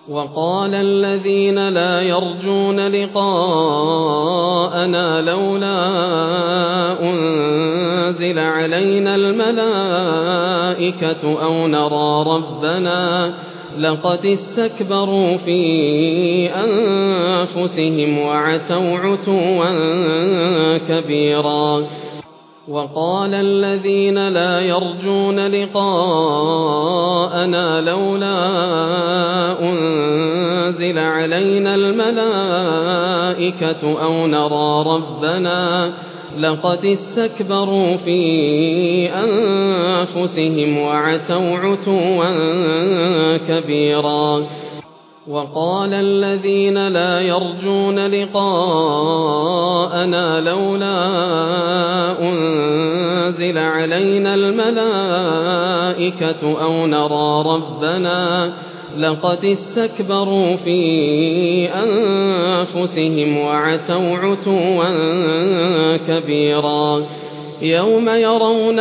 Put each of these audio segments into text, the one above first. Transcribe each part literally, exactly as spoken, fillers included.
وقال الذين لا يرجون لقاءنا لولا أنزل علينا الملائكة أو نرى ربنا لقد استكبروا في أنفسهم وعتوا عتوا كبيرا وقال الذين لا يرجون لقاءنا لولا أنزل علينا الملائكة أو نرى ربنا لقد استكبروا في أنفسهم وعتوا عتوا كبيرا وقال الذين لا يرجون لقاءنا لولا أنزل علينا الملائكة أو نرى ربنا لقد استكبروا في أنفسهم وعتوا عتوا كبيرا يوم يرون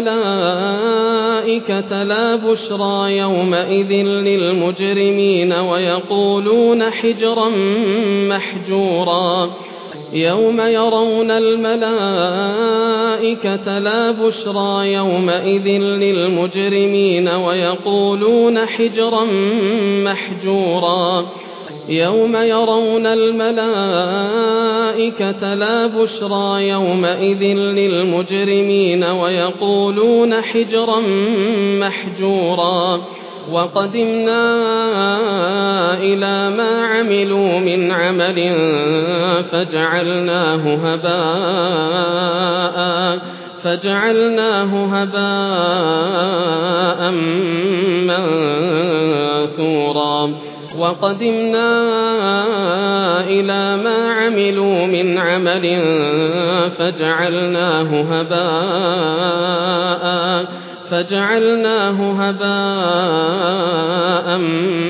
الملائكة لا بشرى يومئذ للمجرمين ويقولون حجرا محجورا يوم يرون الملائكة لا بشرى يومئذ للمجرمين ويقولون حجرا محجورا يوم يرون الملائكة لا بشرى يومئذ للمجرمين ويقولون حجرا محجورا وقدمنا إلى ما عملوا من عمل فجعلناه هباء فجعلناه هباء منثورا وقدمنا إلى ما عملوا من عمل فجعلناه هباء فجعلناه هباء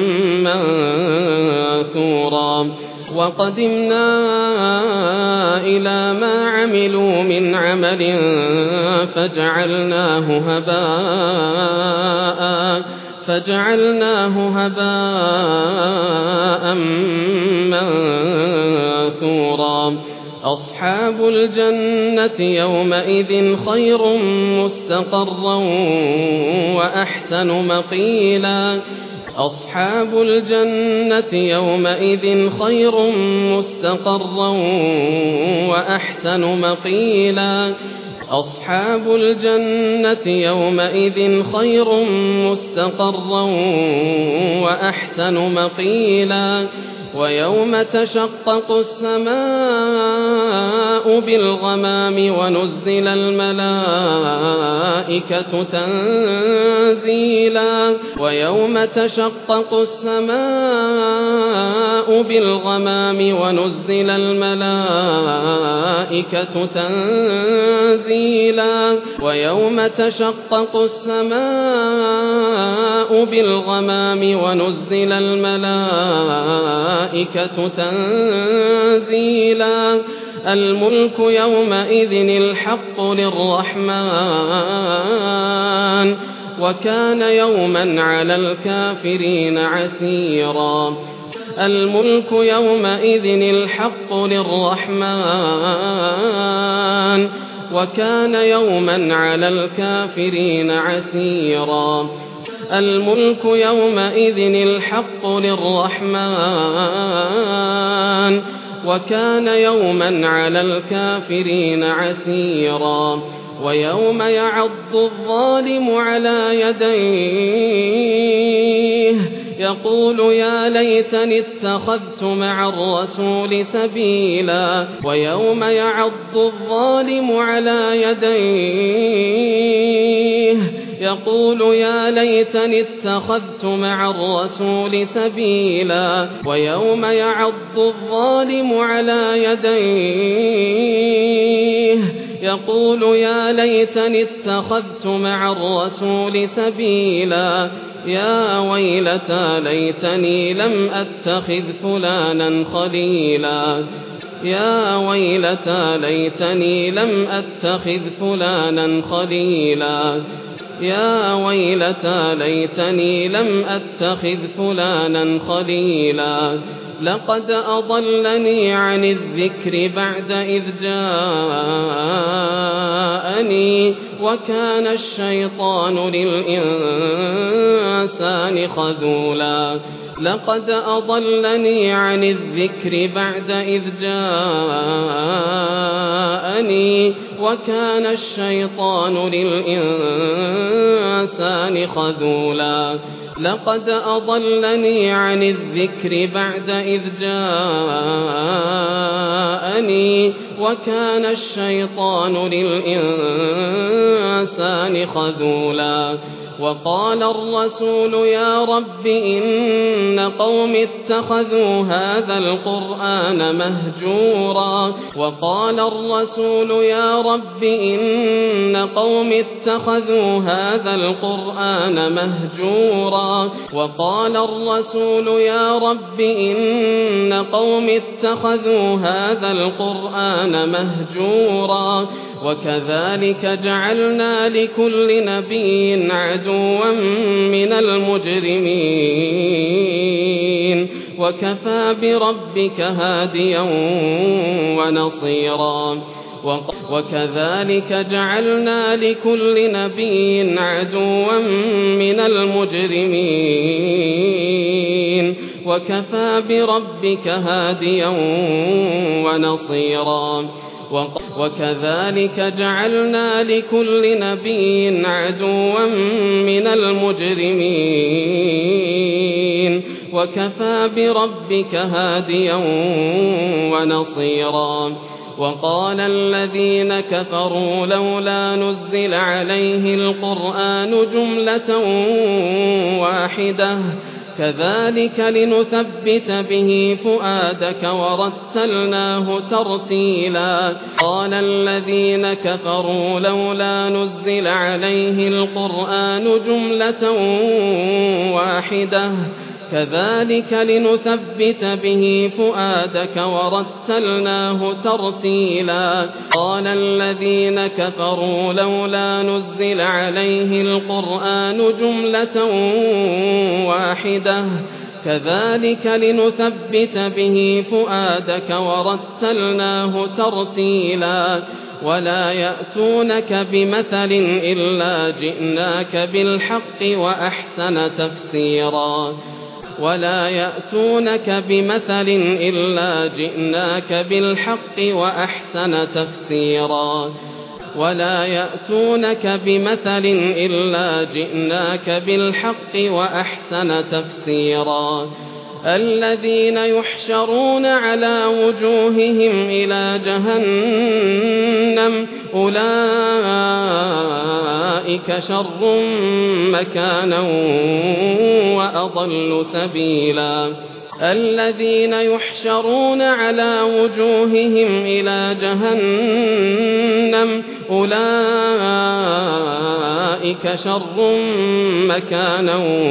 منثورا وقدمنا إلى ما عملوا من عمل فجعلناه هباء فجعلناه هباء منثورا أصحاب الجنة يومئذ خير مستقرا وأحسن مقيلا أصحاب الجنة يومئذ خير مستقرا وأحسن مقيلا أصحاب الجنة يومئذ خير مستقرا وأحسن مقيلا ويوم تشقق السماء بالغمام ونزل الملائكة تنزيلا ويوم تشقق السماء بالغمام ونزل الملائكة تنزيلا ويوم تشقق السماء بالغمام ونزل الملائكة تنزيلا الملك يومئذ الحق للرحمن وكان يوما على الكافرين عسيرا الملك يومئذ الحق للرحمن وكان يوما على الكافرين عسيرا الملك يومئذ الحق للرحمن وكان يوما على الكافرين عسيرا ويوم يعض الظالم على يديه يقول يا ليتني اتخذت مع الرسول سبيلا ويوم يعض الظالم على يديه يقول يا ليتني اتخذت مع الرسول سبيلا ويوم يعض الظالم على يديه يقول يا ليتني اتخذت مع الرسول سبيلا يا ويلتى ليتني لم أتخذ فلانا خليلا يا ويلتى ليتني لم أتخذ فلانا خليلا يا ويلتى ليتني لم أتخذ فلانا خليلا لقد أضلني عن الذكر بعد إذ جاءني وكان الشيطان للإنسان خذولا لقد أضلني عن الذكر بعد إذ جاءني وكان الشيطان للإنسان خذولا لقد أضلني عن الذكر بعد إذ جاءني وكان الشيطان للإنسان خذولا وقال الرسول يا رب إن قوم اتخذوا هذا القرآن مهجورا وقال الرسول يا رب إن قوم اتخذوا هذا القرآن مهجورا وقال الرسول يا رب إن قوم اتخذوا هذا القرآن مهجورا وكذلك جعلنا لكل نبي عدوا من المجرمين وكفى بربك هاديا ونصيرا وكذلك جعلنا لكل نبي عدوا من المجرمين وكفى بربك هاديا ونصيرا وكذلك جعلنا لكل نبي عدوا من المجرمين وكفى بربك هاديا ونصيرا وقال الذين كفروا لولا نزل عليه القرآن جملة واحدة كذلك لنثبت به فؤادك ورتلناه ترتيلا قال الذين كفروا لولا نزل عليه القرآن جملة واحدة كذلك لنثبت به فؤادك ورتلناه ترتيلا قال الذين كفروا لولا نزل عليه القرآن جملة واحدة كذلك لنثبت به فؤادك ورتلناه ترتيلا ولا يأتونك بمثل إلا جئناك بالحق وأحسن تفسيرا ولا يأتونك بمثل إلا جئناك بالحق وأحسن تفسيرا ولا يأتونك بمثل إلا جئناك بالحق وأحسن تفسيرا الذين يحشرون على وجوههم إلى جهنم أولئك شر مكانا وأضل سبيلا الذين يحشرون على وجوههم إلى جهنم أولئك شر مكانا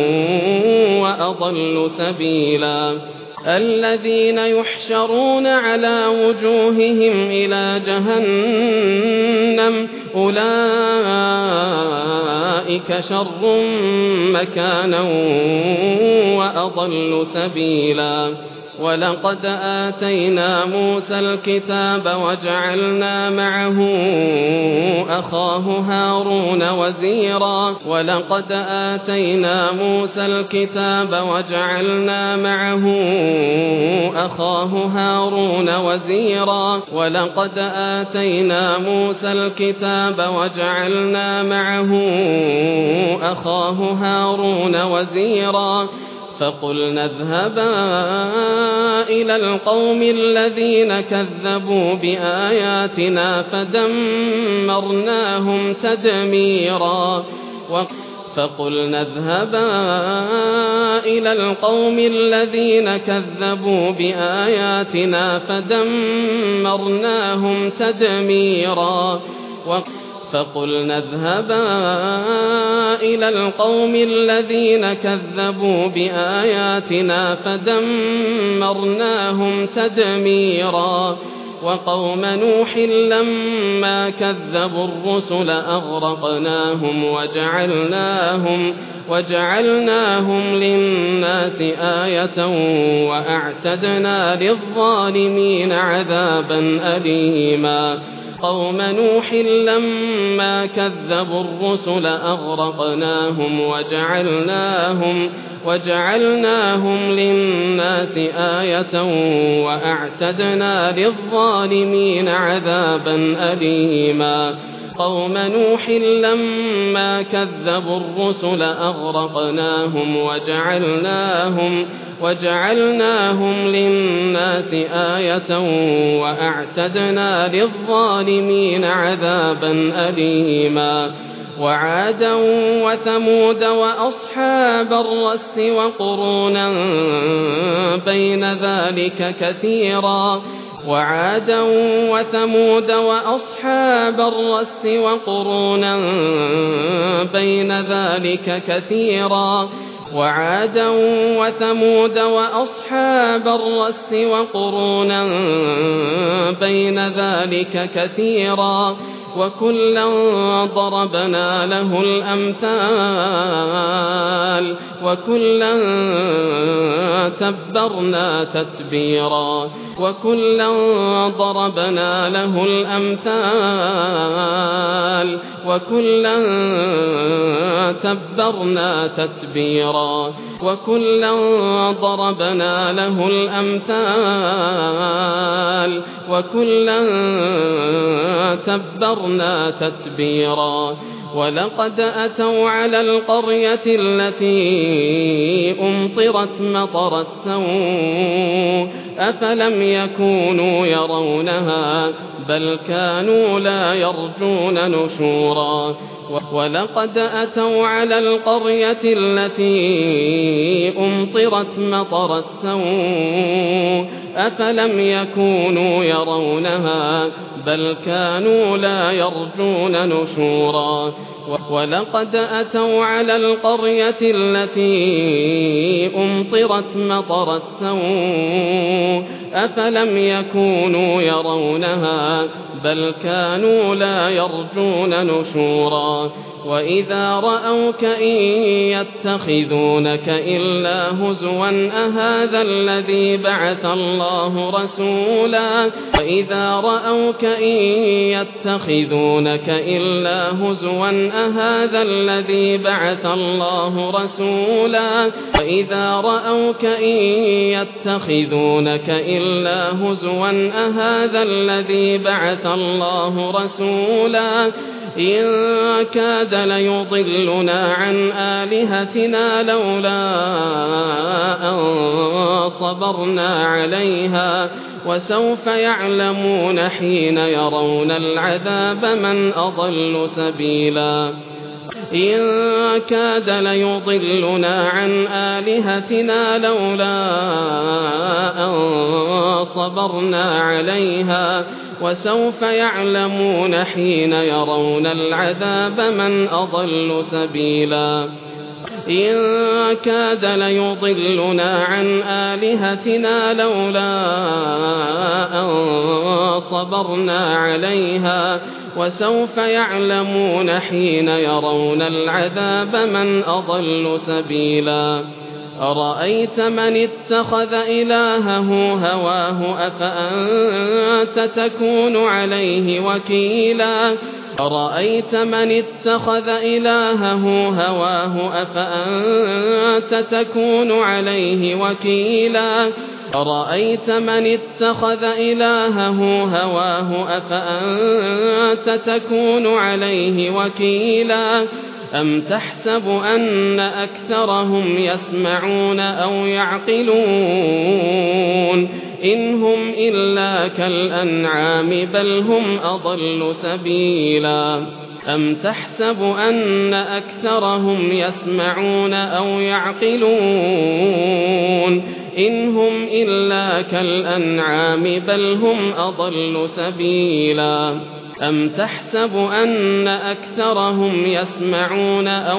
وأضل سبيلا الذين يحشرون على وجوههم إلى جهنم أولئك شر مكانا وأضل سبيلا ولقد آتينا موسى الكتاب وجعلنا معه أخاه هارون وزيرا ولقد آتينا موسى الكتاب وجعلنا معه أخاه هارون وزيرا ولقد آتينا موسى الكتاب وجعلنا معه أخاه هارون وزيرا فقلنا اذهبا إلى القوم الذين كذبوا بآياتنا فدمرناهم تدميرا فقلنا اذهبا إلى القوم الذين كذبوا بآياتنا فدمرناهم تدميرا فقلنا اذهبا إلى القوم الذين كذبوا بآياتنا فدمرناهم تدميرا وقوم نوح لما كذبوا الرسل أغرقناهم وجعلناهم, وجعلناهم للناس آية وأعتدنا للظالمين عذابا أليما قوم نوح لما كذبوا الرسل أغرقناهم وجعلناهم, وجعلناهم للناس آية وأعتدنا للظالمين عذابا أليما قوم نوح لما كذبوا الرسل أغرقناهم وجعلناهم, وجعلناهم للناس آية وأعتدنا للظالمين عذابا أليما وعادا وثمود وأصحاب الرس وقرونا بين ذلك كثيرا وعادا وثمود وأصحاب الرس وقرونا بين ذلك كثيرا وعادا وثمود وأصحاب الرس وقرونا بين ذلك كثيرا وكلا ضربنا له الأمثال وكلا تبرنا تتبيرا وكلا ضربنا له الأمثال وكلا تبرنا تتبيرا وكلا ضربنا له الأمثال وكلا تبرنا تتبيرا ولقد أتوا على القرية التي أمطرت مطر السوء أفلم يكونوا يرونها بل كانوا لا يرجون نشورا ولقد أتوا على القرية التي أمطرت مطر السوء أفلم يكونوا يرونها بل كانوا لا يرجون نشورا ولقد أتوا على القرية التي أمطرت مطر السوء أفلم يكونوا يرونها بل كانوا لا يرجون نشورا وإذا رأوك إن يتخذونك إلا هزوا أهذا الذي بعث الله رسولا وإذا رأوك إن يتخذونك إلا هزوا أهذا الذي بعث الله رسولا وإذا رأوك إن يتخذونك إلا هزوا أهذا الذي بعث الله رسولا إن كاد ليضلنا عن آلهتنا لولا أن صبرنا عليها وسوف يعلمون حين يرون العذاب من أضل سبيلا إن كاد ليضلنا عن آلهتنا لولا أن صبرنا عليها وسوف يعلمون حين يرون العذاب من أضل سبيلا إن كاد ليضلنا عن آلهتنا لولا أن صبرنا عليها وسوف يعلمون حين يرون العذاب من أضل سبيلا أرأيت من اتخذ إلهه هواه أفأنت تكون عليه وكيلا أرأيت من اتخذ إلهه هواه أفأنت تكون عليه وكيلا أرأيت من اتخذ إلهه هواه أفأنت تكون عليه وكيلا أم تحسب أن أكثرهم يسمعون أو يعقلون إن هم إلا كالأنعام بل هم أضل سبيلا أم تحسب أن أكثرهم يسمعون أو يعقلون إن هم إلا كالأنعام بل هم أضل سبيلا أم تحسب أن أكثرهم يسمعون أو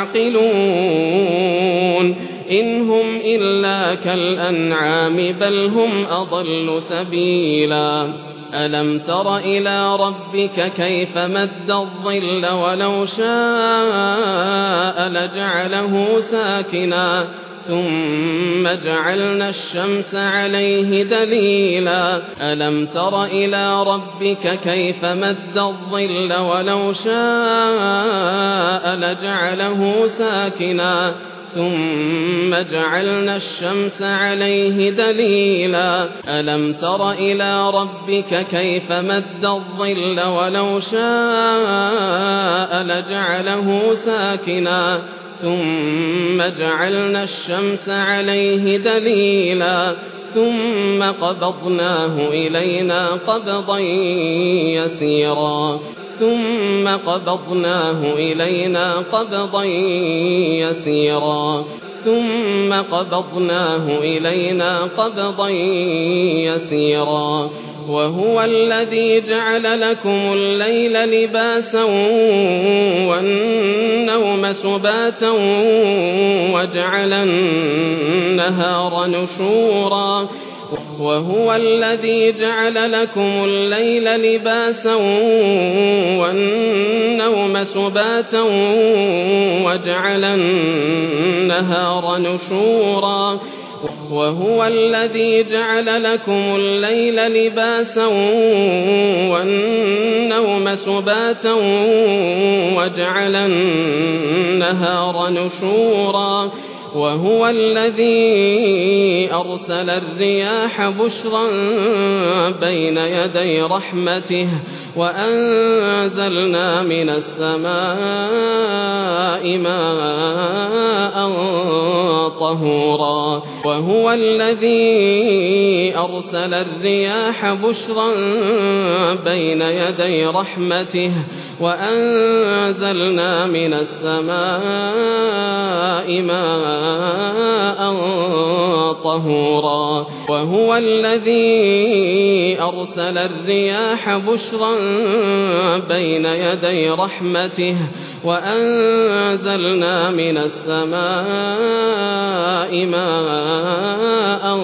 يعقلون إن هم إلا كالأنعام بل هم أضل سبيلا ألم تر إلى ربك كيف مد الظل ولو شاء لجعله ساكنا ثم جعلنا الشمس عليه دليلا ألم تر إلى ربك كيف مد الظل ولو شاء لجعله ساكنا ثم جعلنا الشمس عليه دليلا ألم تر إلى ربك كيف مد الظل ولو شاء لجعله ساكنا ثم جعلنا الشمس عليه دليلا ثم قبضناه إلينا قبضا يسيرا ثم قبضناه إلينا قبضا يسيرا ثم قبضناه إلينا قبضا يسيرا وهو الذي جعل لكم الليل لباسا والنوم سباتا وجعل النهار نشورا وهو الذي جعل لكم الليل لباسا والنوم سباتا وجعل النهار نشورا وهو الذي جعل لكم الليل لباسا والنوم سباتا وجعل النهار نشورا وهو الذي أرسل الرياح بشرا بين يدي رحمته وأنزلنا من السماء ماء طهورا وهو الذي أرسل الرياح بشرا بين يدي رحمته وأنزلنا من السماء ماء طهورا وهو الذي أرسل الرياح بشرا بين يدي رحمته وأنزلنا من السماء ماء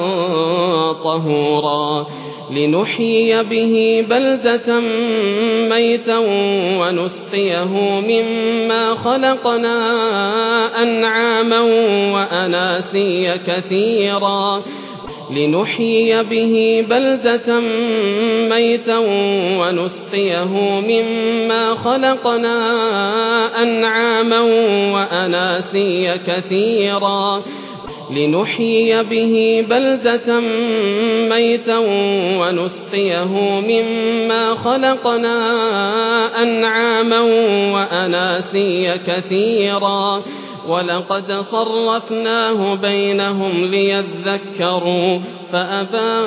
طهورا لنحيي به بلدة ميتا ونسقيه مما خلقنا أنعاما وأناسيا كثيرا لنحيي به بلدة ميتا ونسقيه مما خلقنا أنعاما وأناسيا كثيرا لنحيي به بلدة ميتا ونسقيه مما خلقنا أنعاما وأناسيا كثيرا ولقد صرفناه بينهم ليذكروا فأبى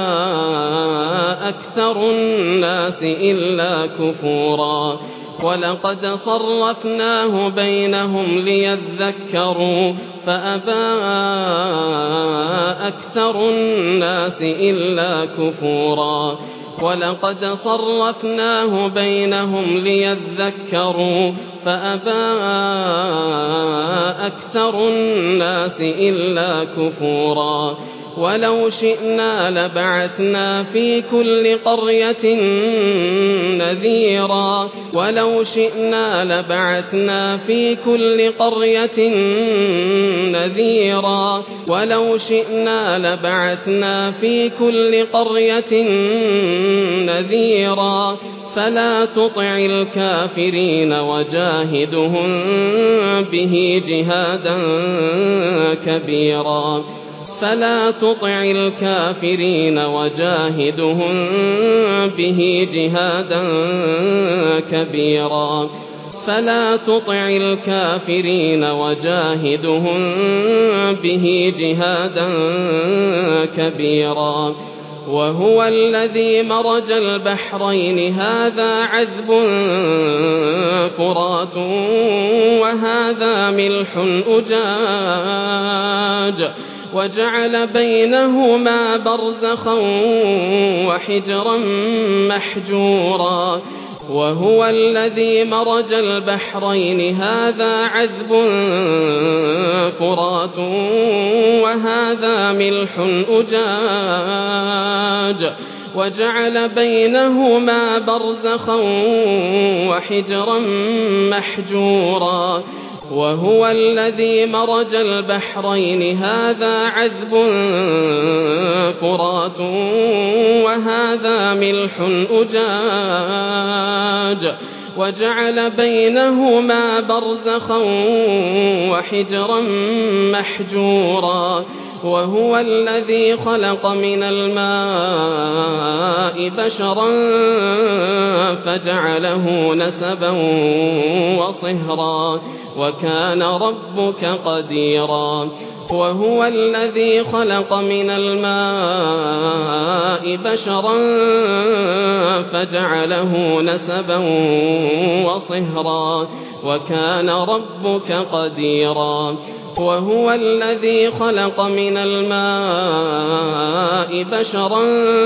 أكثر الناس إلا كفورا ولقد صرفناه بينهم ليذكروا فأبى أكثر الناس إلا كفورا ولقد صرفناه بينهم ليذكروا فأبى أكثر الناس إلا كفورا ولو شئنا لبعثنا في كل قرية نذيرا ولو شئنا لبعثنا في كل قرية نذيرا ولو شئنا لبعثنا في كل قرية نذيرا فلا تطع الكافرين وجاهدهم به جهادا كبيرا فلا تطع الكافرين وجاهدهم به جهادا كبيرا فلا تطع الكافرين وجاهدهم به جهادا كبيرا وهو الذي مرج البحرين هذا عذب فرات وهذا ملح أجاج وجعل بينهما برزخا وحجرا محجورا وهو الذي مرج البحرين هذا عذب فرات وهذا ملح أجاج وجعل بينهما برزخا وحجرا محجورا وهو الذي مرج البحرين هذا عذب فرات وهذا ملح أجاج وجعل بينهما برزخا وحجرا محجورا وهو الذي خلق من الماء بشرا فجعله نسبا وصهرا وكان ربك قديرا وهو الذي خلق من الماء بشرا فجعله نسبا وصهرا وكان ربك قديرا وهو الذي خلق من الماء بشرا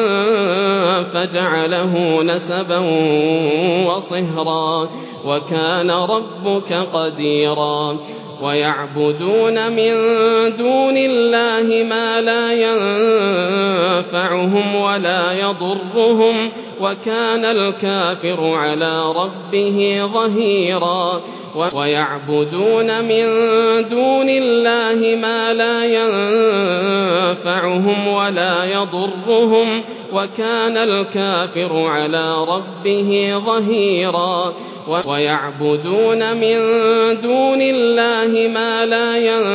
فجعله نسبا وصهرا وكان ربك قديرا ويعبدون من دون الله ما لا ينفعهم ولا يضرهم وكان الكافر على ربه ظهيرا ويعبدون من دون الله ما لا ينفعهم ولا يضرهم وكان الكافر على ربه ظهيرا ويعبدون من دون الله ما لا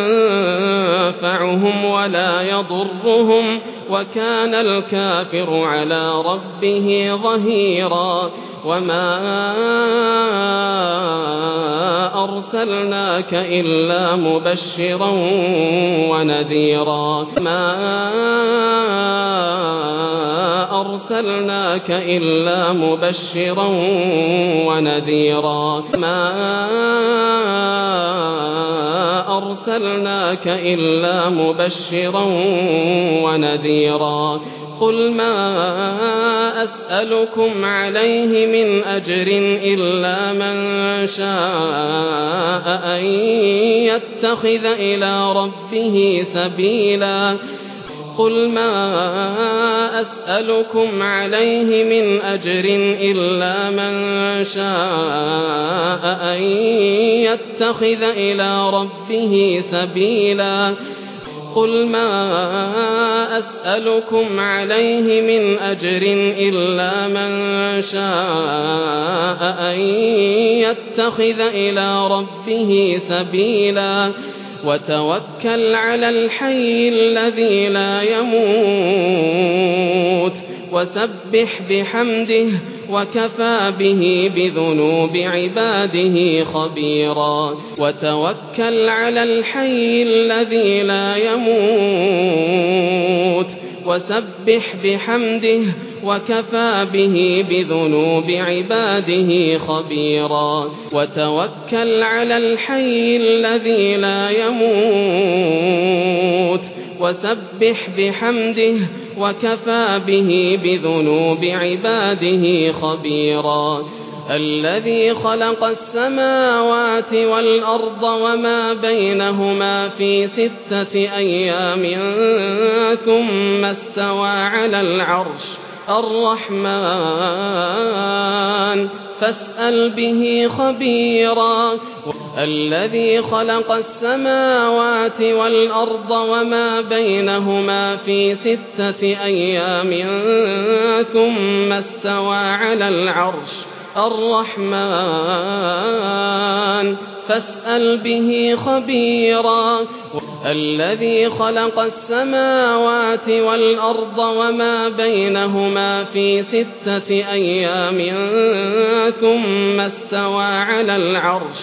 ينفعهم ولا يضرهم وكان الكافر على ربه ظهيرا وما أرسلناك إلا مبشرا ونذيرا ما أرسلناك إلا مبشرا ونذيرا ما أرسلناك إلا مبشرا ونذيرا قل ما أسألكم عليه من أجر إلا من شاء أن يتخذ إلى ربه سبيلا قل ما أسألكم عليه من أجر إلا من شاء أن يتخذ إلى ربه سبيلا قل ما أسألكم عليه من أجر إلا من شاء أن يتخذ إلى ربه سبيلا وتوكل على الحي الذي لا يموت وسبح بحمده وكفى به بذنوب عباده خبيرا وتوكل على الحي الذي لا يموت وسبح بحمده وكفى به بذنوب عباده خبيرا وتوكل على الحي الذي لا يموت وسبح بحمده وكفى به بذنوب عباده خبيرا الذي خلق السماوات والأرض وما بينهما في ستة أيام ثم استوى على العرش الرحمن فاسأل به خبيرا الذي خلق السماوات والأرض وما بينهما في ستة أيام ثم استوى على العرش الرحمن فاسأل به خبيرا الذي خلق السماوات والأرض وما بينهما في ستة أيام ثم استوى على العرش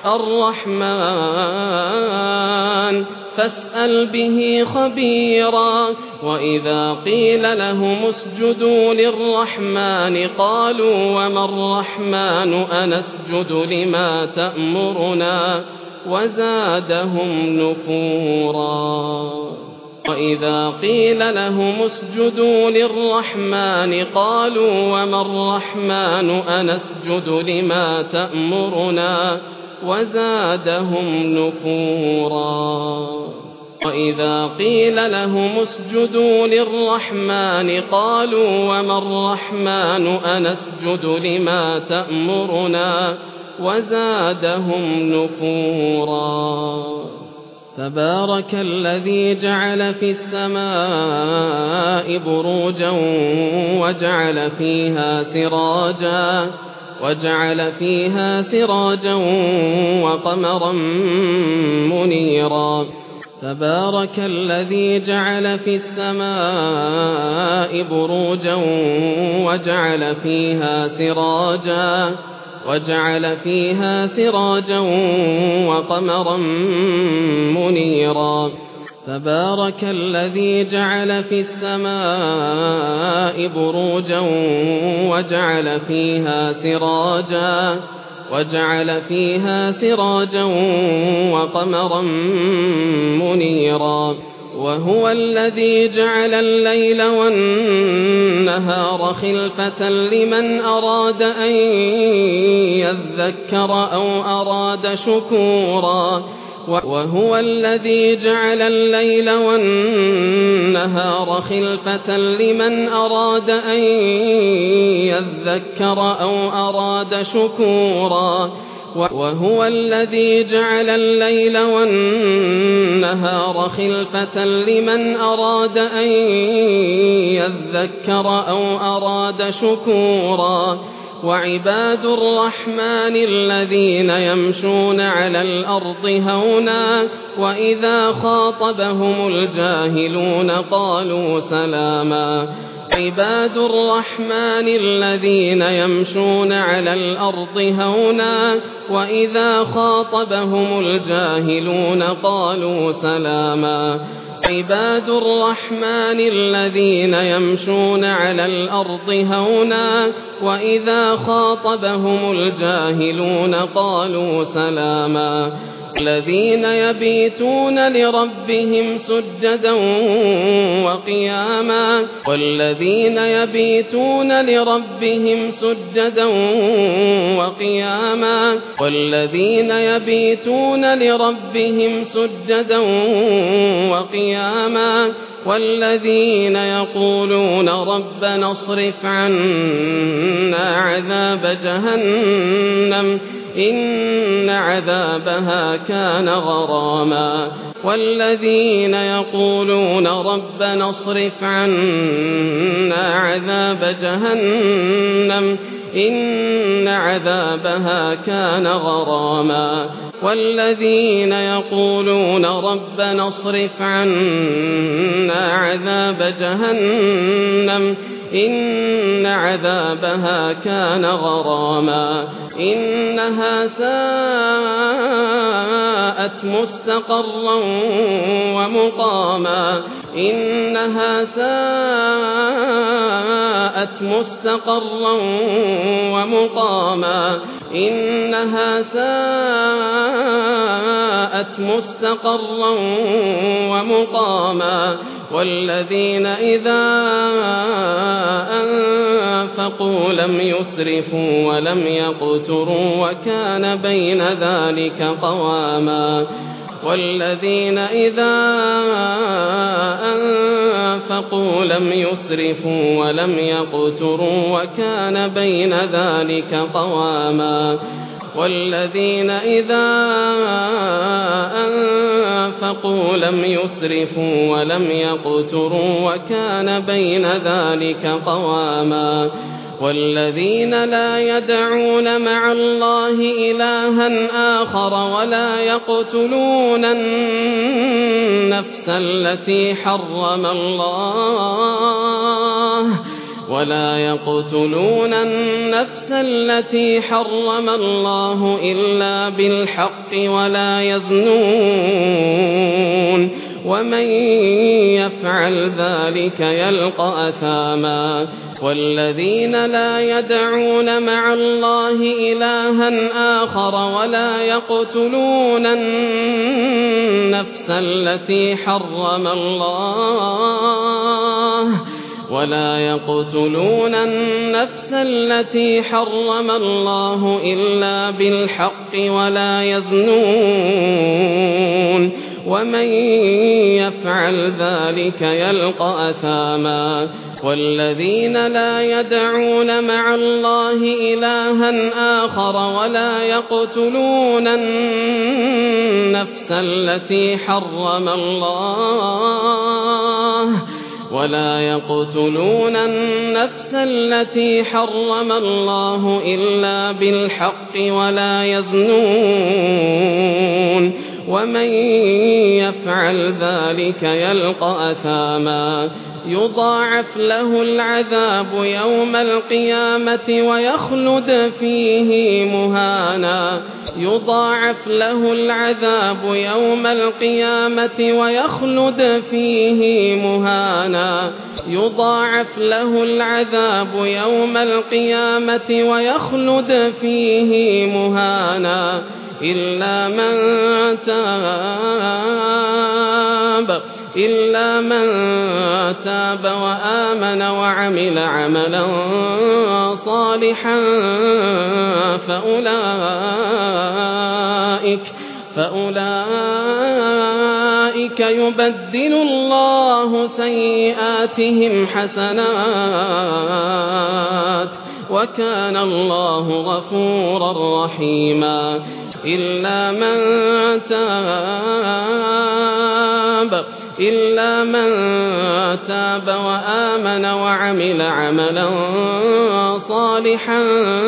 الرحمن فاسأل به خبيرا وإذا قيل لهم اسجدوا للرحمن قالوا وما الرحمن أنسجد لما تأمرنا وزادهم نفورا وإذا قيل لهم اسجدوا للرحمن قالوا وما الرحمن أنسجد لما تأمرنا وزادهم نفورا وإذا قيل لهم اسجدوا للرحمن قالوا وما الرحمن أنسجد لما تأمرنا وزادهم نفورا تبارك الذي جعل في السماء بروجا وجعل فيها سراجا وجعل فيها سراجا وقمرا منيرا تبارك الذي جعل في السماء بروجا وجعل فيها سراجا وجعل فيها سراجا وقمرا منيرا تبارك الذي جعل في السماء بروجا وجعل فيها سراجا وجعل فيها سراجا وقمرا منيرا وهو الذي جعل الليل والنهار خلفة لمن أراد أن يذكر أو أراد شكورا وهو الذي جعل الليل والنهار خلفة لمن أراد أن يذكر أو أراد شكورا وهو الذي جعل الليل والنهار خلفة لمن أراد أن يذكر أو أراد شكورا وعباد الرحمن الذين يمشون على الأرض هونا وإذا خاطبهم الجاهلون قالوا سلاما عباد الرحمن الذين يمشون على الأرض هونا وإذا خاطبهم الجاهلون قالوا سلاما عباد الرحمن الذين يمشون على الأرض هونا وإذا خاطبهم الجاهلون قالوا سلاما الذين يبيتون لربهم سجدا وقياما والذين يبيتون لربهم سجدا وقياما والذين يبيتون لربهم سجدا وقياما والذين يقولون ربنا اصرف عنا عذاب جهنم إن عذابها كان غراما والذين يقولون ربنا اصرف عنا عذاب جهنم إن عذابها كان غراما والذين يقولون ربنا اصرف عنا عذاب جهنم إن عذابها كان غراما إنها ساءت مستقرا ومقاما إنها ساءت مستقرا ومقاما إنها ساءت مستقرا ومقاما والذين إذا أنفقوا لم يسرفوا ولم يقتروا وكان بين ذلك قواما والذين إذا أنفقوا لم يسرفوا ولم يقتروا وكان بين ذلك قواما والذين إذا أنفقوا لم يسرفوا ولم يقتروا وكان بين ذلك قواما والذين لا يدعون مع الله إلها آخر ولا يقتلون النفس التي حرم الله ولا يقتلون النفس التي حرم الله إلا بالحق ولا يزنون ومن يفعل ذلك يلقى أثاما والذين لا يدعون مع الله إلها آخر ولا يقتلون النفس التي حرم الله ولا يقتلون النفس التي حرم الله إلا بالحق ولا يزنون ومن يفعل ذلك يلقى أثاما والذين لا يدعون مع الله إلها آخر ولا يقتلون النفس التي حرم الله ولا يقتلون النفس التي حرم الله إلا بالحق ولا يزنون ومن يفعل ذلك يلقى أثاما يضاعف له العذاب يوم القيامة ويخلد فيه مهانا يضاعف له العذاب يوم القيامة ويخلد فيه مهانا يضاعف له العذاب يوم القيامة ويخلد فيه مهانا إلا من تاب إلا من تاب وآمن وعمل عملا صالحا فأولئك فأولئك يبدل الله سيئاتهم حسنات وكان الله غفورا رحيما إلا من تاب إلا من تاب وآمن وعمل عملا صالحا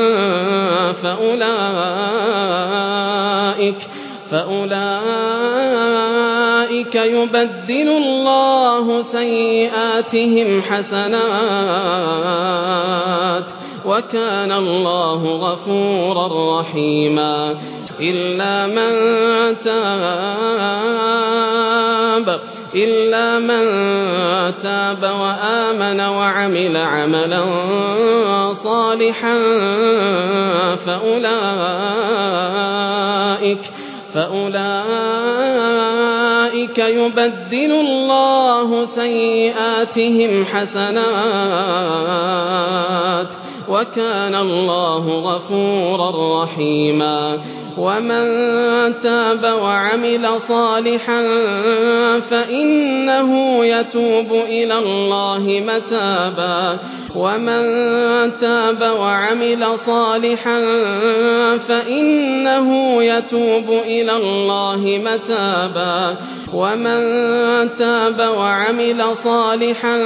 فأولئك فأولئك يبدل الله سيئاتهم حسنات وكان الله غفورا رحيما إلا من تاب إلا من تاب وآمن وعمل عملا صالحا فأولئك فأولئك يبدل الله سيئاتهم حسنات وكان الله غفورا رحيما ومن تاب وعمل صالحا فإنه يتوب إلى الله متابا ومن تاب وعمل صالحا فإنه يتوب إلى الله متابا ومن تاب وعمل صالحا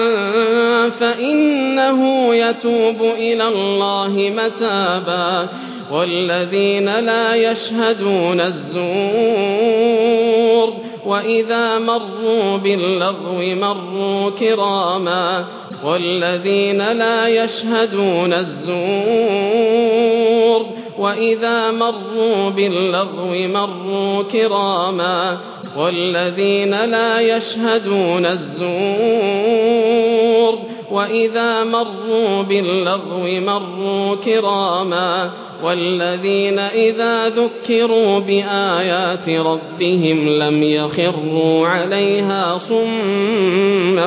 فإنه يتوب إلى الله متابا والذين لا يشهدون الزور وإذا مروا باللغو مروا كراما والذين لا يشهدون الزور وإذا مروا باللغو مروا كراما والذين لا يشهدون الزور وإذا مروا باللغو مروا كراما والذين إذا ذكروا بآيات ربهم لم يخروا عليها صما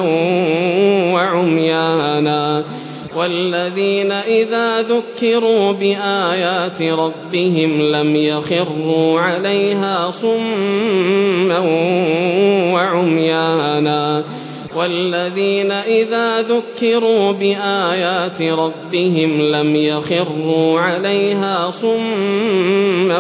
وعميانا والذين إذا ذكروا بآيات ربهم لم يخروا عليها صما وعميانا والذين إذا ذكروا بآيات ربهم لم يخروا عليها صما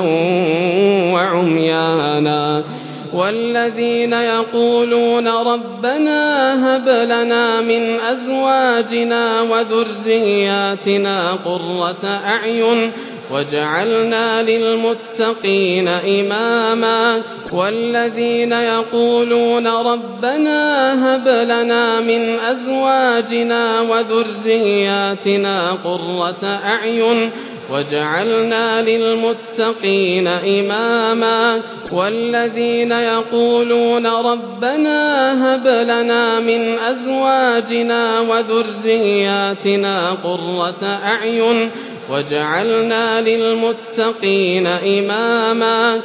وعميانا والذين يقولون ربنا هب لنا من أزواجنا وذرياتنا قرة أعين وجعلنا للمتقين إماما والذين يقولون ربنا هب لنا من أزواجنا وذرياتنا قرة أعين وجعلنا للمتقين إماما والذين يقولون ربنا هب لنا من أزواجنا وذرياتنا قرة أعين وجعلنا للمتقين إماما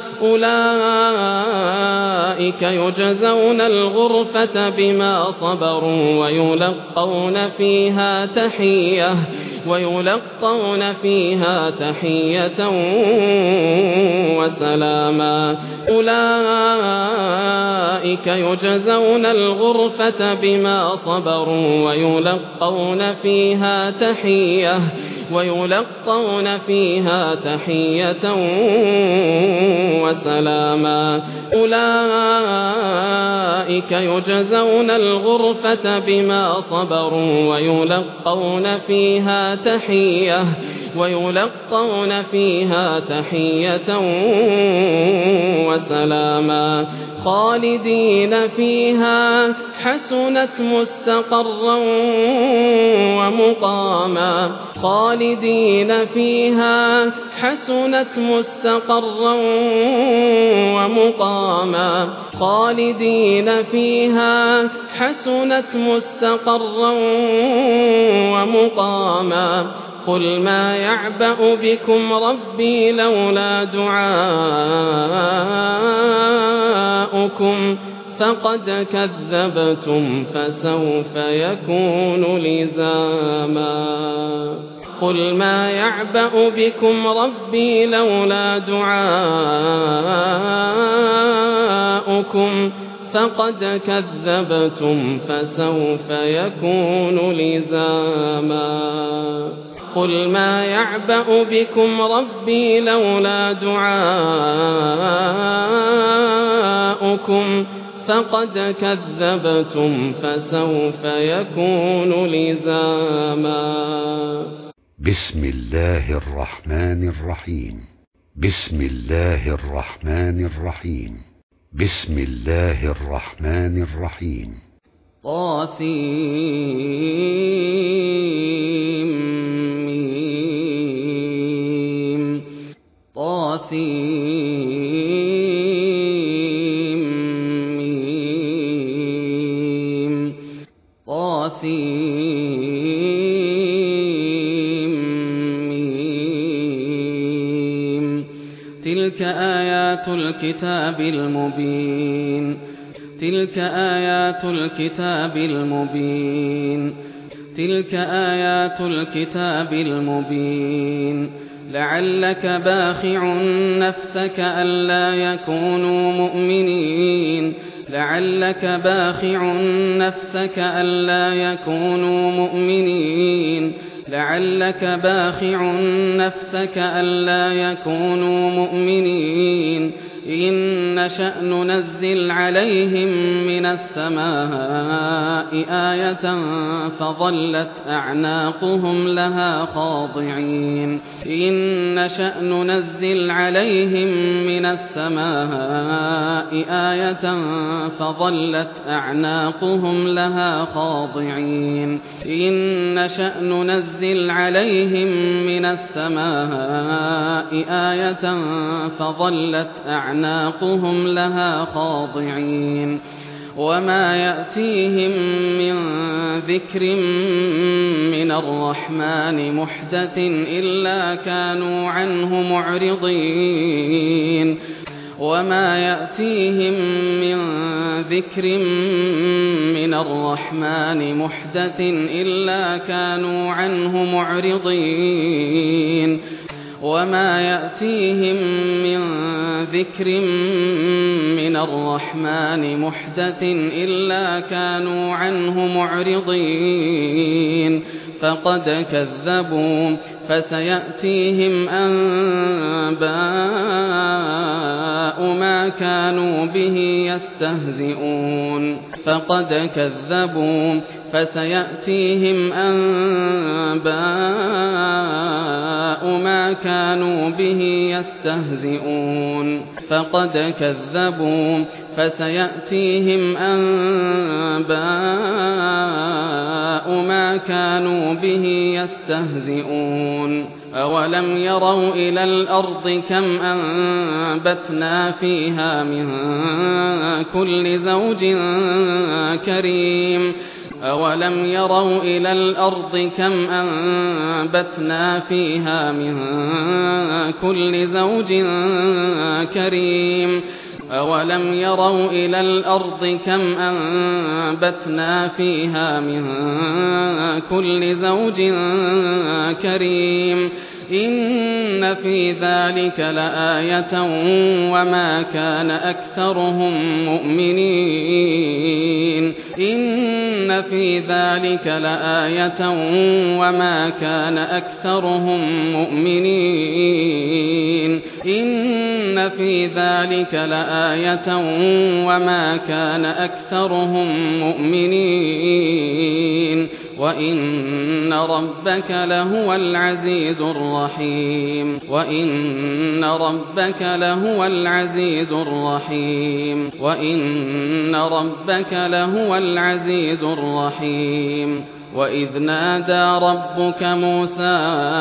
أولئك يجزون الغرفة بما صبروا ويلقون فيها تحية ويلقون فيها تحية وسلاما أولئك يجزون الغرفة بما صبروا ويلقون فيها تحية ويلقون فيها تحية وسلاما أولئك يجزون الغرفة بما صبروا ويلقون فيها تحية ويلقون فيها تحية وسلاما خالدين فيها حسنت مستقرا ومقاما خالدين فيها حسنت مستقرا ومقاما خالدين فيها حسنت مستقرا ومقاما قل ما يعبأ بكم ربي لولا دعاؤكم فقد كذبتم فسوف يكون لزاما قل ما يعبأ بكم ربي لولا دعاؤكم فقد كذبتم فسوف يكون لزاما قل ما يعبأ بكم ربي لولا دعاؤكم فقد كذبتم فسوف يكون لزاما بسم الله الرحمن الرحيم بسم الله الرحمن الرحيم بسم الله الرحمن الرحيم طاسيم طاسيم طاسيم تلك آيات الكتاب المبين تلك آيات الكتاب المبين تلك آيات الكتاب المبين لعلك باخع نفسك ألا يكونوا مؤمنين لعلك باخع نفسك ألا يكونوا مؤمنين لعلك باخع نفسك ألا يكونوا مؤمنين إن نشأ ننزل عليهم من السماء آية فظلت أعناقهم لها خاضعين إن نشأ ننزل عليهم من السماء آية فظلت أعناقهم لها خاضعين إن نشأ ننزل عليهم من السماء آية فظلت أعناقهم لها خاضعين وما يأتيهم من ذكر من الرحمن محدث إلا كانوا عنه معرضين وما يأتيهم من ذكر من الرحمن محدث إلا كانوا عنه معرضين وما يأتيهم من ذكر من الرحمن محدث إلا كانوا عنه معرضين فقد كذبوا فسيأتيهم أنباء ما كانوا به يستهزئون فقد كذبوا فسيأتيهم أنباء ما كانوا به يستهزئون فقد كذبوا فسيأتيهم أنباء ما كانوا به يستهزئون أولم يروا إلى الأرض كم أنبتنا فيها من كل زوج كريم أولم يروا إلى الأرض كم أنبتنا فيها من كل زوج كريم أولم يروا إلى الأرض كم أنبتنا فيها من كل زوج كريم إن في ذلك لآية وما كان أكثرهم مؤمنين إن في ذلك لآية وما كان أكثرهم مؤمنين إن في ذلك لآية وما كان أكثرهم مؤمنين وإن ربك لهو العزيز الرحيم وإن ربك لهو العزيز الرحيم وإن ربك لهو العزيز الرحيم وإذ نادى ربك موسى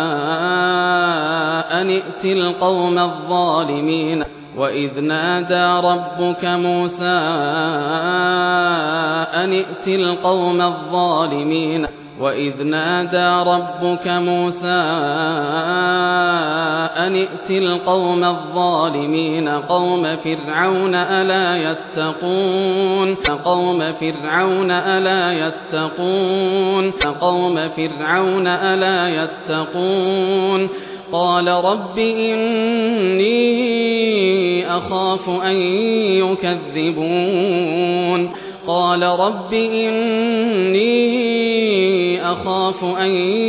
أن ائت القوم الظالمين وإذ نادى ربك موسى أن ائت القوم الظالمين وإذ نادى ربك موسى أن ائت القوم الظالمين قوم فرعون ألا يتقون قوم فرعون ألا يتقون قوم فرعون ألا يتقون قال رب إني أخاف أن يكذبون قال رب إني أخاف أن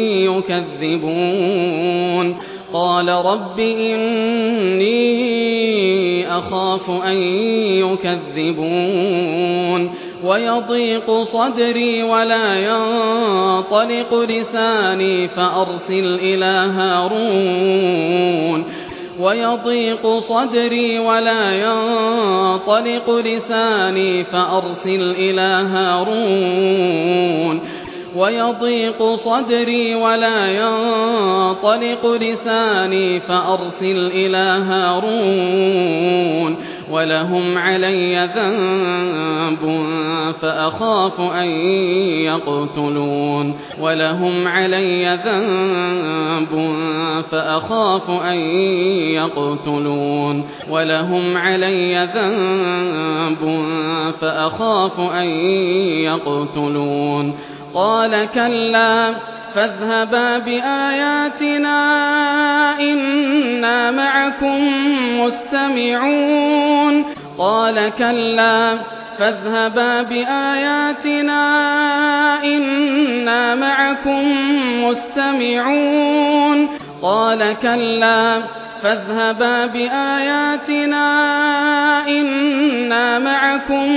يكذبون قال رب إني أخاف أن يكذبون ويضيق صدري ولا ينطلق لساني فأرسل إلى هارون ويضيق صدري ولا ينطلق لساني فأرسل إلى هارون ويضيق صدري ولا ينطلق لساني فأرسل إلى هارون ولهم علي ذنب فأخاف أن يقتلون ولهم علي ذنب فأخاف أن يقتلون ولهم علي ذنب فأخاف أن يقتلون قال كلا فاذهبا بآياتنا إنا معكم مستمعون قال كلا فاذهبا بآياتنا إنا معكم مستمعون قال كلا فاذهبا بآياتنا إنا معكم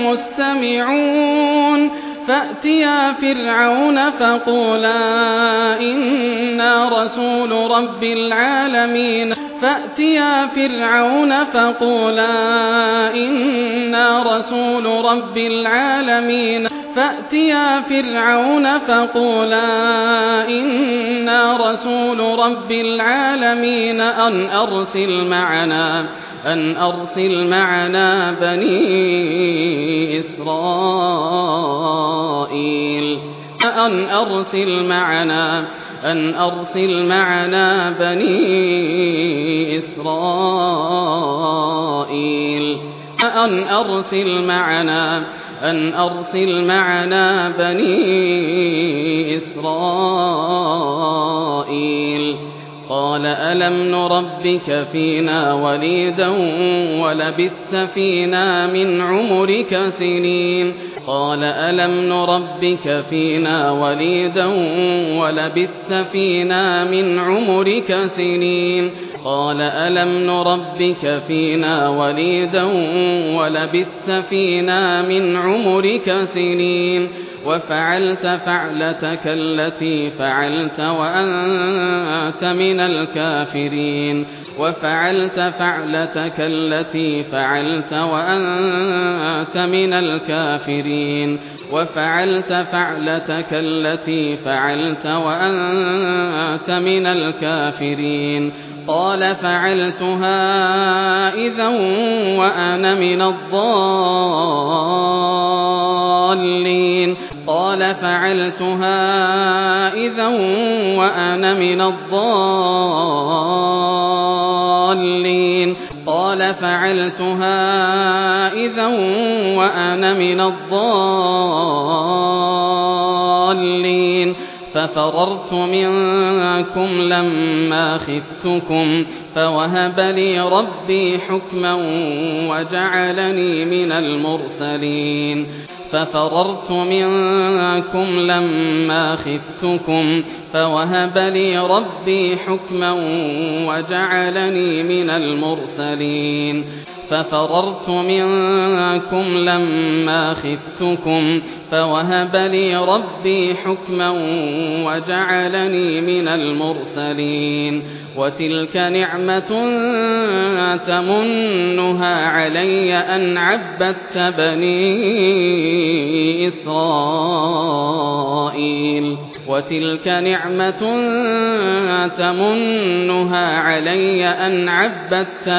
مستمعون فأتيا فرعون فقولا إنا رسول رب العالمين فأتيا فرعون فقولا إنا رسول رب العالمين فأتيا فرعون فقولا إنا رسول رب العالمين أن أرسل معنا أن أرسل معنا بني إسرائيل أن أرسل معنا أن أرسل معنا بني إسرائيل أن أرسل معنا أن أرسل معنا بني إسرائيل قال ألم نربك فينا وليدا ولبثت فينا من عمرك سنين قال ألم نربك فينا وليدا ولبثت فينا من عمرك سنين قال ألم نربك فينا وليدا ولبثت فينا من عمرك سنين وفعلت فعلتك التي فعلت وأنت من الكافرين وفعلت فعلتك التي فعلت وأنت من الكافرين وفعلت فعلتك التي فعلت وأنت من الكافرين قال فعلتها إذا وأنا من الضالين قال فعلتها إذا وأنا من الضالين قال قال فعلتها إذا وأنا من الضالين ففررت منكم لما خفتكم فوهب لي ربي حكما وجعلني من المرسلين ففررت منكم لما خفتكم فوهب لي ربي حكما وجعلني من المرسلين ففررت منكم لما خفتكم فوهب لي ربي حكما وجعلني من المرسلين وتلك نعمة تمنها علي أن عبدت بني إسرائيل وتلك نعمة تمنها علي أن عبدت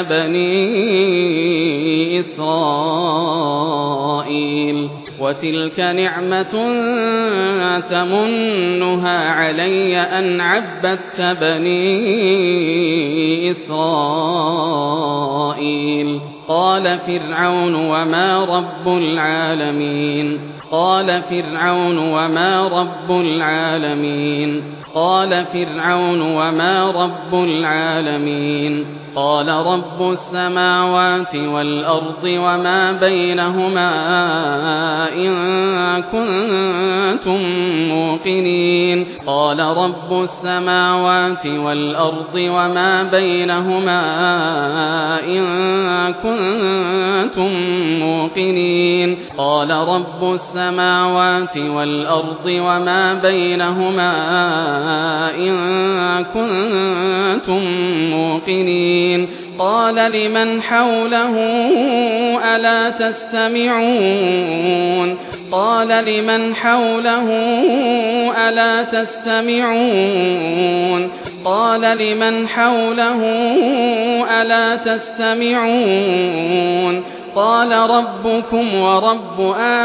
بني إسرائيل وتلك نعمة تمنها علي أن عبدت بني إسرائيل قال فرعون وما رب العالمين قال فرعون وما رب العالمين قال فرعون وما رب العالمين قال رب السماوات والأرض وما بينهما إن كنتم موقنين قال رب السماوات والأرض وما بينهما إن كنتم موقنين قال رب السماوات والأرض وما بينهما إن كنتم موقنين قال لمن حوله ألا تستمعون قال لمن حوله ألا تستمعون قال لمن حوله ألا تستمعون قال ربكم ورب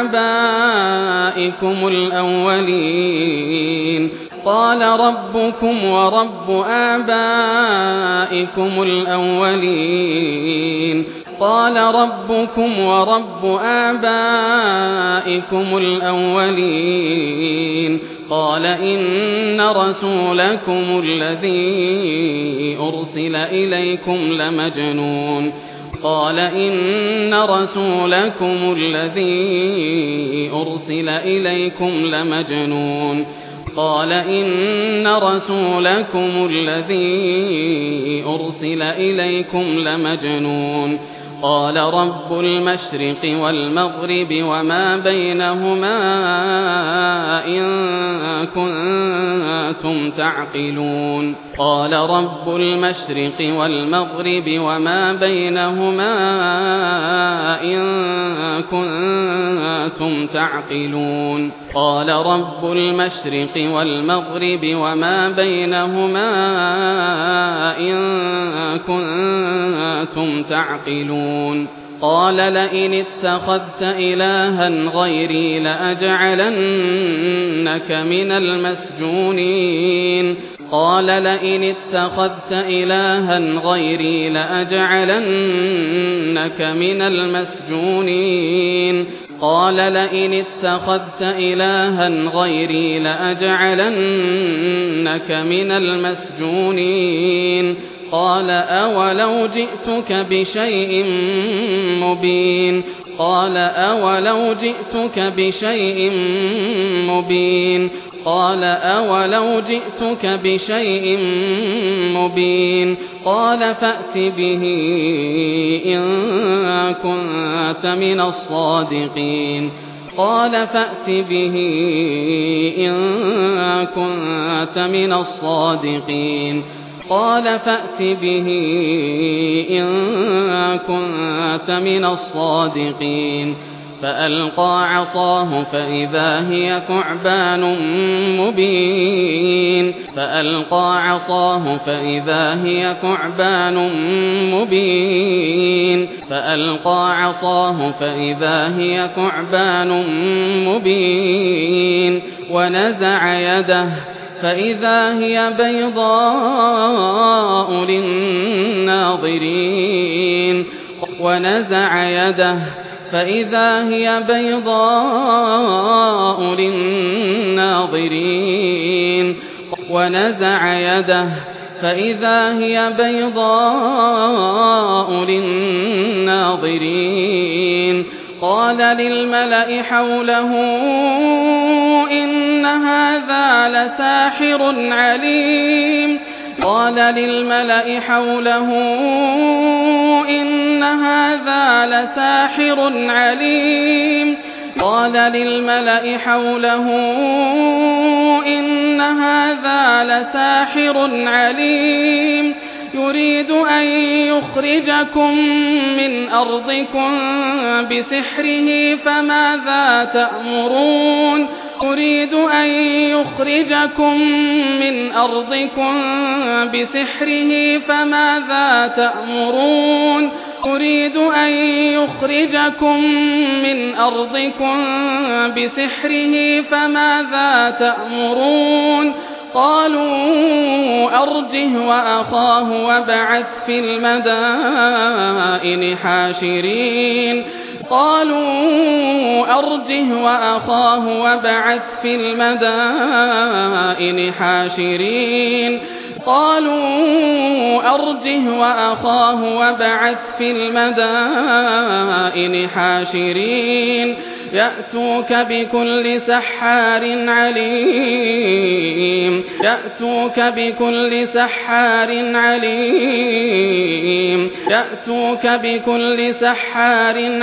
آبائكم الأولين قال ربكم ورب آبائكم الأولين قال ربكم ورب آبائكم الأولين قال إن رسولكم الذي أرسل إليكم لمجنون قال إن رسولكم الذي أرسل إليكم لمجنون قال إن رسولكم الذي أرسل إليكم لمجنون قال رب المشرق والمغرب وما بينهما إن كنتم تعقلون قال رب المشرق والمغرب وما بينهما إن كنتم تعقلون قال رب المشرق والمغرب وما بينهما إن كنتم تعقلون قال لئن اتخذت إلها غيري لأجعلنك من المسجونين قال لئن اتخذت إلها غيري لأجعلنك من المسجونين قال لئن اتخذت إلها غيري لأجعلنك من المسجونين قال أولو جئتك بشيء مبين قال أولو جئتك بشيء مبين قال أولو جئتك بشيء مبين قال فأت به إن كنت من الصادقين قال فأت به إن كنت من الصادقين قال فأت به إن كنت من الصادقين فألقى عصاه فإذا هي ثعبان مبين فألقى عصاه فإذا هي ثعبان مبين فألقى عصاه فإذا هي ثعبان مبين ونزع يده فإذا هي بيضاء للناظرين ونزع يده فإذا هي بيضاء للناظرين ونزع يده فإذا هي بيضاء للناظرين قال للملأ حوله إن هذا لساحر عليم قال للملأ حوله إن هذا لساحر عليم قال للملأ حوله إن هذا لساحر عليم يريد أن يخرجكم من أرضكم بسحره فماذا تأمرون يريد أن يخرجكم من أرضكم بسحره فماذا تأمرون يريد أن يخرجكم من أرضكم بسحره فماذا تأمرون قالوا أرجه وأخاه وابعث في المدائن حاشرين قالوا أرجه وأخاه وابعث في المدائن حاشرين قالوا أرجه وأخاه وابعث في المدائن حاشرين يأتوك بكل سحار عليم يأتوك بكل سحار عليم يأتوك بكل سحار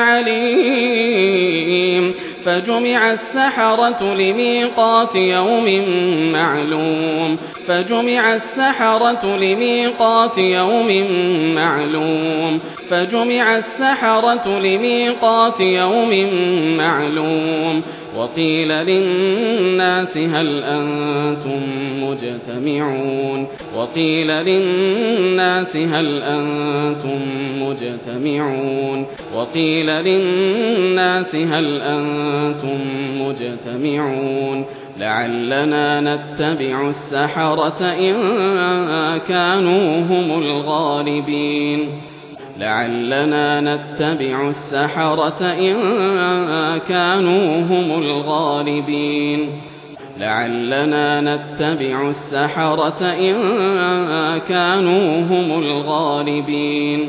عليم فجمع السحرة لميقات يوم معلوم فجمع السحرة لميقات يوم معلوم فجمع السحرة لميقات يوم معلوم وقيل للناس هل أنتم مجتمعون وقيل للناس هل أنتم مجتمعون وقيل للناس هل أنتم مجتمعون لعلنا نتبع السحرة إن كانوا هم الغالبين لعلنا نتبع السحرة إن كانوا هم الغالبين لعلنا نتبع السحرة إن كانوا هم الغالبين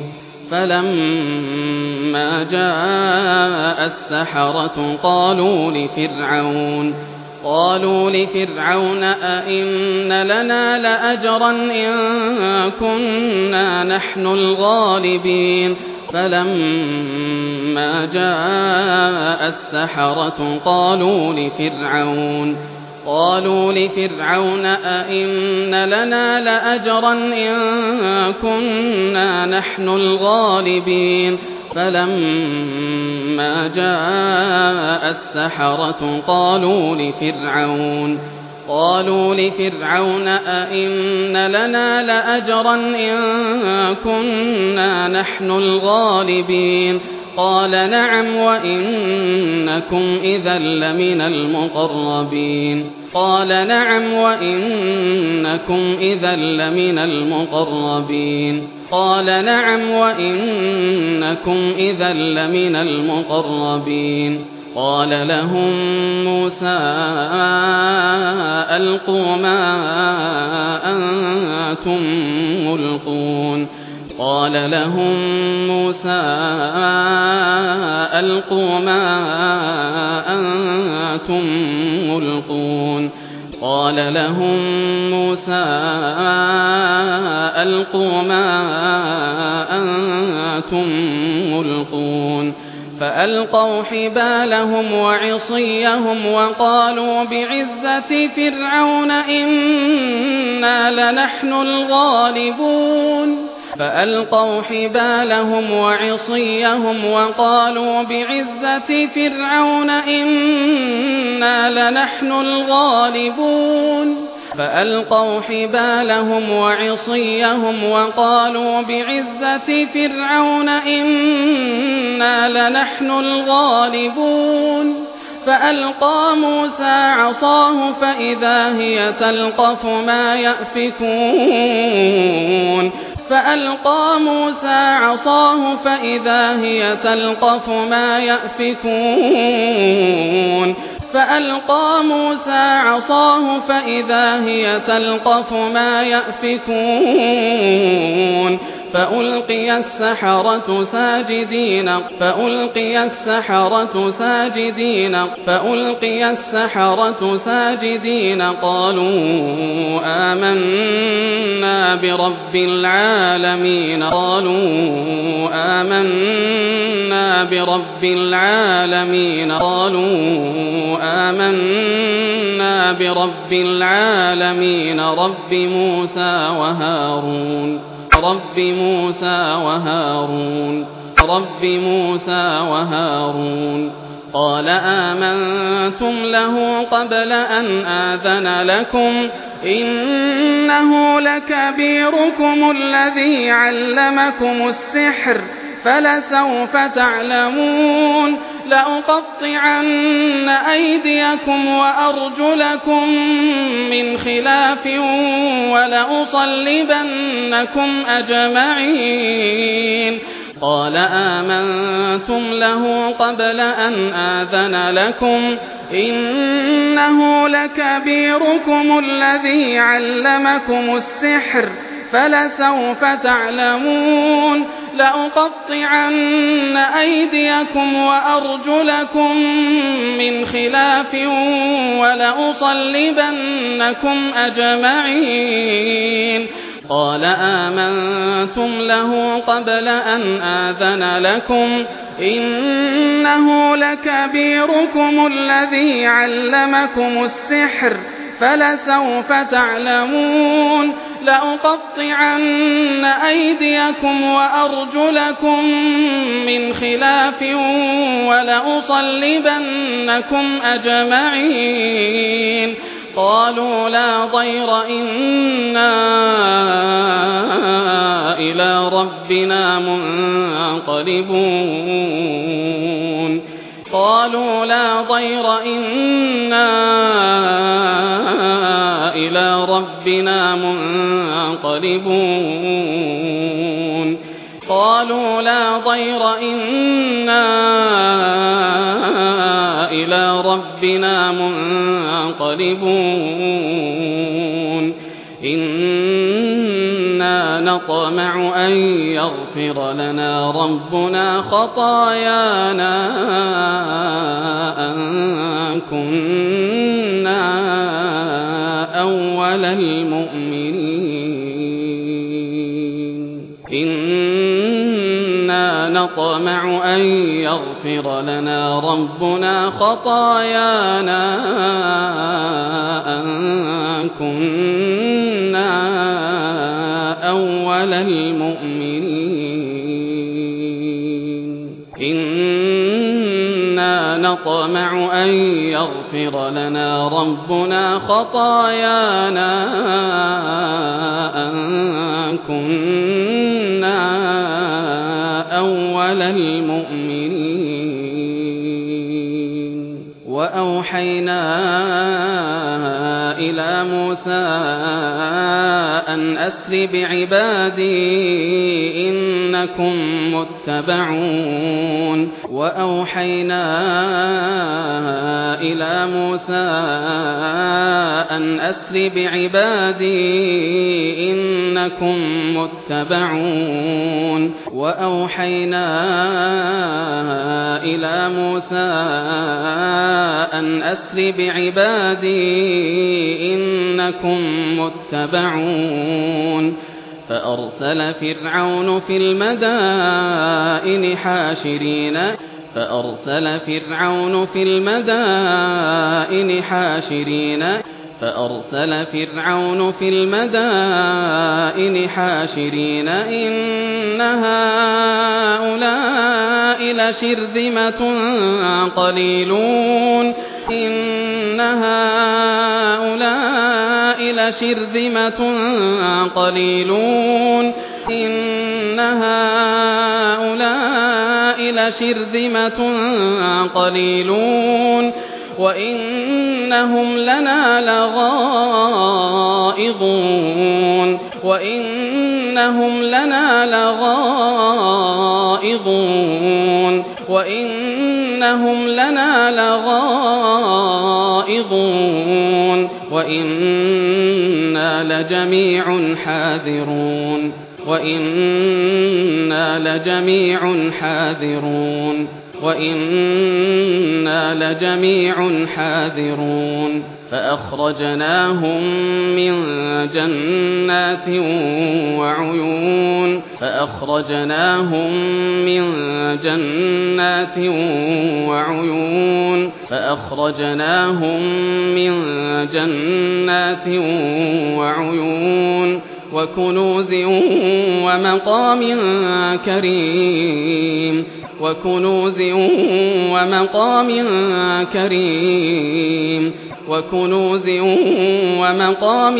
فلما جاء السحرة قالوا لفرعون قالوا لفرعون أئن لنا لأجرا إن كنا نحن الغالبين فلما جاء السحرة قالوا لفرعون قالوا لفرعون أئن لنا لأجرا إن كنا نحن الغالبين فلما جاء السحرة قالوا لفرعون قالوا لفرعون أئن لنا لأجرا إن كنا نحن الغالبين قال نعم وإنكم إذا لمن المقربين قال نعم وإنكم إذا لمن المقربين قال نعم وإنكم إذا لمن المقربين قال لهم موسى ألقوا ما أنتم ملقون قال لهم موسى ألقوا ما أنتم ملقون قال لهم موسى ألقوا ما أنتم ملقون فألقوا حبالهم وعصيهم وقالوا بعزة فرعون إنا لنحن الغالبون فألقوا حبالهم وعصيهم وقالوا بعزة فرعون إنا لنحن الغالبون فألقوا حبالهم وعصيهم وقالوا بعزة فرعون إنا لنحن الغالبون فألقى موسى عصاه فإذا هي تلقف ما يأفكون فألقى موسى عصاه فإذا هي تلقف ما يأفكون فألقى موسى عصاه فإذا هي تلقف ما يأفكون فألقي السحرة ساجدين فألقي السحرة ساجدين فألقي السحرة ساجدين قالوا آمنا برب العالمين قالوا آمنا برب العالمين قالوا آمنا برب العالمين رب موسى وهارون رب موسى وهارون رب موسى وهارون قال آمنتم له قبل أن آذن لكم إنه لكبيركم الذي علمكم السحر فلسوف تعلمون لأقطعن أيديكم وأرجلكم من خلاف ولأصلبنكم أجمعين قال آمنتم له قبل أن آذن لكم إنه لكبيركم الذي علمكم السحر فلسوف تعلمون لأقطعن أيديكم وأرجلكم من خلاف ولأصلبنكم أجمعين قال آمنتم له قبل أن آذن لكم إنه لكبيركم الذي علمكم السحر فلسوف تعلمون لأقطعن أيديكم وأرجلكم من خلاف ولأصلبنكم أجمعين قالوا لا ضير إنا إلى ربنا منقلبون قالوا لا ضير إنا إلى ربنا منقلبون قالوا لا ضير إنا إلى ربنا منقلبون إنا نطمع أن يغفر لنا ربنا خطايانا أن كنا أول المؤمنين إنا نطمع أن يغفر لنا ربنا خطايانا أن كنا أول المؤمنين إنا نطمع أن يغفر لنا ربنا خطايانا أن كنا أول المؤمنين وأوحينا إلى موسى أن أسر بعبادي إنكم متبعون وأوحينا إلى موسى أن أسر بعبادي إنكم متبعون وأوحينا إلى موسى أن أسر بعبادي إنكم متبعون فأرسل فرعون في المدائن حاشرين فأرسل فرعون في المدائن حاشرين فأرسل فرعون في المدائن حاشرين إن هؤلاء لشرذمة قليلون إن هؤلاء لشرذمة قليلون إن هؤلاء لشرذمة قليلون وإنهم لنا لغائظون وإنهم لنا لغائظون وإنهم لنا لغائظون وإنا لجميع حاذرون وإنا لجميع حاذرون وإنا لجميع حاذرون فأخرجناهم من جنات وعيون فأخرجناهم من جنات وعيون فأخرجناهم من جنات وعيون وكنوز ومقام كريم وكنوز ومقام كريم وكنوز ومقام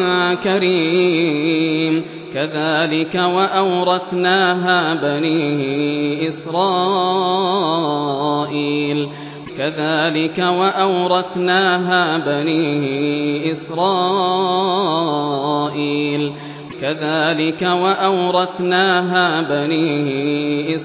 كريم كذلك وأورثناها بني إسرائيل كذلك وأورثناها بني إسرائيل كذلك وأورثناها بني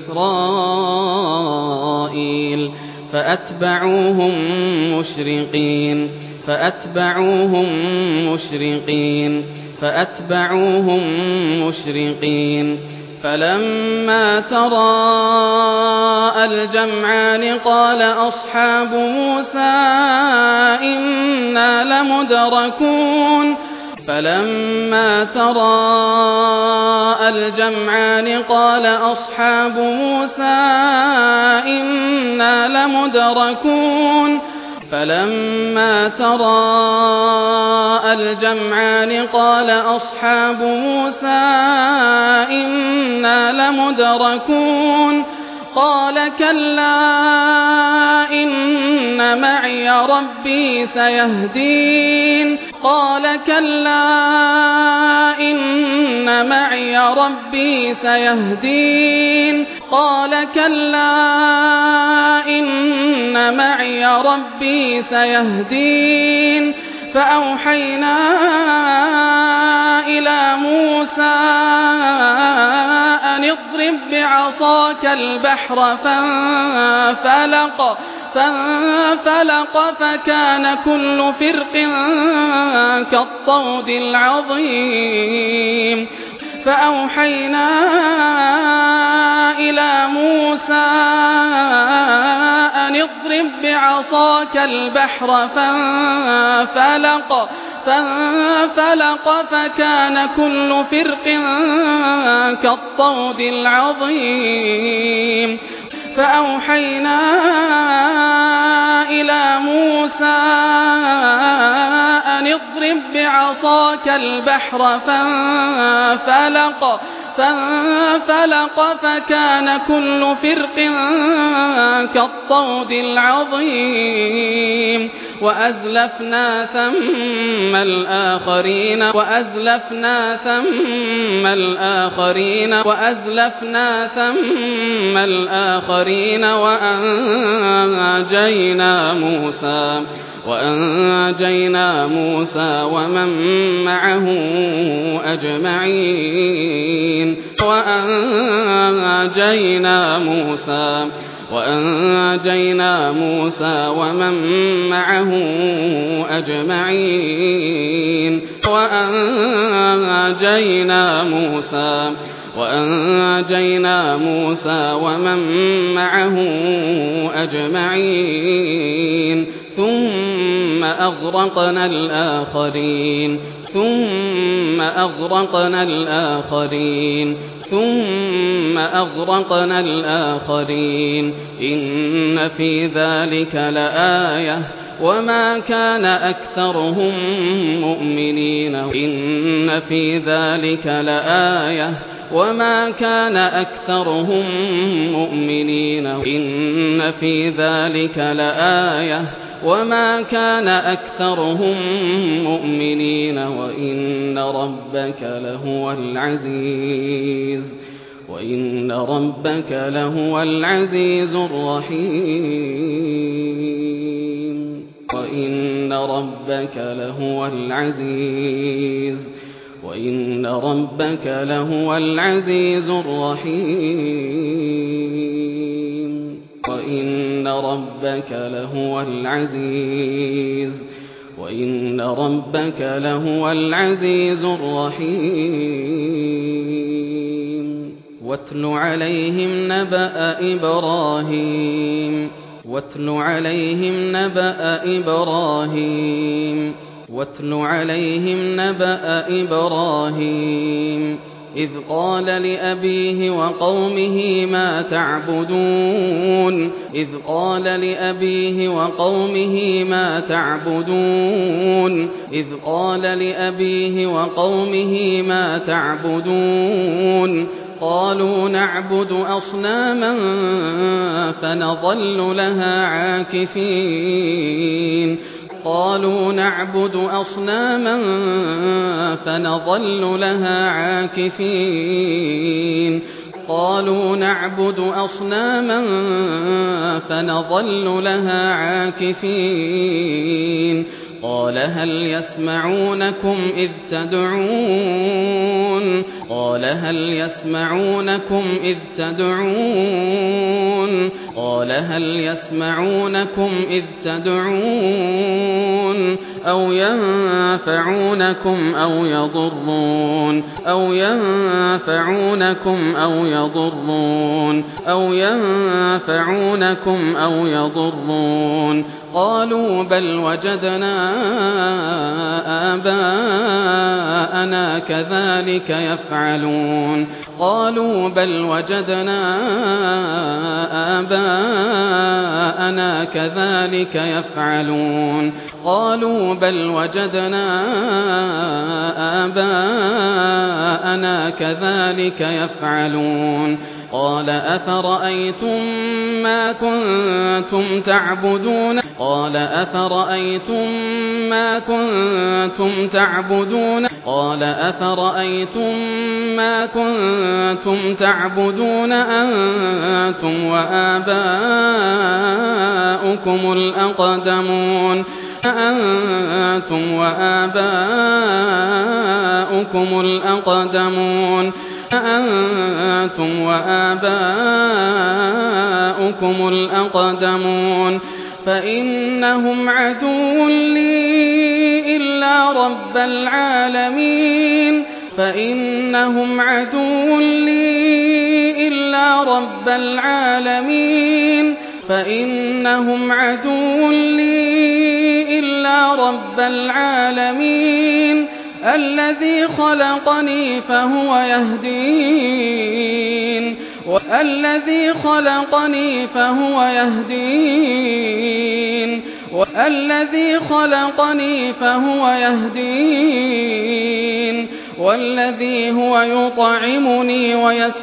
إسرائيل فأتبعوهم مشرقين فأتبعوهم مشرقين فأتبعوهم مشرقين فلما تراءى الجمعان قال أصحاب موسى إنا لمدركون فلما تراءى الجمعان قال أصحاب موسى إنا لمدركون فلما تراءى الجمعان قال أصحاب موسى إنا لمدركون قال كلا إن معي ربي سيهدين قال كلا إن معي ربي سيهدين قال كلا إن معي ربي سيهدين فأوحينا إلى موسى أن اضرب بعصاك البحر فانفلق فانفلق فكان كل فرق كالطود العظيم فأوحينا إلى موسى أن اضرب بعصاك البحر فانفلق فانفلق فكان كل فرق كالطود العظيم فأوحينا إلى موسى أن اضرب بعصاك البحر فانفلق فانفلق فكان كل فرق كالطود العظيم وأزلفنا ثم الآخرين وأزلفنا ثم الآخرين وأزلفنا ثم الآخرين وأنجينا موسى وأنجينا موسى ومن معه أجمعين وأنجينا موسى وأنجينا موسى ومن معه أجمعين وأنجينا موسى وأنجينا موسى ومن معه أجمعين ثم أغرقنا الآخرين ثم أغرقنا الآخرين ثم أغرقنا الآخرين إن في ذلك لآية وما كان أكثرهم مؤمنين إن في ذلك لآية وما كان أكثرهم مؤمنين إن في ذلك لآية وما كان أكثرهم مؤمنين وإن ربك لهو العزيز وإن ربك لهو العزيز الرحيم وإن ربك لهو العزيز وإن ربك لهو العزيز الرحيم وإن ربك لهو العزيز وإن ربك لهو العزيز الرحيم واتل عليهم نبأ إبراهيم واتل عليهم نبأ إبراهيم واتل عليهم نبأ إبراهيم إذ قال لأبيه وقومه ما تعبدون إذ قال لأبيه وقومه ما تعبدون إذ قال لأبيه وقومه ما تعبدون قالوا نعبد أصناما فنظل لها عاكفين قالوا نعبد أصناما فنظل لها عاكفين قالوا نعبد أصناما فنظل لها عاكفين قال هل يسمعونكم إذ تدعون قال هل يسمعونكم إذ تدعون قال هل يسمعونكم إذ تدعون أو ينفعونكم أو يضرون أو ينفعونكم أو يضرون أو ينفعونكم أو يضرون قالوا بل وجدنا آباءنا كذلك يفعلون قالوا بل وجدنا آباءنا كذلك يفعلون قالوا بل وجدنا آباءنا كذلك يفعلون قال أفرأيتم ما كنتم تعبدون قال أفرأيتم ما كنتم تعبدون قال أفرأيتم ما كنتم تعبدون أنتم وآباؤكم الأقدمون أنتم وآباؤكم الأقدمون أنتم وآباؤكم الأقدمون فإنهم عدو لي إلا رب العالمين فإنهم عدو لي إلا رب العالمين فإنهم عدو لي إلا رب العالمين الذي خلقني فهو يهدين والذي خلقني فهو يهدين والذي خلقني فهو يهدين والذي هو يطعمني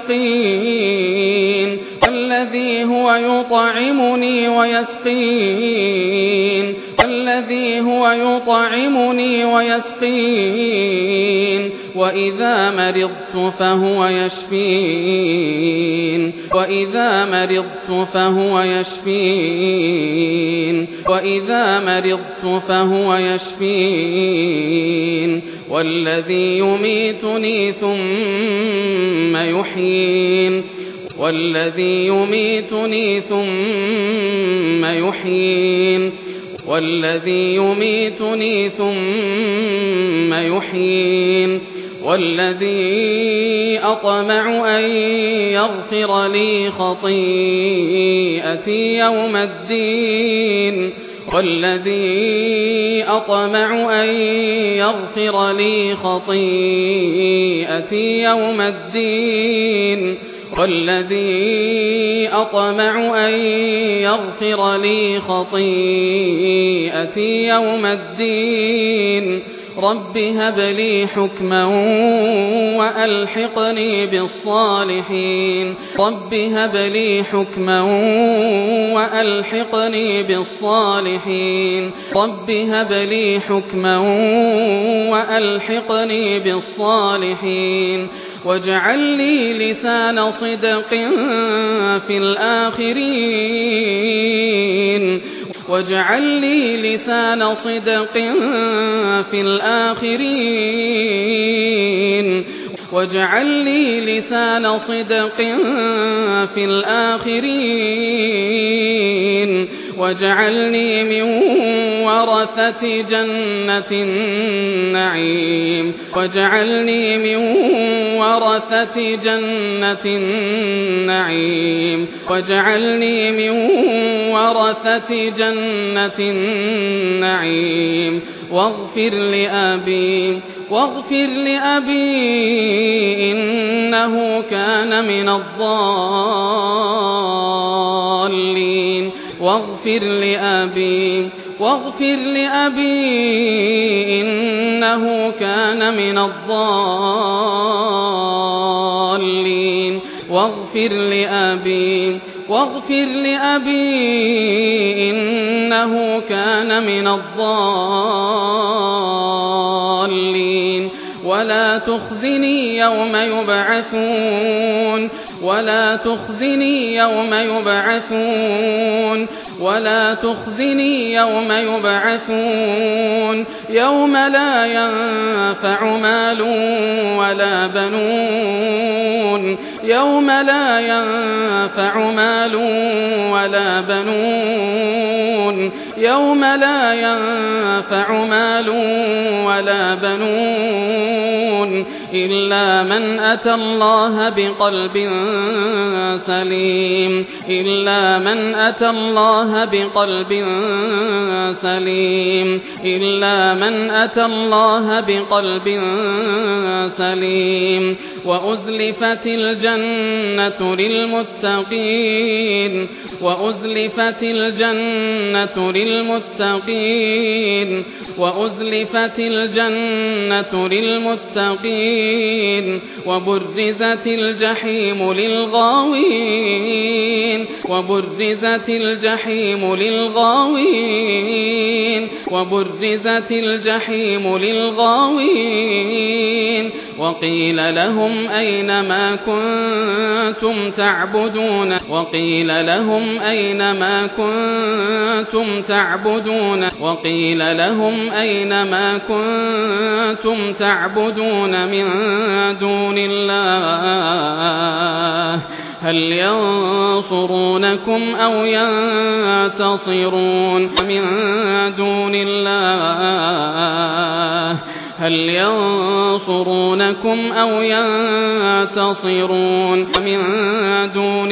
ويسقين والذي هو يطعمني ويسقين والذي هو يطعمني ويسقين وإذا مرضت فهو يشفين وإذا مرضت فهو يشفين وإذا مرضت فهو يشفين والذي يميتني ثم يحيين والذي يميتني ثم يحيين والذي يميتني ثم يحيين والذي أطمع أن يغفر لي خطيئتي يوم الدين والذي أطمع أن يغفر لي خطيئتي يوم الدين والذي أطمع أن يغفر لي خطيئتي يوم الدين رب هب لي حكما وألحقني بالصالحين رب هب لي حكما وألحقني بالصالحين رب هب لي حكما وألحقني بالصالحين واجعل لي لسان صدق في الآخرين واجعل لي لسان صدق في الآخرين واجعل لي لسان صدق في الآخرين واجعلني من ورثة جنة النعيم واجعلني من ورثة جنة النعيم واجعلني من ورثة جنة النعيم واغفر لأبي واغفر لأبي إنه كان من الضالين واغفر لأبي واغفر لأبي إنه كان من الضالين واغفر لأبي واغفر لأبي إنه كان من الضالين ولا تخزني يوم يبعثون ولا تخزني يوم يبعثون ولا تخزني يوم يبعثون يوم لا ينفع مال ولا بنون يوم لا ينفع مال ولا بنون يوم لا ينفع مال ولا بنون إلا من أتى الله بقلب سليم إلا من أتى الله بقلب سليم إلا من أتى الله بقلب سليم وأزلفت الجنة للمتقين وأزلفت الجنة للمتقين وأزلفت الجنة للمتقين وبرزت الجحيم للغاوين وبرزت الجحيم للغاوين وبرزت الجحيم للغاوين وقيل لهم أين ما كنتم تعبدون وقيل لهم أين ما كنتم تعبدون وقيل لهم أين ما كنتم تعبدون من دون الله هل ينصرونكم أو ينتصرون من دون الله هل ينصرونكم أو ينتصرون من دون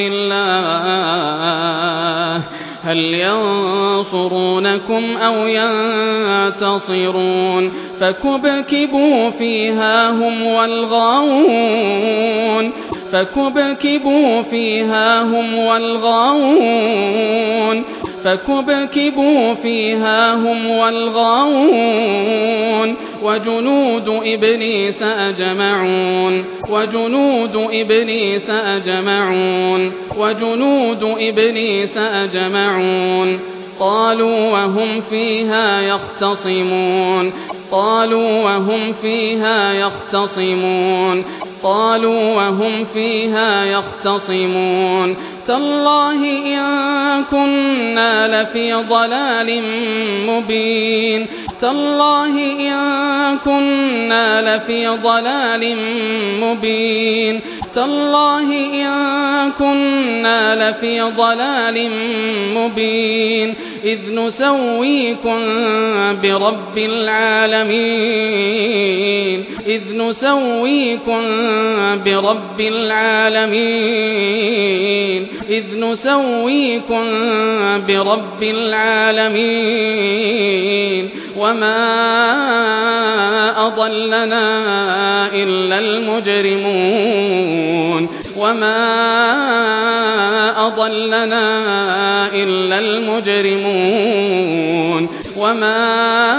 الله هل ينصرونكم أو ينتصرون فكبكبوا فيها هم والغاوون فكبكبوا فيها هم والغاوون فكبكبوا فيها هم والغاوون وجنود إبليس أجمعون وجنود إبليس أجمعون وجنود إبليس أجمعون قالوا وهم فيها يختصمون قالوا وهم فيها يختصمون قالوا وهم فيها يختصمون تالله إن كنا لفي ضلال مبين تالله إن كنا لفي ضلال مبين تالله إن كنا لفي ضلال مبين إذ نسويكم برب العالمين إذ نسويكم برب العالمين إذ نسويكم برب العالمين وما أضلنا إلا المجرمون وما أضلنا إلا المجرمون وما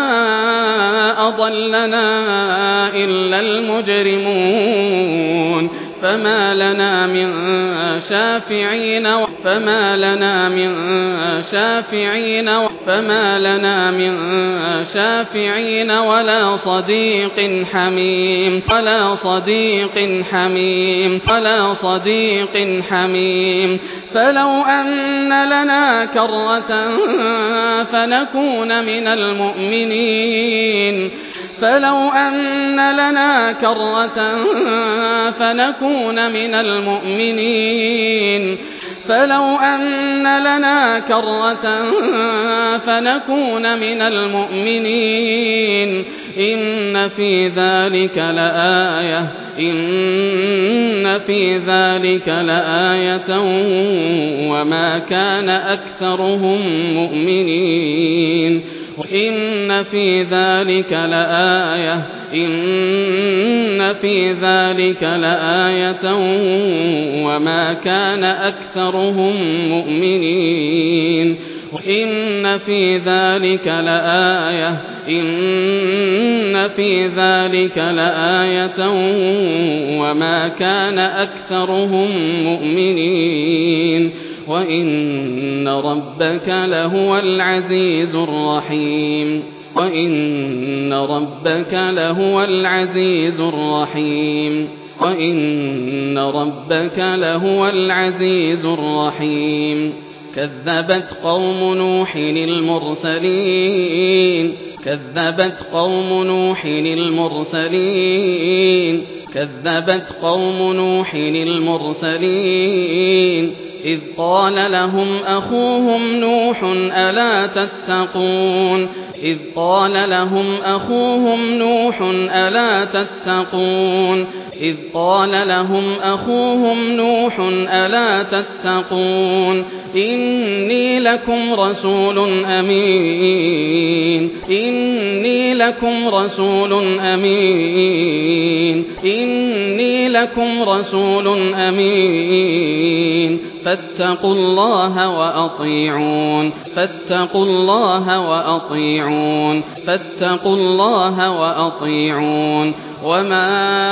أضلنا إلا المجرمون فما لنا من شافعين فما لنا من شافعين فما لنا من شافعين ولا صديق حميم ولا صديق حميم ولا صديق حميم فلو أن لنا كرة فنكون من المؤمنين فلو أن لنا كرة فنكون من المؤمنين فلو أن لنا كرة فنكون من المؤمنين إن في ذلك لآية إن في ذلك لآية وما كان أكثرهم مؤمنين إن في ذلك لآية إن في ذلك لآية وما كان أكثرهم مؤمنين إن في ذلك لآية إن في ذلك لآية وما كان أكثرهم مؤمنين وإن ربك لهو العزيز الرحيم وإن ربك لهو العزيز الرحيم وإن ربك لهو العزيز الرحيم كذبت قوم نوح المرسلين كذبت قوم نوح المرسلين كذبت قوم نوح المرسلين إذ قال لهم أخوهم نوح ألا تتقون إذ قال لهم أخوهم نوح ألا تتقون إذ قال لهم أخوهم نوح ألا تتقون إني لكم رسول أمين إني لكم رسول أمين إني لكم رسول أمين فاتقوا الله وأطيعون فاتقوا الله وأطيعون فاتقوا الله وأطيعون وما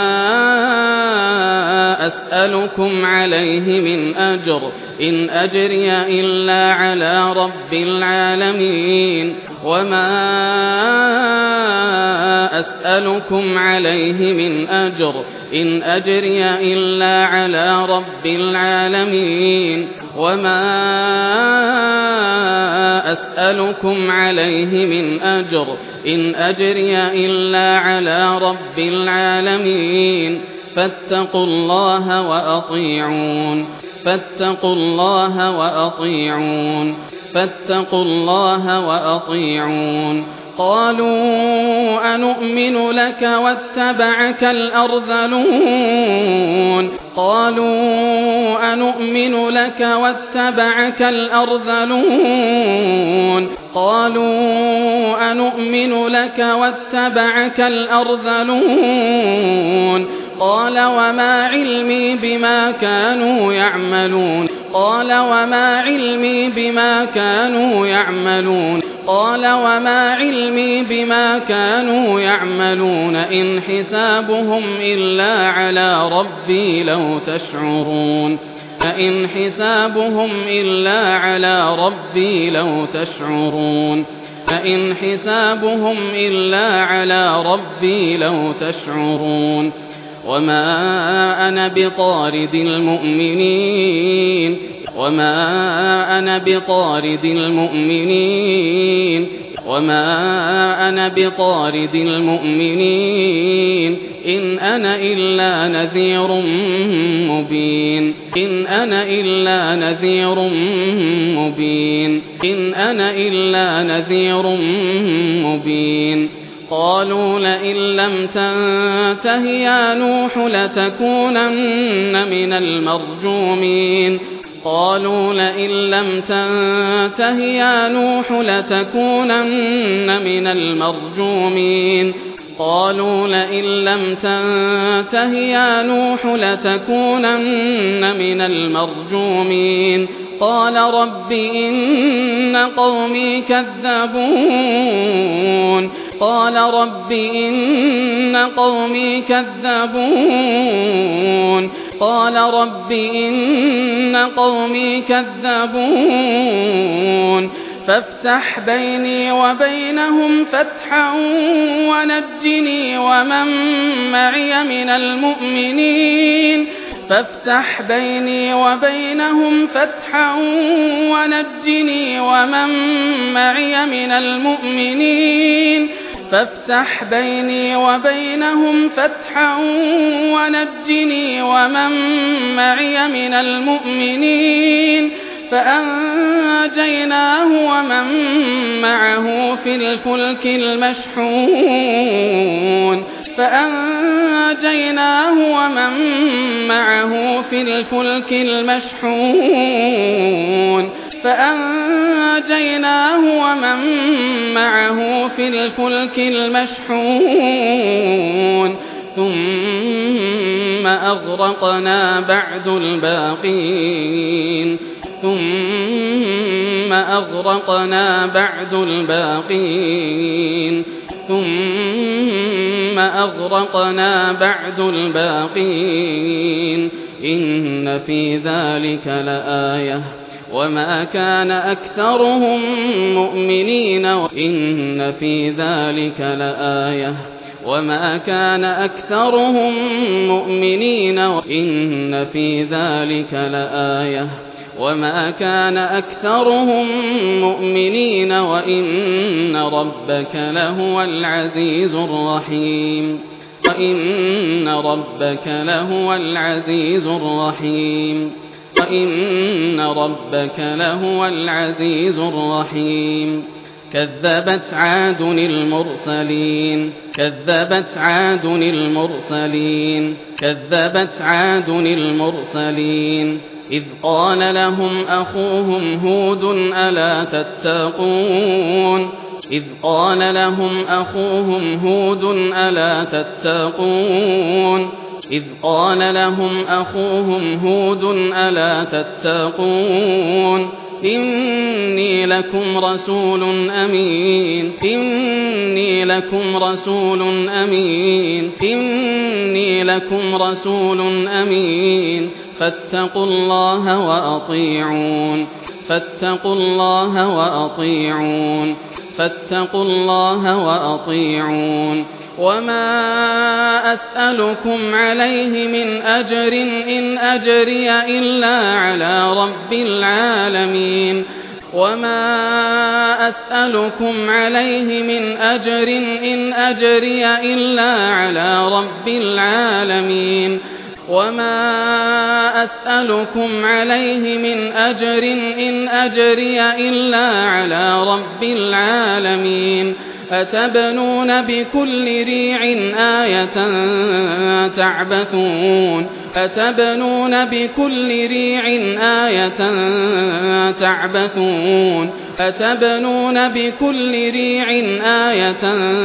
أسألكم عليه من أجر إن أجري إلا على رب العالمين وما أسألكم عليه من أجر إن أجري إلا على رب العالمين وما أسألكم عليه من أجر إن أجري إلا على رب العالمين فاتقوا الله وأطيعون فاتقوا الله وأطيعون فاتقوا الله وأطيعون قالوا أنؤمن لك واتبعك الأرذلون قالوا أنؤمن لك واتبعك الأرذلون قالوا أنؤمن لك واتبعك الأرذلون قال وما علمي بما كانوا يعملون قال وما علمي بما كانوا يعملون قال وما علمي بما كانوا يعملون إن حسابهم إلا على ربي لو تشعرون إن حسابهم إلا على ربي لو تشعرون إن حسابهم إلا على ربي لو تشعرون وما أنا بطارد المؤمنين وما أنا بطارد المؤمنين وما أنا بطارد المؤمنين إن أنا إلا نذير مبين إن أنا إلا نذير مبين إن أنا إلا نذير مبين قالوا لئن لم تنته يا نوح لتكونن من المرجومين قالوا لئن لم تنته يا نوح لتكونن من المرجومين قالوا لئن لم تنته يا نوح لتكونن من المرجومين قال رب إن قومي كذبون قال رب إن قومي كذبون قال رب إن قومي كذبون فافتح بيني وبينهم فتحا ونجني ومن معي من المؤمنين فافتح بيني وبينهم فتحا ونجني ومن معي من المؤمنين فافتح بيني وبينهم فتحا ونجني ومن معي من المؤمنين فأنجيناه ومن معه في الفلك المشحون فأنجيناه ومن معه في الفلك المشحون فأنجيناه ومن معه في الفلك المشحون ثم أغرقنا بعد الباقين ثم أغرقنا بعد الباقين ثم أغرقنا بعد الباقين إن في ذلك لآية وما كان أكثرهم مؤمنين إن في ذلك لآية وما كان أكثرهم مؤمنين إن في ذلك لآية وما كان أكثرهم مؤمنين وإن ربك لهو العزيز الرحيم وإن ربك لهو العزيز الرحيم وإن ربك لهو العزيز الرحيم كذبت عاد المرسلين كذبت عاد المرسلين كذبت عاد المرسلين إذ قال لهم أخوهم هود ألا تتقون إذ قال لهم أخوهم هود ألا تتقون إذ قال لهم أخوهم هود ألا تتقون إني لكم رسول أمين إني لكم رسول أمين إني لكم رسول أمين فاتقوا الله وأطيعون فاتقوا الله وأطيعون فاتقوا الله وأطيعون وما أسألكم عليه من أجر إن أجري إلا على رب العالمين وما أسألكم عليه من أجر إن أجري إلا على رب العالمين وما أسألكم عليه من أجر إن أجري إلا على رب العالمين أتبنون بكل ريع آية تعبثون أتبنون بكل ريع آية تعبثون أتبنون بكل ريع آية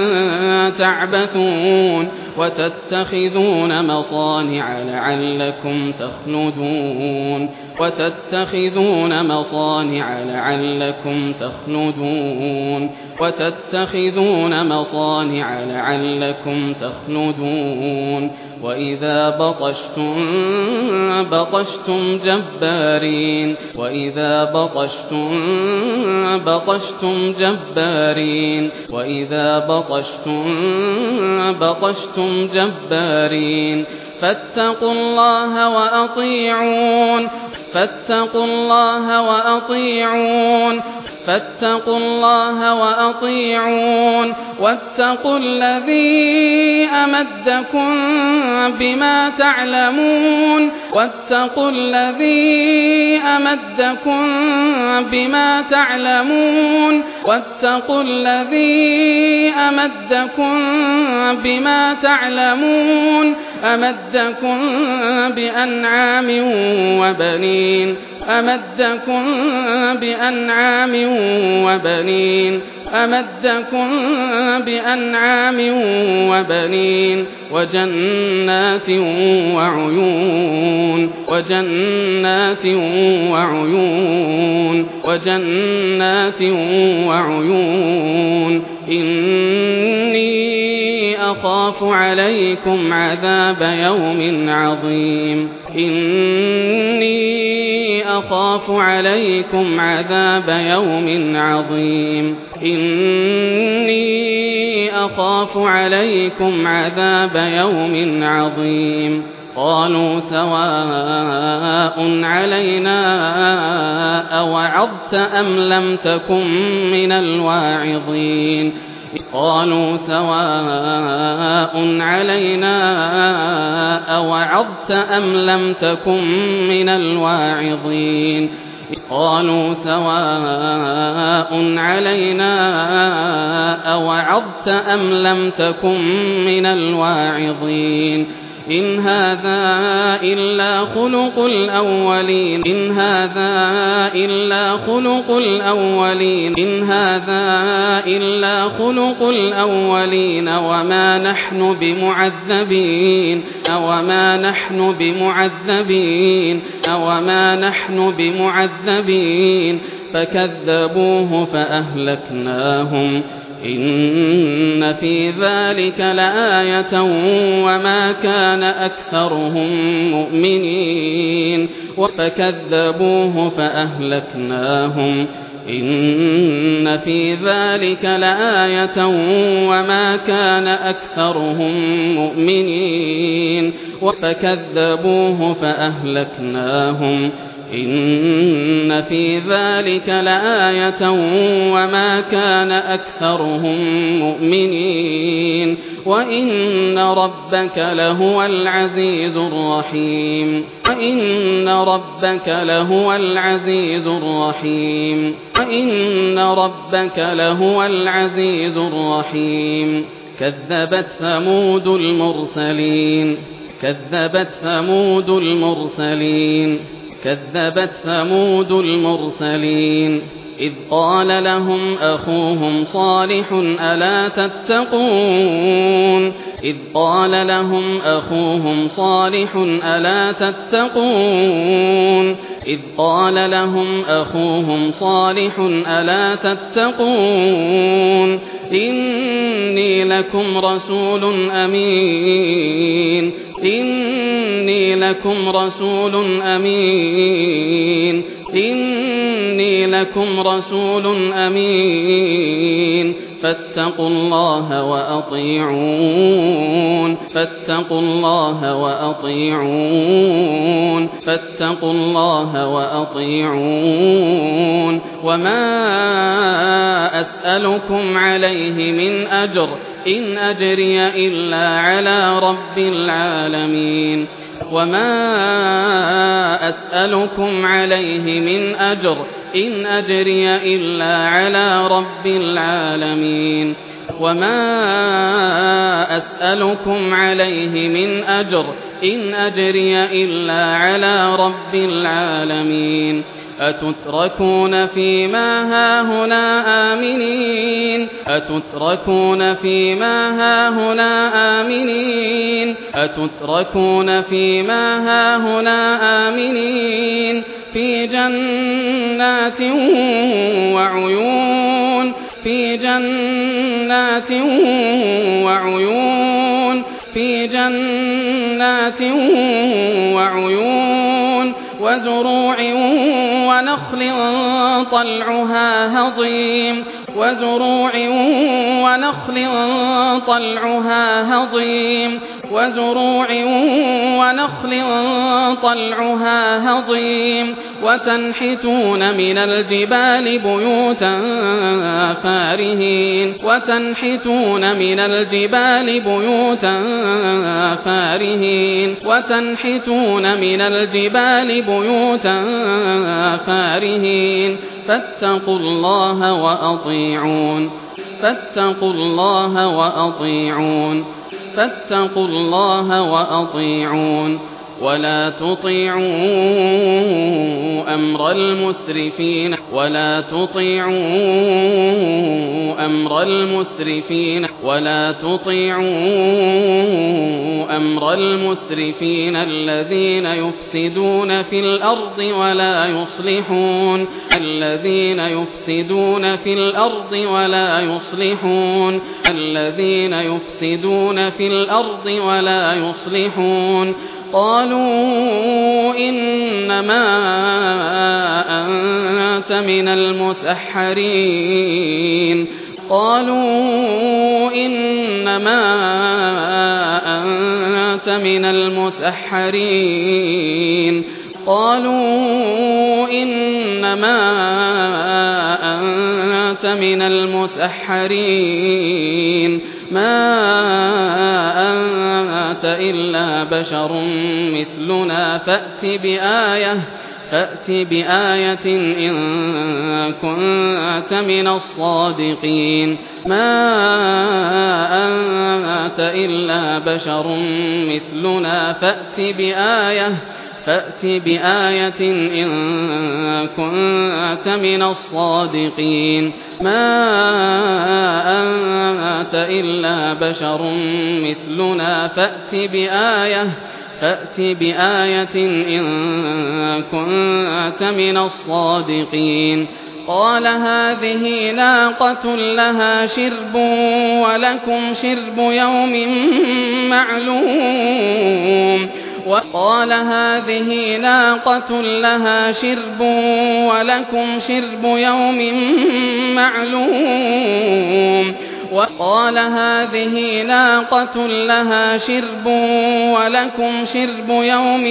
تعبثون وتتخذون مصانع لعلكم تخلدون وتتخذون مصانع لعلكم تخلدون وتتخذون مصانع لعلكم تخلدون وإذا بطشتم بطشتم جبارين وإذا بطشتم بطشتم جبارين وإذا بطشتم بطشتم جبارين فاتقوا الله وأطيعون فاتقوا الله وأطيعون فاتقوا الله وأطيعون واتقوا الذي أمدكم بما تعلمون واتقوا الذي أمدكم بما تعلمون واتقوا الذي أمدكم بما تعلمون أمدكم بأنعام وبنين أمدكم بأنعام وبنين أمدكم بأنعام وبنين وجنات وعيون وجنات وعيون وجنات وعيون إني أخاف عليكم عذاب يوم عظيم إني أخاف عليكم عذاب يوم عظيم إني أخاف عليكم عذاب يوم عظيم قالوا سواء علينا أوعظت أم لم تكن من الواعظين قالوا سواء علينا أوعظت أم لم تكن من الواعظين قالوا سواء علينا أوعظت أم لم تكن من الواعظين إن هذا إلا خلق الأولين إن هذا إلا خلق الأولين إن هذا إلا خلق الأولين وما نحن بمعذبين وما نحن بمعذبين وما نحن بمعذبين فكذبوه فأهلكناهم إن في ذلك لآية وما كان أكثرهم مؤمنين فكذبوه فأهلكناهم إن في ذلك لآية وما كان أكثرهم مؤمنين فكذبوه فأهلكناهم إن في ذلك لآية وما كان أكثرهم مؤمنين وإن ربك لهو العزيز الرحيم وإن ربك لهو العزيز الرحيم وإن ربك لهو العزيز الرحيم كذبت ثمود المرسلين كذبت ثمود المرسلين كذبت ثمود المرسلين إذ قال لهم أخوهم صالح ألا تتقون إذ قال لهم أخوهم صالح ألا تتقون إذ قال لهم أخوهم صالح ألا تتقون إني لكم رسول أمين إني لكم رسول أمين إني لكم رسول أمين فاتقوا الله وأطيعون فاتقوا الله وأطيعون فاتقوا الله وأطيعون وما أسألكم عليه من أجر إن أجري إلا على رب العالمين وما أسألكم عليه من أجر إن أجري إلا على رب العالمين وما أسألكم عليه من أجر إن أجري إلا على رب العالمين أتتركون فيما هاهنا آمنين أتتركون فيما هاهنا آمنين أتتركون فيما هاهنا آمنين في جنات وعيون في جنات وعيون في جنات وعيون وزروع ونخل طلعها هضيم وزروع ونخل طلعها هضيم وزروع ونخل طلعها هضيم وتنحتون من الجبال بيوتا فارهين وتنحتون من الجبال بيوتا فارهين وتنحتون من الجبال بيوتا فارهين فاتقوا الله وأطيعون فاتقوا الله وأطيعون فاتقوا الله وأطيعون ولا تطيعوا أمر المسرفين ولا تطيعوا أمر المسرفين ولا تطيعوا أمر المسرفين الذين يفسدون في الأرض ولا يصلحون الذين يفسدون في الأرض ولا يصلحون الذين يفسدون في الأرض ولا يصلحون قالوا إنما أنت من المسحرين قالوا إنما أنت من المسحرين قالوا إنما أنت من المسحرين ما أنت إلا بشر مثلنا فأت بآية فأت بآية إن كنت من الصادقين ما أنت إلا بشر مثلنا فأت بآية فأت بآية إن كنت من الصادقين ما أنت إلا بشر مثلنا فأت بآية فأت بآية إن كنت من الصادقين قال هذه ناقة لها شرب ولكم شرب يوم معلوم وقال هذه ناقة لها شرب ولكم شرب يوم معلوم وقال هذه ناقة لها شرب ولكم شرب يوم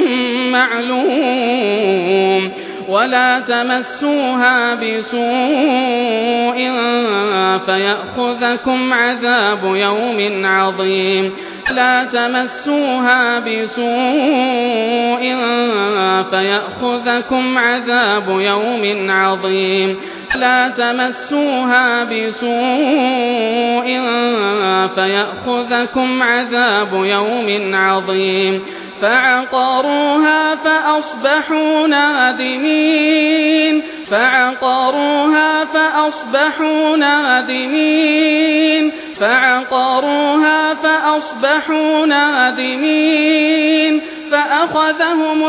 معلوم ولا تمسوها بسوء فيأخذكم عذاب يوم عظيم لا تمسوها بسوء فيأخذكم عذاب يوم عظيم لا تمسوها بسوء فيأخذكم عذاب يوم عظيم فعقروها فأصبحوا نادمين فعقروها فأصبحوا نادمين فعقروها فأصبحوا نادمين فأخذهم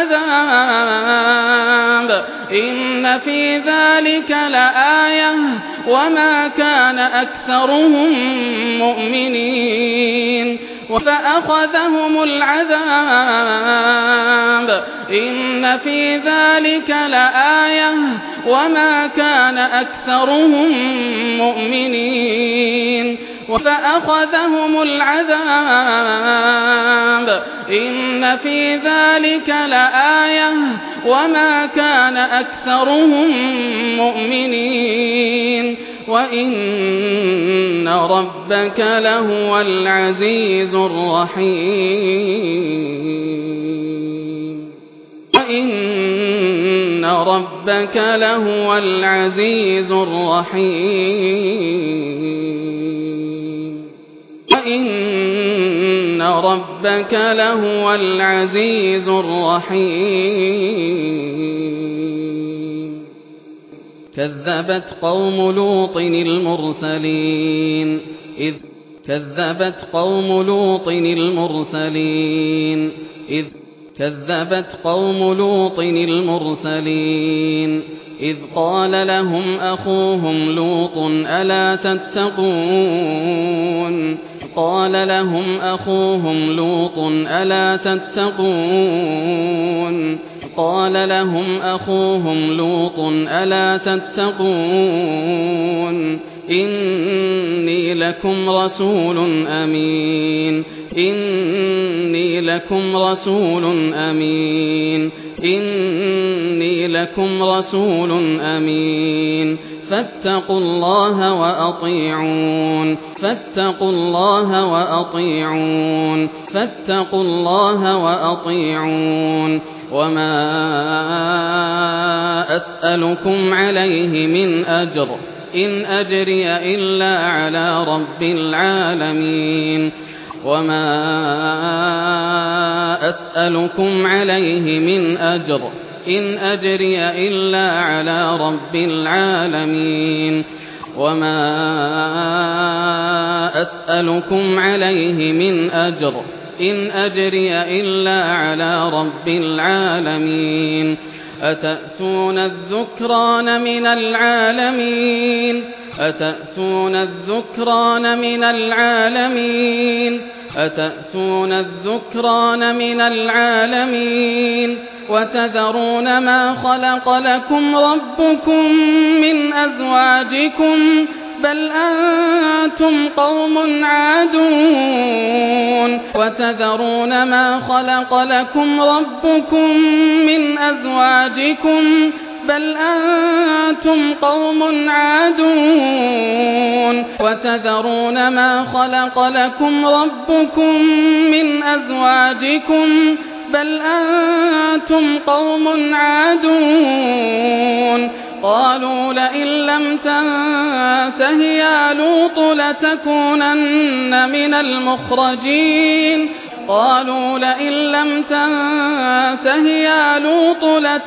العذاب إن في ذلك لآية وما كان أكثرهم مؤمنين فأخذهم العذاب إن في ذلك لآية وما كان أكثرهم مؤمنين فأخذهم العذاب إن في ذلك لآية وما كان أكثرهم مؤمنين وإن ربك لهو العزيز الرحيم وإن ربك لهو العزيز الرحيم وإن ربك لهو العزيز الرحيم كذبت قوم لوط المرسلين إذ كذبت قوم لوط المرسلين إذ كذبت قوم لوط المرسلين إذ قال لهم أخوهم لوط ألا تتقون قال لهم أخوهم لوط ألا تتقون قال لهم أخوهم لوط ألا تتقون إني لكم رسول أمين إني لكم رسول أمين إني لكم رسول أمين فاتقوا الله وأطيعون فاتقوا الله وأطيعون فاتقوا الله وأطيعون وما أسألكم عليه من أجر إن أجري إلا على رب العالمين وما أسألكم عليه من أجر إن أجري إلا على رب العالمين وما أسألكم عليه من أجر إن أجري إلا على رب العالمين أتأتون الذكران من العالمين أتأتون الذكران من العالمين أتأتون الذكران من العالمين وتذرون ما خلق لكم ربكم من أزواجكم بل أنتم قوم عادون وتذرون ما خلق لكم ربكم من أزواجكم بل أنتم قوم عادون وتذرون ما خلق لكم ربكم من أزواجكم بل أنتم قوم عادون قالوا لئن لم تنته يا لوط لتكونن من المخرجين قالوا لئن لم تنته يا لوط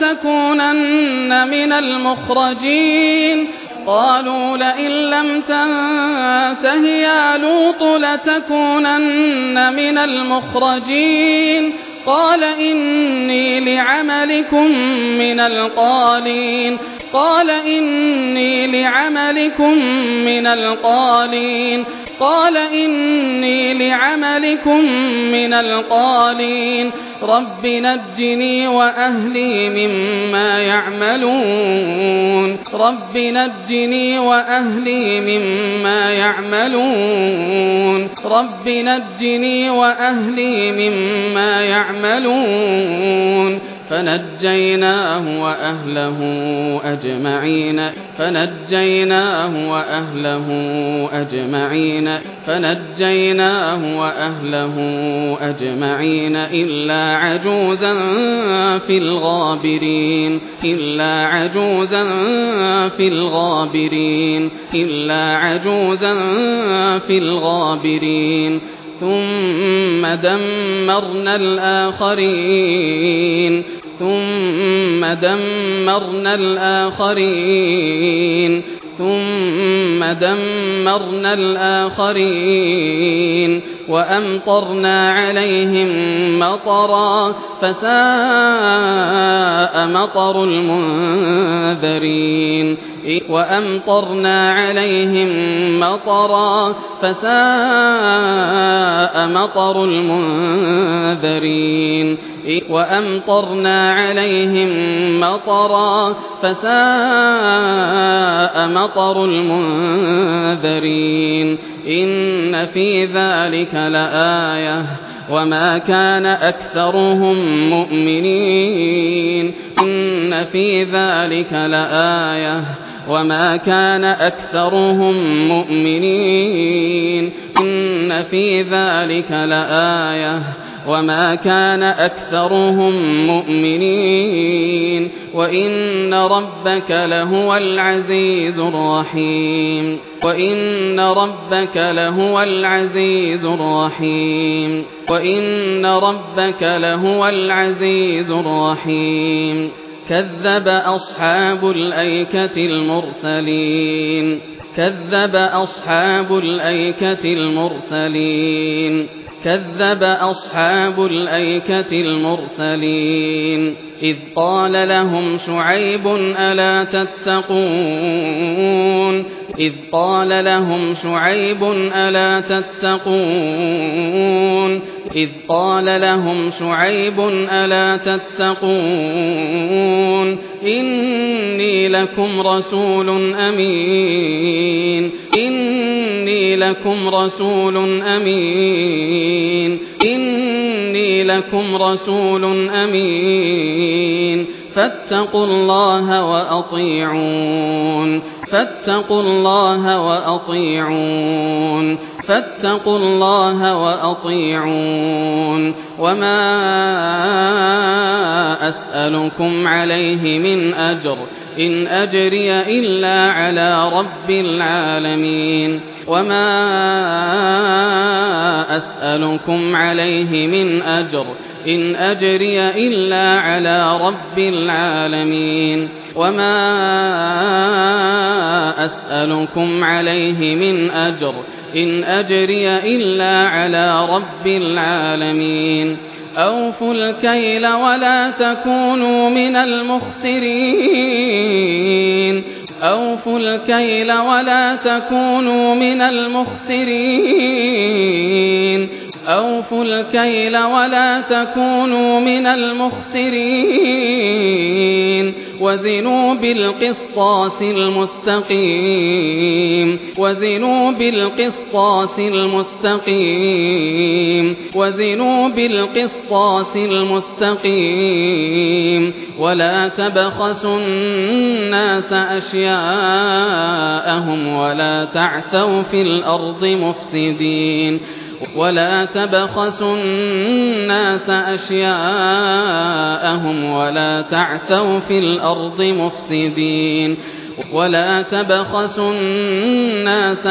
لتكونن من المخرجين قالوا لئن لم تنته يا لوط لتكونن من المخرجين قال إني لعملكم من القالين قال إني لعملكم من القالين قال إني لعملكم من القالين رب نجني وأهلي مما يعملون رب نجني وأهلي مما يعملون رب نجني وأهلي مما يعملون فنجيناه وأهله أجمعين فنجيناه وأهله أجمعين فنجيناه وأهله أجمعين إلا عجوزا في الغابرين إلا عجوزا في الغابرين إلا عجوزا في الغابرين ثم دمرنا الآخرين ثم دمرنا الآخرين ثم دمرنا الآخرين وأمطرنا عليهم مطرا فساء مطر المنذرين وأمطرنا عليهم مطرا فساء مطر المنذرين وأمطرنا عليهم مطرا فساء مطر المنذرين إن في ذلك لآية وما كان أكثرهم مؤمنين إن في ذلك لآية وما كان أكثرهم مؤمنين إن في ذلك لآية وما كان أكثرهم مؤمنين وإن ربك لهو العزيز الرحيم وإن ربك لهو العزيز الرحيم وإن ربك لهو العزيز الرحيم كذب أصحاب الأيكة المرسلين كذب أصحاب الأيكة المرسلين كذب أصحاب الأيكة المرسلين إذ قال لهم شعيب ألا تتقون إذ قال لهم شعيب ألا تتقون إذ قال لهم شعيب ألا تتقون إني لكم رسول أمين إني لكم رسول أمين إني لكم رسول أمين فاتقوا الله وأطيعون فاتقوا الله وأطيعون فاتقوا الله وأطيعون وما أسألكم عليه من أجر إن أجري إلا على رب العالمين وما أسألكم عليه من أجر إن أجري إلا على رب العالمين وما أسألكم عليه من أجر إن أجري إلا على رب العالمين أوفوا الكيل ولا تكونوا من المخسرين أوفوا الكيل ولا تكونوا من المخسرين أوفوا الكيل ولا تكونوا من المخسرين وزنوا بالقسطاس المستقيم وزنوا بالقسطاس المستقيم وزنوا بالقسطاس المستقيم ولا تبخسوا الناس أشياءهم ولا تعثوا في الأرض مفسدين ولا تبخسوا الناس أشياءهم ولا تعثوا في الأرض مفسدين ولا تبخسوا الناس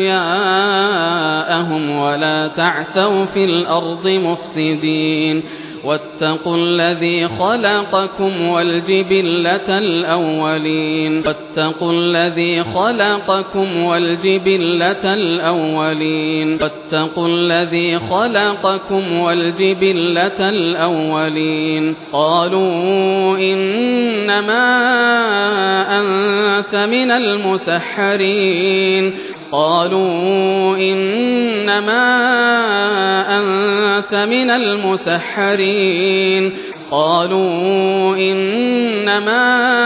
أشياءهم ولا تعثوا في الأرض مفسدين واتقوا الذي خلقكم والجبلة الأولين واتقوا الذي خلقكم والجبلة الأولين واتقوا الذي خلقكم والجبلة الأولين قالوا إنما أنت من المسحرين قالوا إنما أنت من المسحرين قالوا إنما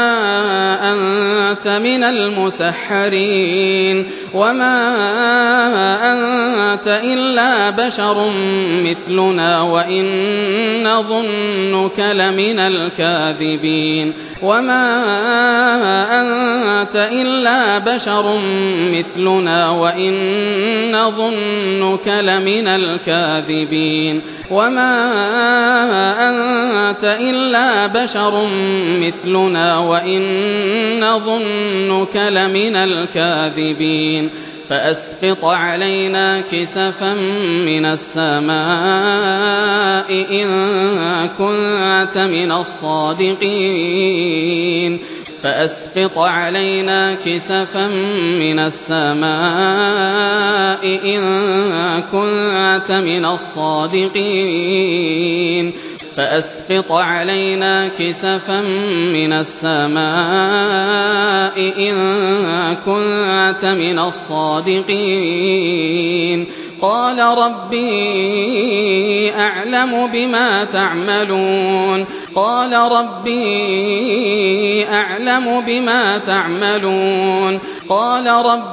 أنت من المسحرين وما أنت إلا بشر مثلنا وإن نظنك لمن الكاذبين وما أنت إلا بشر مثلنا وإن نظنك لمن الكاذبين وما أنت إلا بشر مثلنا وإن نظنك لمن الكاذبين فأسقط علينا كسفا من السماء إن كنت من الصادقين فأسقط علينا كسفا من السماء إن كنت من الصادقين فأسقط علينا كسفا من السماء إن كنت من الصادقين قال ربي أعلم بما تعملون قال ربي أعلم بما تعملون قال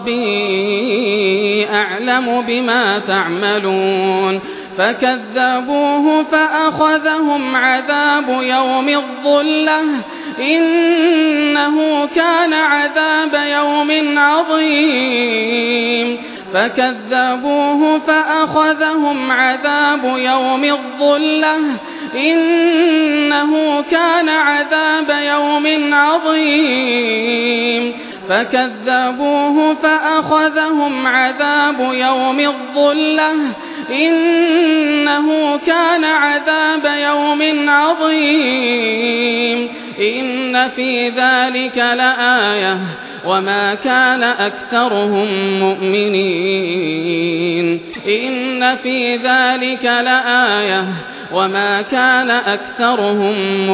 ربي أعلم بما تعملون فكذبوه فأخذهم عذاب يوم الظلة إنه كان عذاب يوم عظيم فكذبوه فأخذهم عذاب يوم الظلة إنه كان عذاب يوم عظيم فكذبوه فأخذهم عذاب يوم الظلة إنه كان عذاب يوم عظيم إن في ذلك لآية وما كان أكثرهم مؤمنين إن في ذلك لآية وما كان أكثرهم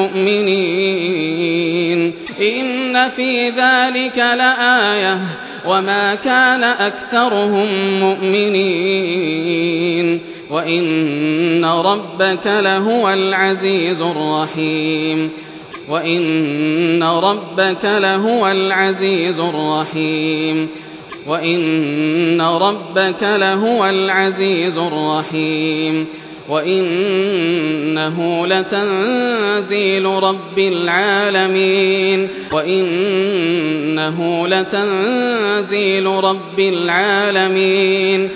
مؤمنين إن في ذلك لآية وما كان أكثرهم مؤمنين وإن ربك لهو العزيز الرحيم وإن ربك لهو العزيز الرحيم وإن ربك لهو العزيز الرحيم وإنه لتنزيل رب العالمين وإنه لتنزيل رب العالمين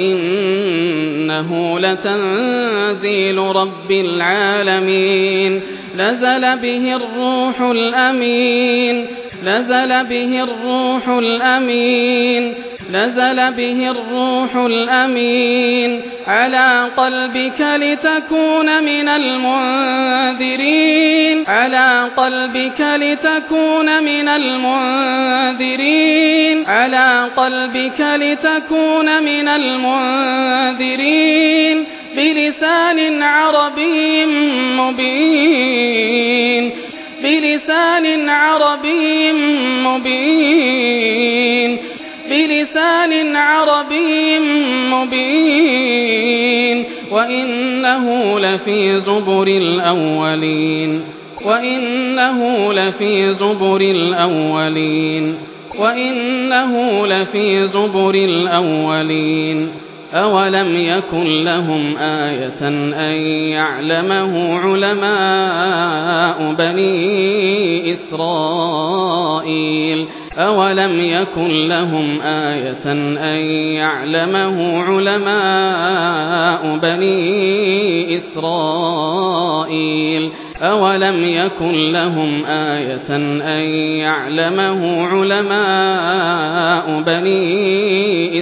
وإنه لتنزيل رب العالمين نزل به الروح الأمين نزل به الروح الأمين نزل به الروح الأمين على قلبك لتكون من المنذرين على قلبك لتكون من المنذرين على قلبك لتكون من المنذرين بلسان عربي مبين بلسان عربي مبين بلسان عربي مبين وإنه لفي زبر الأولين وإنه لفي زبر الأولين وإنه لفي زبر الأولين أولم يكن لهم آية أن يعلمه علماء بني إسرائيل أولم يكن لهم آية أن يعلمه علماء بني إسرائيل أولم يكن لهم آية أن يعلمه علماء بني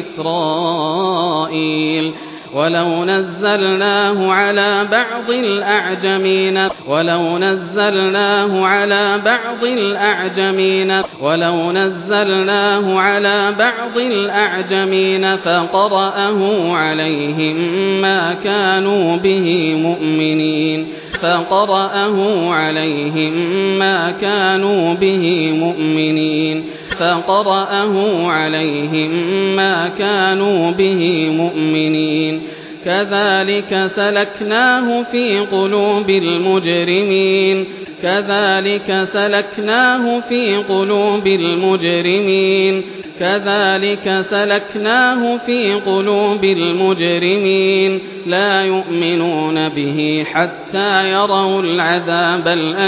إسرائيل ولو نزلناه على بعض الأعجمين ولو نزلناه على بعض الأعجمين ولو نزلناه على بعض الأعجمين فقرأه عليهم ما كانوا به مؤمنين فقرأه عليهم ما كانوا به مؤمنين فقرأه عليهم ما كانوا به مؤمنين كذلك سلكناه في قلوب المجرمين كذلك سلكناه في قلوب المجرمين كذلك سلكناه في قلوب المجرمين لا يؤمنون به حتى يروا العذاب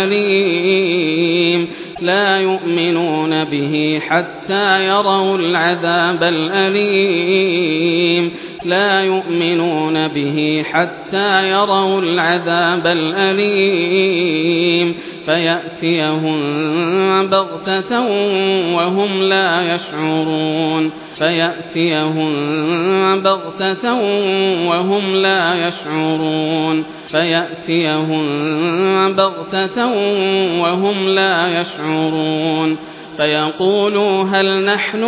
الأليم لا يؤمنون به حتى يروا العذاب الأليم لا يؤمنون به حتى يروا العذاب الأليم فيأتيهم بغتة وهم لا يشعرون فيأتيهم بغتة وهم لا يشعرون فيأتيهم بغتة وهم لا يشعرون فيقولوا هل نحن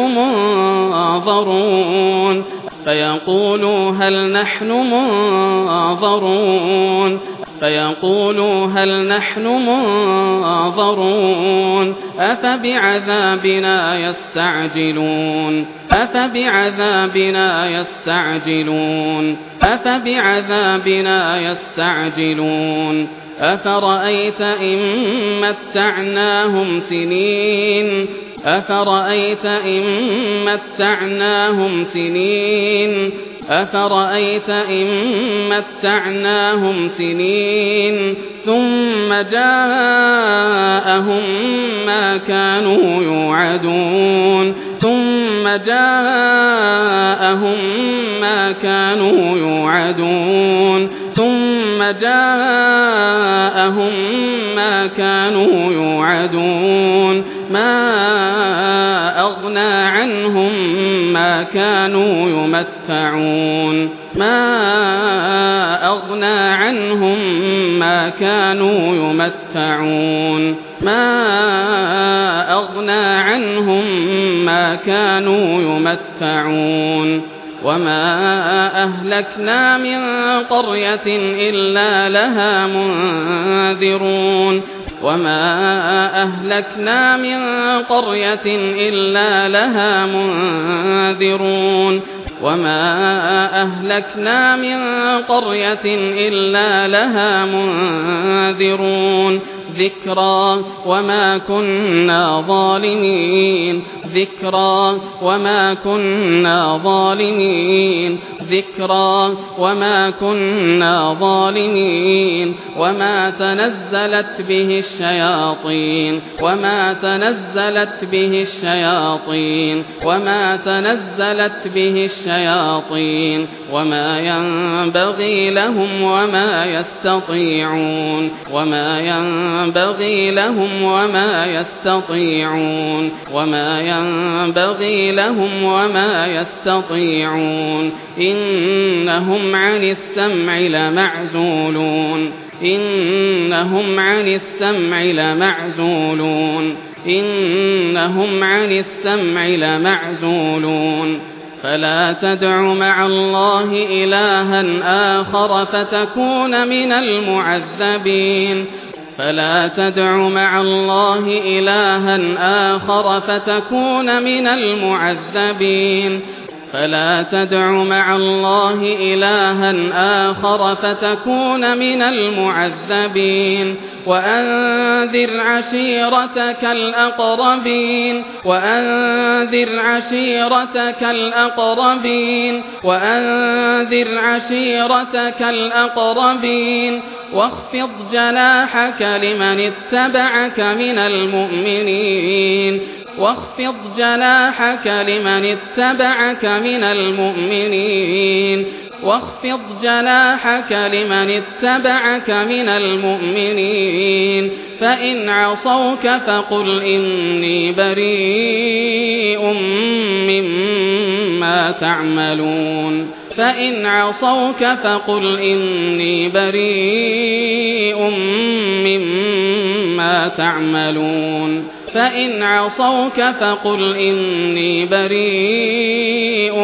منظرون فيقولوا هل نحن منظرون فيقولوا هل نحن منظرون أفبعذابنا يستعجلون أفبعذابنا يستعجلون أفبعذابنا يستعجلون أفرأيت إن متعناهم سنين أفرأيت إن متعناهم سنين أفرأيت إن متعناهم سنين ثم جاءهم ما كانوا يوعدون ثم جاءهم ما كانوا يوعدون ثم جاءهم ما كانوا يوعدون ما أغنى عنهم ما كانوا يمتعون ما أغنى عنهم ما كانوا يمتعون ما أغنى عنهم ما كانوا يمتعون وما أهلكنا من قرية إلا لها منذرون وما أهلكنا من قرية إلا لها منذرون وما أهلكنا من قرية إلا لها منذرون ذكرى وما كنا ظالمين ذكرى وما كنا ظالمين ذكرى وما كنا ظالمين وما تنزلت به الشياطين وما تنزلت به الشياطين وما تنزلت به الشياطين وما ينبغي لهم وما يستطيعون وما ينبغي لهم وما يستطيعون وما ينبغي لهم وما يستطيعون إنهم عن السمع لمعزولون إنهم عن السمع لمعزولون إنهم عن السمع لمعزولون فلا تدع مع الله إلها آخر فتكون من المعذبين فلا تدع مع الله إلها آخر فتكون من المعذبين فلا تدع مع الله إلها آخر فتكون من المعذبين وأنذر عشيرتك الأقربين وأنذر عشيرتك الأقربين وأنذر عشيرتك الأقربين واخفض جناحك لمن اتبعك من المؤمنين واخفض جناحك لمن اتبعك من المؤمنين واخفض جناحك لمن اتبعك من المؤمنين فإن عصوك فقل إني بريء مما تعملون فإن عصوك فقل إني بريء مما تعملون فإن عصوك فقل إني بريء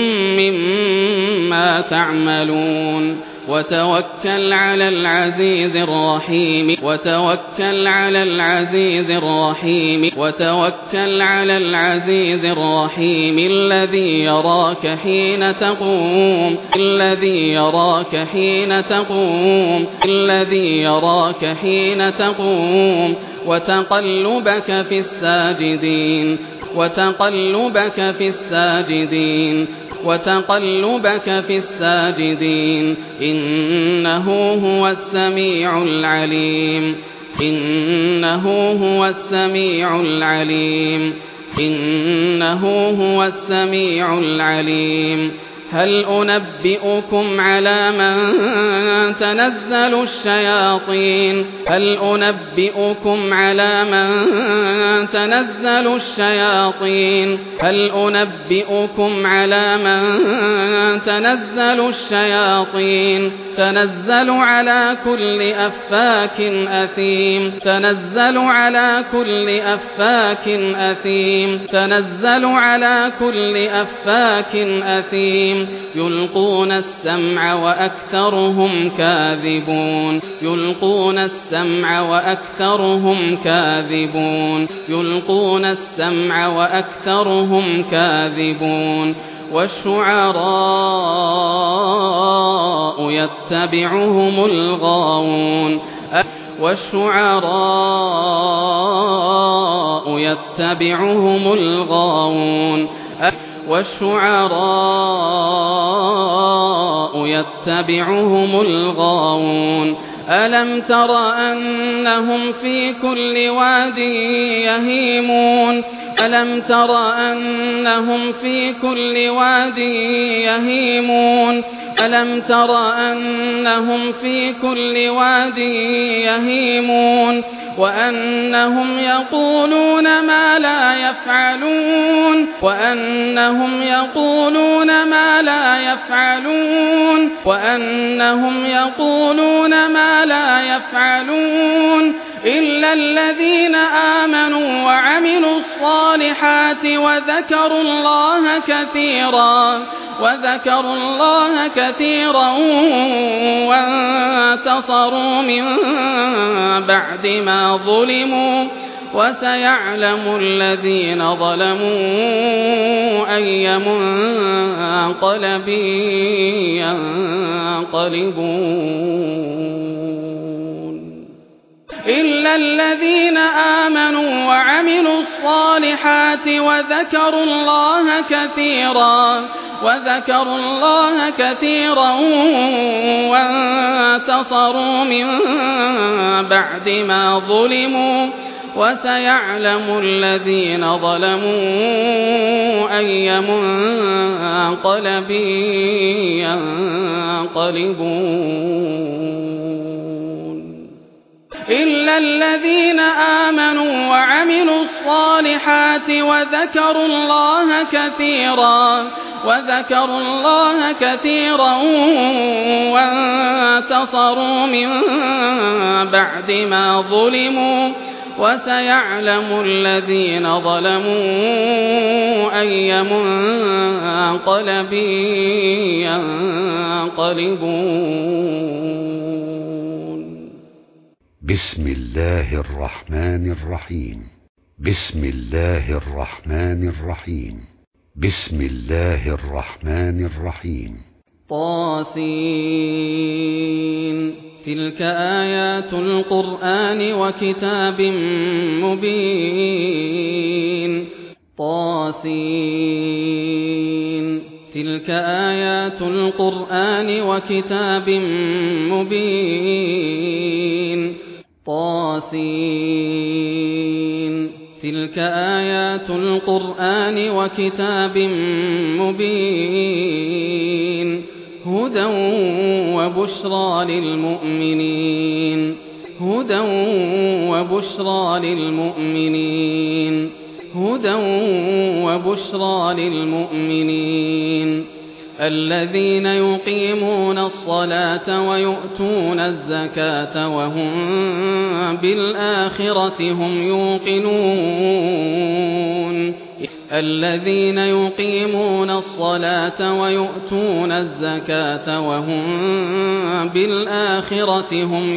مما تعملون وتوكل على العزيز الرحيم وتوكل على العزيز الرحيم وتوكل على العزيز الرحيم الذي يراك حين تقوم الذي يراك حين تقوم الذي يراك حين تقوم وتقلبك في الساجدين وتقلبك في الساجدين وتقلبك في الساجدين إنه هو السميع العليم إنه هو السميع العليم إنه هو السميع العليم هل أنبئكم على من تنزل الشياطين هل أنبئكم على من تنزل الشياطين هل أنبئكم على من تنزل الشياطين تنزل على كل أفاك أثيم تنزل على كل أفاك أثيم تنزل على كل أفاك أثيم يلقون السمع وأكثرهم كاذبون يلقون السمع وأكثرهم كاذبون يلقون السمع وأكثرهم كاذبون والشعراء يتبعهم الغاوون والشعراء يتبعهم الغاوون والشعراء يتبعهم الغاوون ألم تر أنهم في كل واد يهيمون ألم تر أنهم في كل واد يهيمون ألم تر أنهم في كل واد يهيمون وأنهم يقولون ما لا يفعلون وأنهم يقولون ما لا يفعلون وأنهم يقولون ما لا يفعلون إلا الذين آمنوا وعملوا الصالحات وذكروا الله كثيرا وذكروا الله كثيرا وانتصروا من بعد ما ظلموا وسيعلم الذين ظلموا أي منقلب ينقلبون إلا الذين آمنوا وعملوا الصالحات وذكروا الله كثيرا وذكروا الله كثيرا وانتصروا من بعد ما ظلموا وسيعلم الذين ظلموا أي منقلب ينقلبون إلا الذين آمنوا وعملوا الصالحات الصالحات وذكروا الله كثيرا وذكروا الله كثيرا وانتصروا من بعد ما ظلموا وسيعلم الذين ظلموا أي منقلب ينقلبون. بسم الله الرحمن الرحيم. بسم الله الرحمن الرحيم. بسم الله الرحمن الرحيم. طاسين تلك آيات القرآن وكتاب مبين. طاسين تلك آيات القرآن وكتاب مبين. طاسين تلك آيات القرآن وكتاب مبين. هدى وبشرى للمؤمنين. هدى وبشرى للمؤمنين. هدى وبشرى للمؤمنين الذين يقيمون الصلاة ويؤتون الزكاة وهم بالآخرة هم يوقنون. الذين يقيمون الصلاة ويؤتون الزكاة وهم بالآخرة هم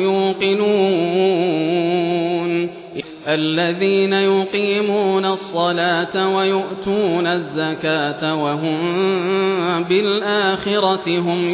يوقنون. الذين يقيمون الصلاة ويؤتون الزكاة وهم بالآخرة هم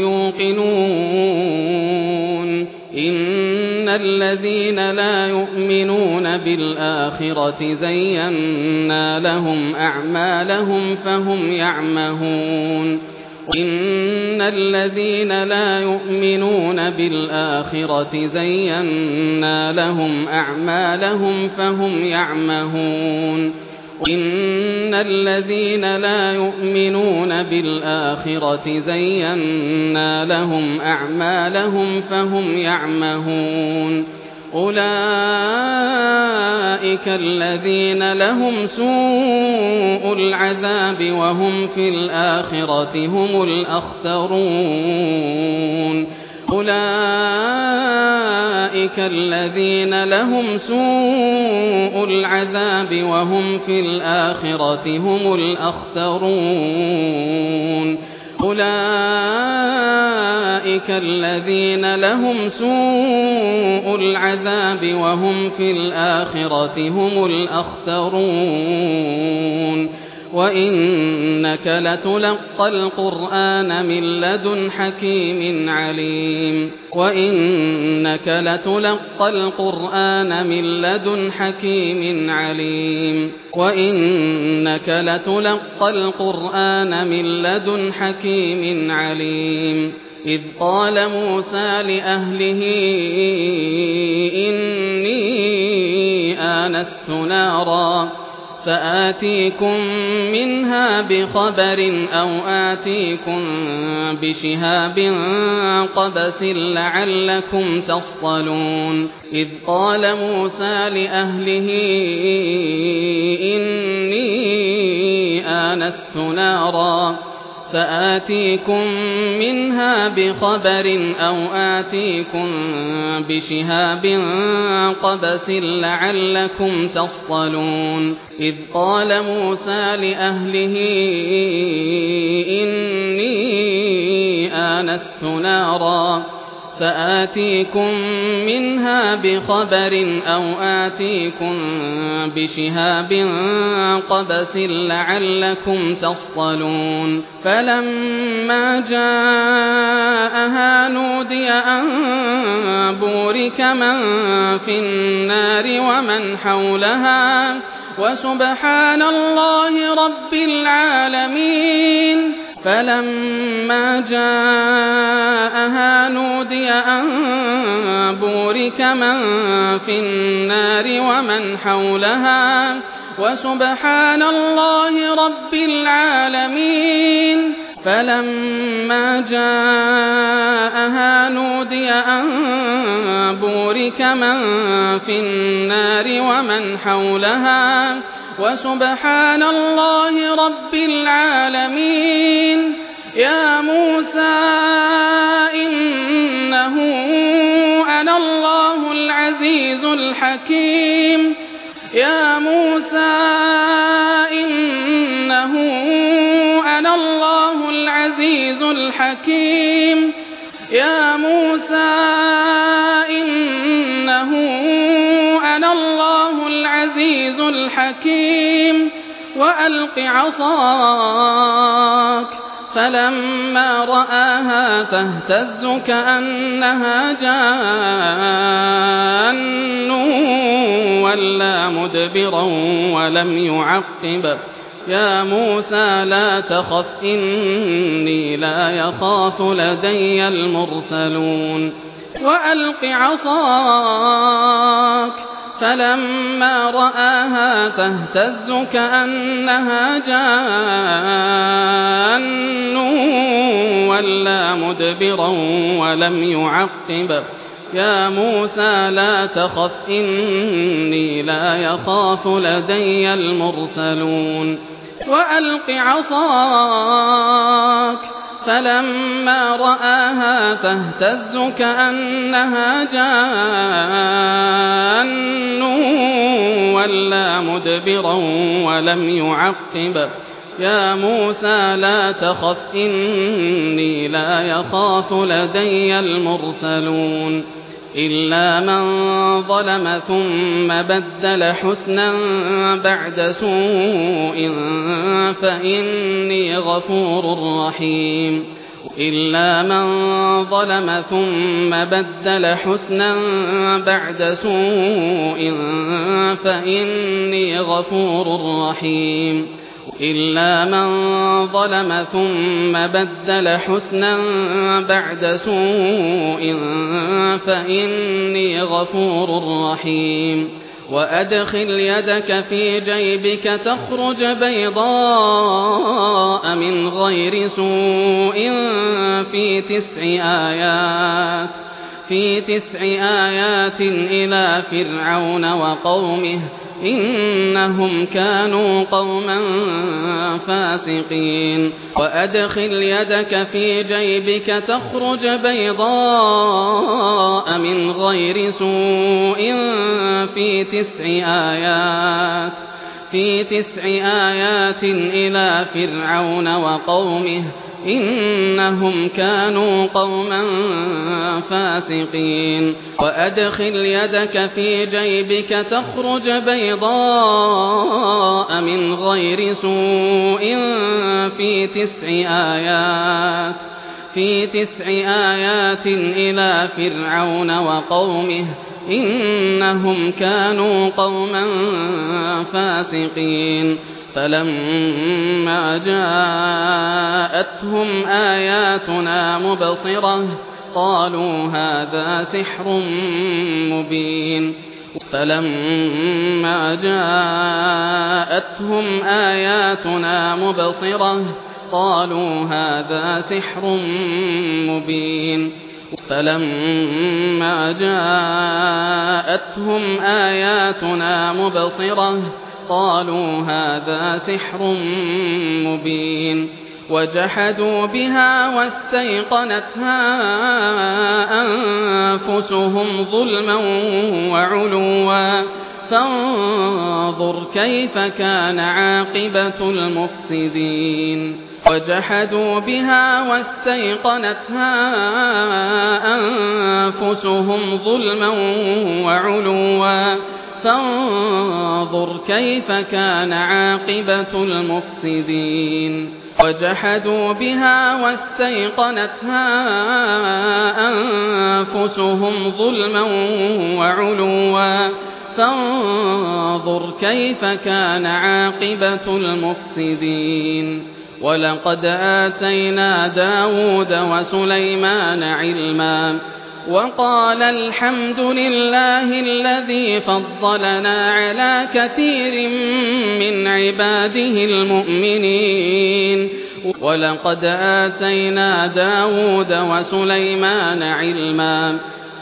يوقنون. إن الذين لا يؤمنون بالآخرة زينا لهم أعمالهم فهم يعمهون. إن الذين لا يؤمنون بالآخرة زينا لهم أعمالهم فهم يعمهون. إن الذين لا يؤمنون بالآخرة زينا لهم أعمالهم فهم يعمهون. أولئك الذين لهم سوء العذاب وهم في الآخرة هم الأخسرون. أولئك الذين لهم سوء العذاب وهم في الآخرة هم الأخسرون. أولئك الذين لهم سوء العذاب وهم في الآخرة هم الأخسرون. وإنك لتلقى القرآن من لدن حكيم عليم. وإنك لتلقى القرآن من لدن حكيم عليم. وإنك لتلقى القرآن من لدن حكيم عليم. إذ قال موسى لأهله إني آنست نارا فآتيكم منها بخبر أو آتيكم بشهاب قبس لعلكم تصطلون. إذ قال موسى لأهله إني آنست نارا فآتيكم منها بخبر أو آتيكم بشهاب قبس لعلكم تصطلون. إذ قال موسى لأهله إني آنست نارا فآتيكم منها بخبر أو آتيكم بشهاب قبس لعلكم تصطلون. فلما جاءها نودي أن بورك من في النار ومن حولها وسبحان الله رب العالمين. فلما جاءها نودي أن بورك من في النار ومن حولها وسبحان الله رب العالمين. فلما جاءها نودي أن بورك من في النار ومن حولها وسبحان الله رب العالمين. يا موسى إنه أنا الله العزيز الحكيم. يا موسى إنه أنا الله العزيز الحكيم. يا موسى إنه أنا الله العزيز الحكيم. وألق عصاك. فلما رآها تهتز كأنها جان ولا مدبرا ولم يعقب. يا موسى لا تخف إني لا يخاف لدي المرسلون. وألق عصاك. فلما رآها تهتز كأنها جان ولا مدبرا ولم يعقب. يا موسى لا تخف إني لا يخاف لدي المرسلون. وألق عصاك. فلما رآها تهتز كأنها جان ولا مدبرا ولم يعقب. يا موسى لا تخف إني لا يخاف لدي المرسلون. إلا من ظلم ثم بدل حسنا بعد سوء فإني غفور رحيم. إلا من ظلم ثم بدل حسنا بعد سوء فإني غفور رحيم. إلا من ظلم ثم بدل حسنا بعد سوء فإني غفور رحيم. وأدخل يدك في جيبك تخرج بيضاء من غير سوء في تسع آيات في تسع آيات إلى فرعون وقومه إنهم كانوا قوما فاسقين. وأدخل يدك في جيبك تخرج بيضاء من غير سوء في تسع آيات في تسع آيات إلى فرعون وقومه إنهم كانوا قوما فاسقين. وأدخل يدك في جيبك تخرج بيضاء من غير سوء في تسع آيات في تسع آيات إلى فرعون وقومه إنهم كانوا قوما فاسقين. فلما جاءتهم آياتنا مبصرة قالوا هذا سحر مبين. فلما جاءتهم آياتنا مبصرة قالوا هذا سحر مبين. فلما جاءتهم آياتنا مبصرة قالوا هذا سحر مبين. وجحدوا بها واستيقنتها أنفسهم ظلما وعلوا فانظر كيف كان عاقبة المفسدين. وجحدوا بها واستيقنتها أنفسهم ظلما وعلوا فانظر كيف كان عاقبة المفسدين. وجحدوا بها واستيقنتها أنفسهم ظلما وعلوا فانظر كيف كان عاقبة المفسدين. ولقد آتينا داود وسليمان علما وقال الحمد لله الذي فضلنا على كثير من عباده المؤمنين. ولقد آتينا داود وسليمان علما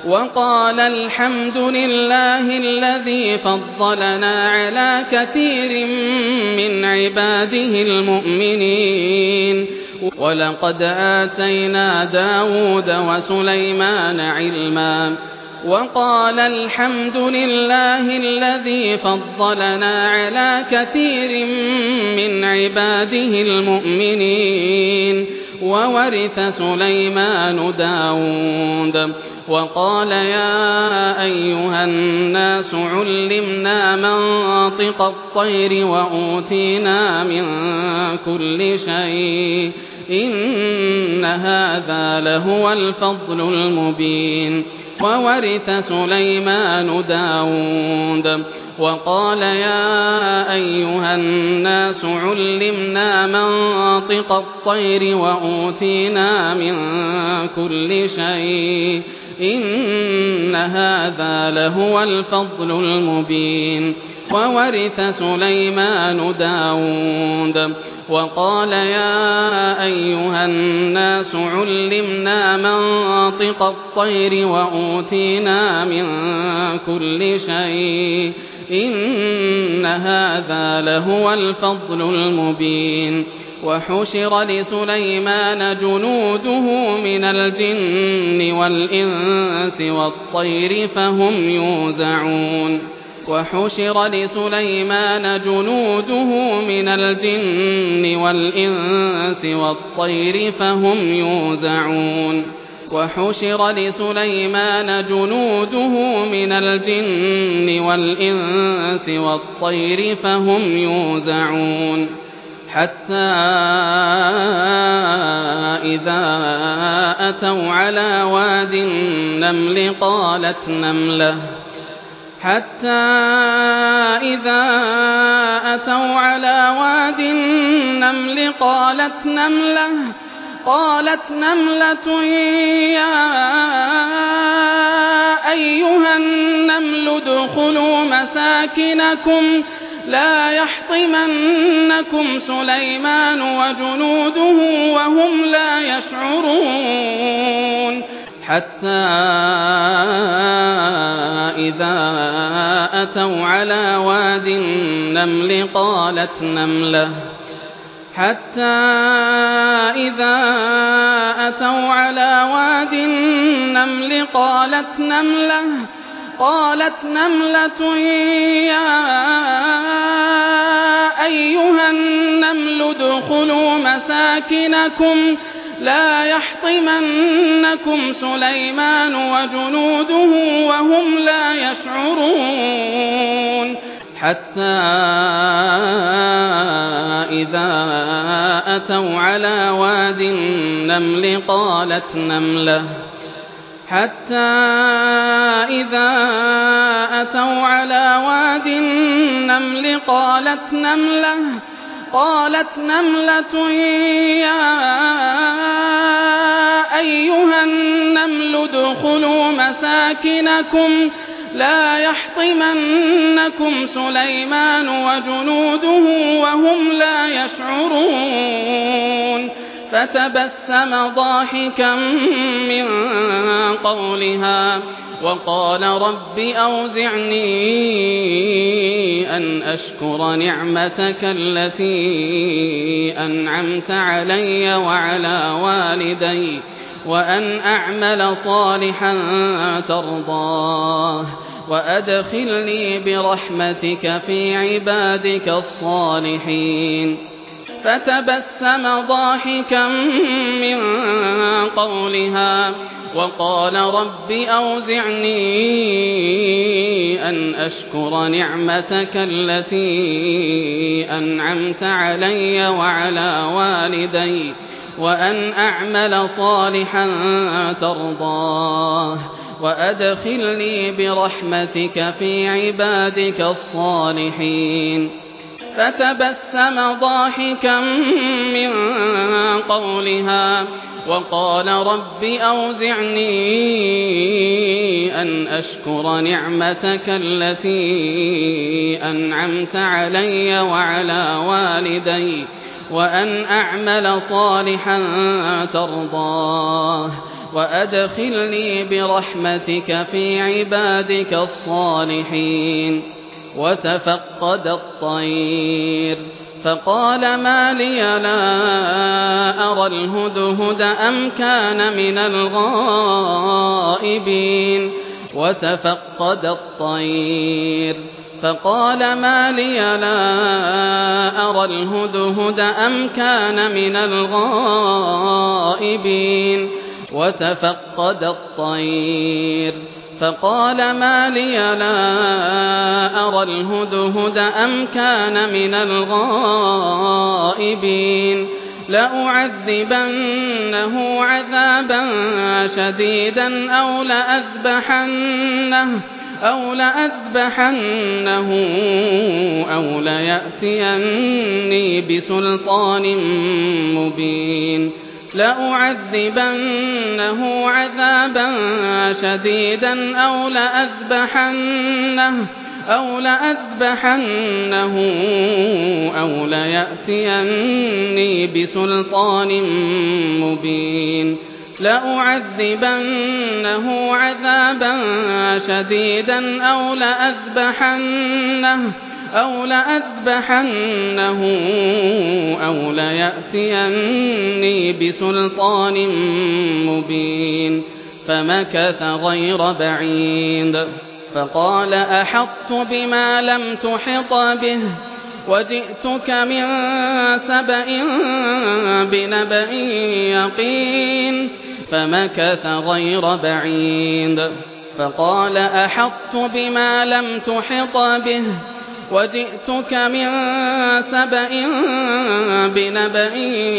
وقال الحمد لله الذي فضلنا على كثير من عباده المؤمنين ولقد آتينا داود وسليمان علما وقال الحمد لله الذي فضلنا على كثير من عباده المؤمنين وورث سليمان داود وقال يا أيها الناس علمنا منطق الطير وأوتينا من كل شيء إن هذا لهو الفضل المبين وورث سليمان داود وقال يا أيها الناس علمنا منطق الطير وأوتينا من كل شيء إن هذا لهو الفضل المبين وورث سليمان داود وقال يا أيها الناس علمنا منطق الطير وأوتينا من كل شيء إن هذا لهو الفضل المبين وحشر لسليمان جنوده من الجن والإنس والطير فهم يوزعون وحشر لسليمان جنوده من الجن والإنس والطير فهم يوزعون وحشر لسليمان جنوده من الجن والإنس والطير فهم يوزعون حتى إذا أتوا على واد النمل قالت نملة حتى إذا أتوا على واد النمل قالت نملة قالت نملة يا أيها النمل ادخلوا مساكنكم لا يحطمنكم سليمان وجنوده وهم لا يشعرون حتى إذا أتوا على واد النمل قالت نملة حتى إذا أتوا على واد النمل قالت نملة قالت نملة يا أيها النمل ادخلوا مساكنكم لا يحطمنكم سليمان وجنوده وهم لا يشعرون حتى إذا أتوا على واد النمل قالت نملة حتى إذا أتوا على واد النمل قالت نملة قالت نملة يا أيها النمل ادخلوا مساكنكم لا يحطمنكم سليمان وجنوده وهم لا يشعرون فتبسم ضاحكا من قولها وقال رب أوزعني أن أشكر نعمتك التي أنعمت علي وعلى والدي وأن أعمل صالحا ترضاه وأدخلني برحمتك في عبادك الصالحين فتبسم ضاحكا من قولها وقال رب أوزعني أن أشكر نعمتك التي أنعمت علي وعلى والدي وأن أعمل صالحا ترضاه وأدخلني برحمتك في عبادك الصالحين فتبسم ضاحكا من قولها وقال رب أوزعني أن أشكر نعمتك التي أنعمت علي وعلى والدي وأن أعمل صالحا ترضاه وأدخلني برحمتك في عبادك الصالحين. وتفقد الطير فقال ما لي لا أرى الهدهد أم كان من الغائبين. وتفقد الطير فقال ما لي لا أرى الهدهد أم كان من الغائبين. وتفقد الطير فقال ما لي لا أرى الهدهد أم كان من الغائبين. لأعذبنه عذابا شديدا أو لأذبحنه أو لأذبحنه أو ليأتيني بسلطان مبين. لأعذبنه عذابا شديدا أو لأذبحنه أو لأذبحنه أو ليأتيني بسلطان مبين. لأعذبنه عذابا شديدا أو لأذبحنه أو لأذبحنه أو ليأتيني بسلطان مبين. فمكث غير بعيد فقال أحطت بما لم تحط به وجئتك من سبأ بنبأ يقين. فمكث غير بعيد فقال أحطت بما لم تحط به وجئتك من سبأ بنبأ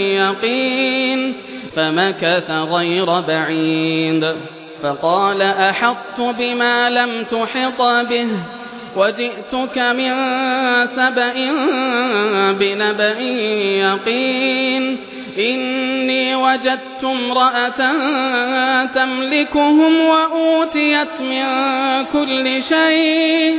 يقين. فمكث غير بعيد فقال أحطت بما لم تحط به وجئتك من سبأ بنبأ يقين. إني وجدت امرأة تملكهم وأوتيت من كل شيء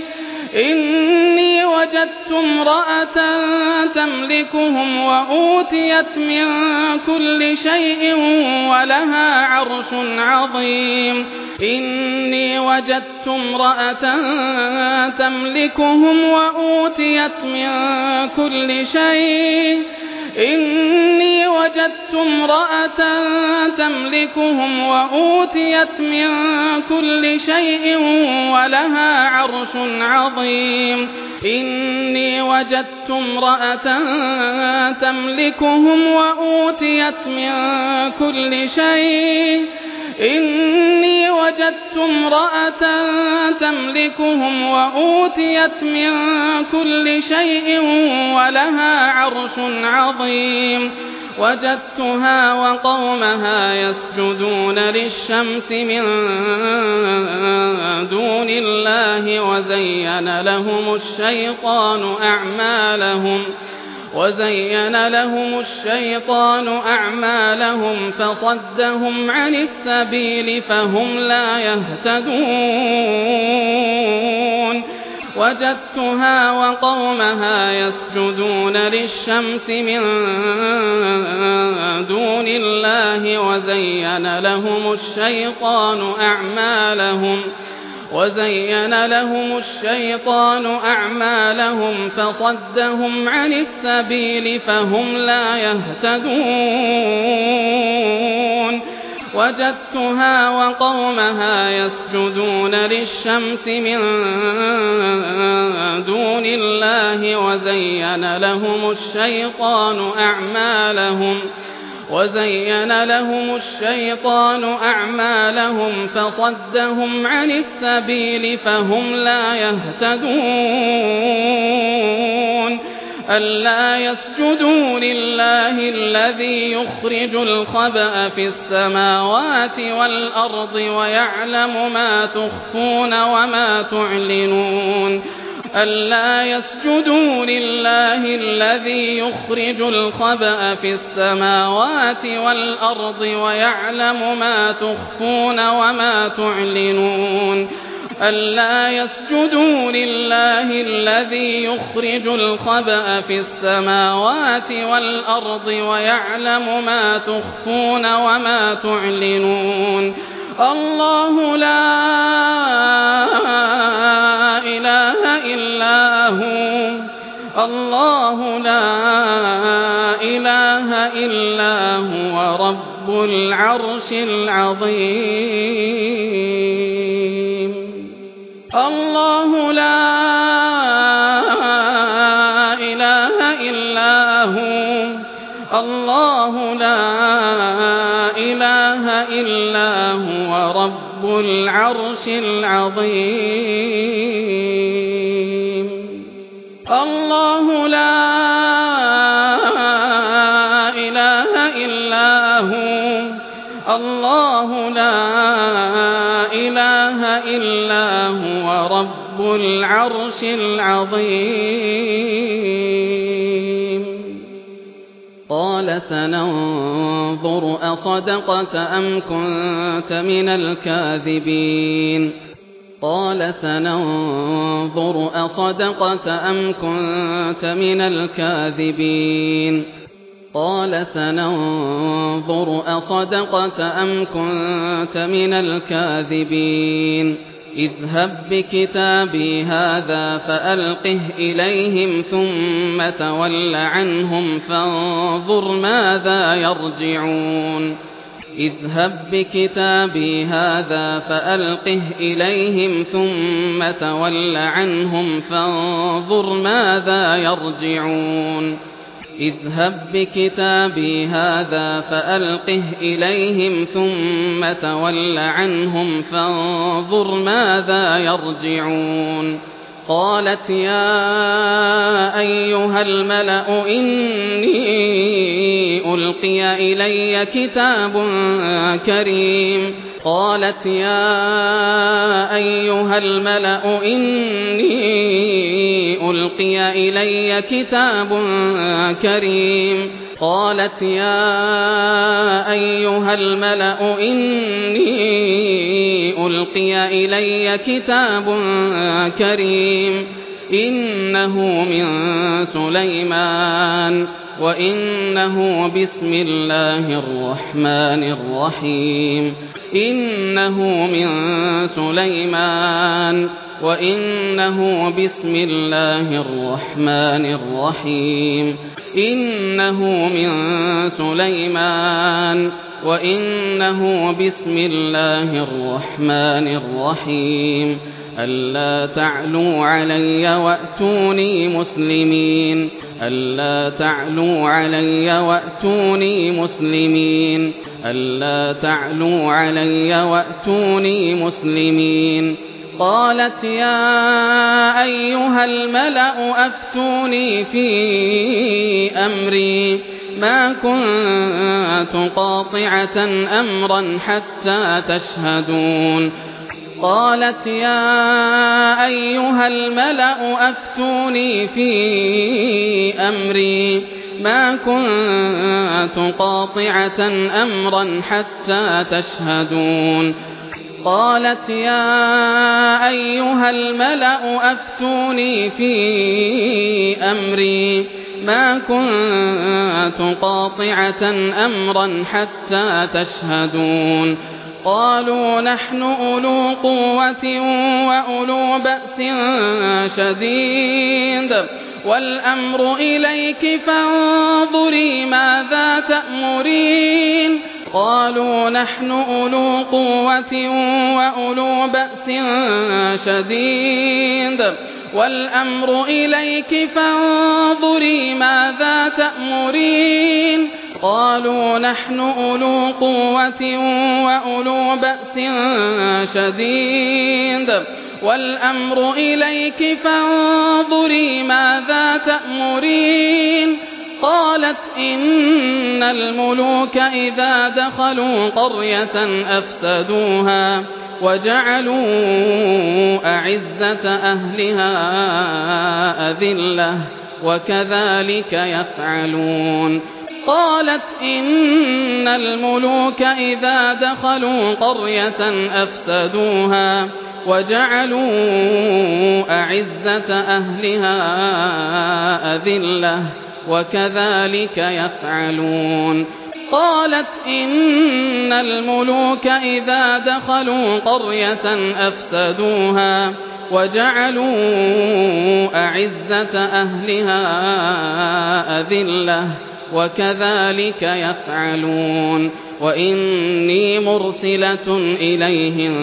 إني وجدت امرأة تملكهم وأوتيت من كل شيء ولها عرش عظيم. إني وجدت امرأة تملكهم وأوتيت من كل شيء إني وجدت امرأة تملكهم وأوتيت من كل شيء ولها عرش عظيم. إني وجدت امرأة تملكهم وأوتيت من كل شيء إني وجدت امرأة تملكهم وأوتيت من كل شيء ولها عرش عظيم. وجدتها وقومها يسجدون للشمس من دون الله وزين لهم الشيطان أعمالهم وزين لهم الشيطان أعمالهم فصدهم عن السبيل فهم لا يهتدون. وجدتها وقومها يسجدون للشمس من دون الله وزين لهم الشيطان أعمالهم وزين لهم الشيطان أعمالهم فصدهم عن السبيل فهم لا يهتدون. وجدتها وقومها يسجدون للشمس من دون الله وزين لهم الشيطان أعمالهم وزين لهم الشيطان أعمالهم فصدهم عن السبيل فهم لا يهتدون. ألا يسجدوا لله الذي يخرج الخبأ في السماوات والأرض ويعلم ما تخفون وما تعلنون. ألا يسجدوا لله الذي يخرج الخبأ في السماوات والأرض ويعلم ما تخفون وما تعلنون. ألا يسجدوا لله الذي يخرج الخبأ في السماوات والأرض ويعلم ما تخفون وما تعلنون الله لا إله إلا هو الله لا إله إلا هو رب العرش العظيم الله لا إله إلا هو الله لا إله إلا هو رب العرش العظيم الله لا إله إلا هو الله لا إله إلا هو رب العرش العظيم قال سننظر أصدقت أم كنت من الكاذبين قال سننظر أصدقت أم كنت من الكاذبين قال سننظر أصدقت أم كنت من الكاذبين اذهب بكتابي هذا فألقه إليهم ثم تول عنهم فانظر ماذا يرجعون اذهب بكتابي هذا فألقه إليهم ثم تول عنهم فانظر ماذا يرجعون اذهب بكتابي هذا فألقه إليهم ثم تول عنهم فانظر ماذا يرجعون قالت يا أيها الملأ إني ألقي إلي كتاب كريم قالت يا أيها الملأ إني ألقي إلي كتاب كريم قالت يا أيها الملأ إني ألقي إلي كتاب كريم إنه من سليمان وإنه بسم الله الرحمن الرحيم إنه من سليمان وإنه بسم الله الرحمن الرحيم إنه من سليمان وإنه بسم الله الرحمن الرحيم ألا تعلوا علي وأتوني مسلمين ألا تعلوا علي وأتوني مسلمين ألا تعلوا علي وأتوني مسلمين قالت يا أيها الملأ أفتوني في أمري ما كنت قاطعة أمرا حتى تشهدون قالت يا أيها الملأ أفتوني في أمري ما كنت قاطعة أمرا حتى تشهدون قالت يا أيها الملأ أفتوني في أمري ما كنت قاطعة أمرا حتى تشهدون قالوا نحن أولو قوة وأولو بأس شديد والأمر إليك فانظري ماذا تأمرين قالوا نحن أولو قوة وأولو بأس شديد والأمر إليك فانظري ماذا تأمرين قالوا نحن أولو قوة وأولو بأس شديد والأمر إليك فانظري ماذا تأمرين قالت إن الملوك إذا دخلوا قرية أفسدوها وجعلوا أعزة أهلها أذلة وكذلك يفعلون قالت إن الملوك إذا دخلوا قرية أفسدوها وجعلوا أعزة أهلها أذلة وكذلك يفعلون قالت إن الملوك إذا دخلوا قرية أفسدوها وجعلوا أعزة أهلها أذلة وكذلك يفعلون وإني مرسلة إليهم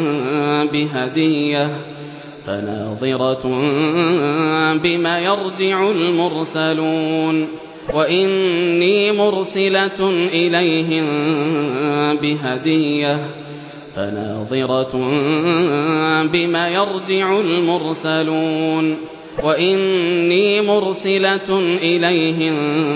بهدية فناظرة بما يرجع المرسلون وإني مرسلة إليهم بهدية فناظرة بما يرجع المرسلون وإني مرسلة إليهم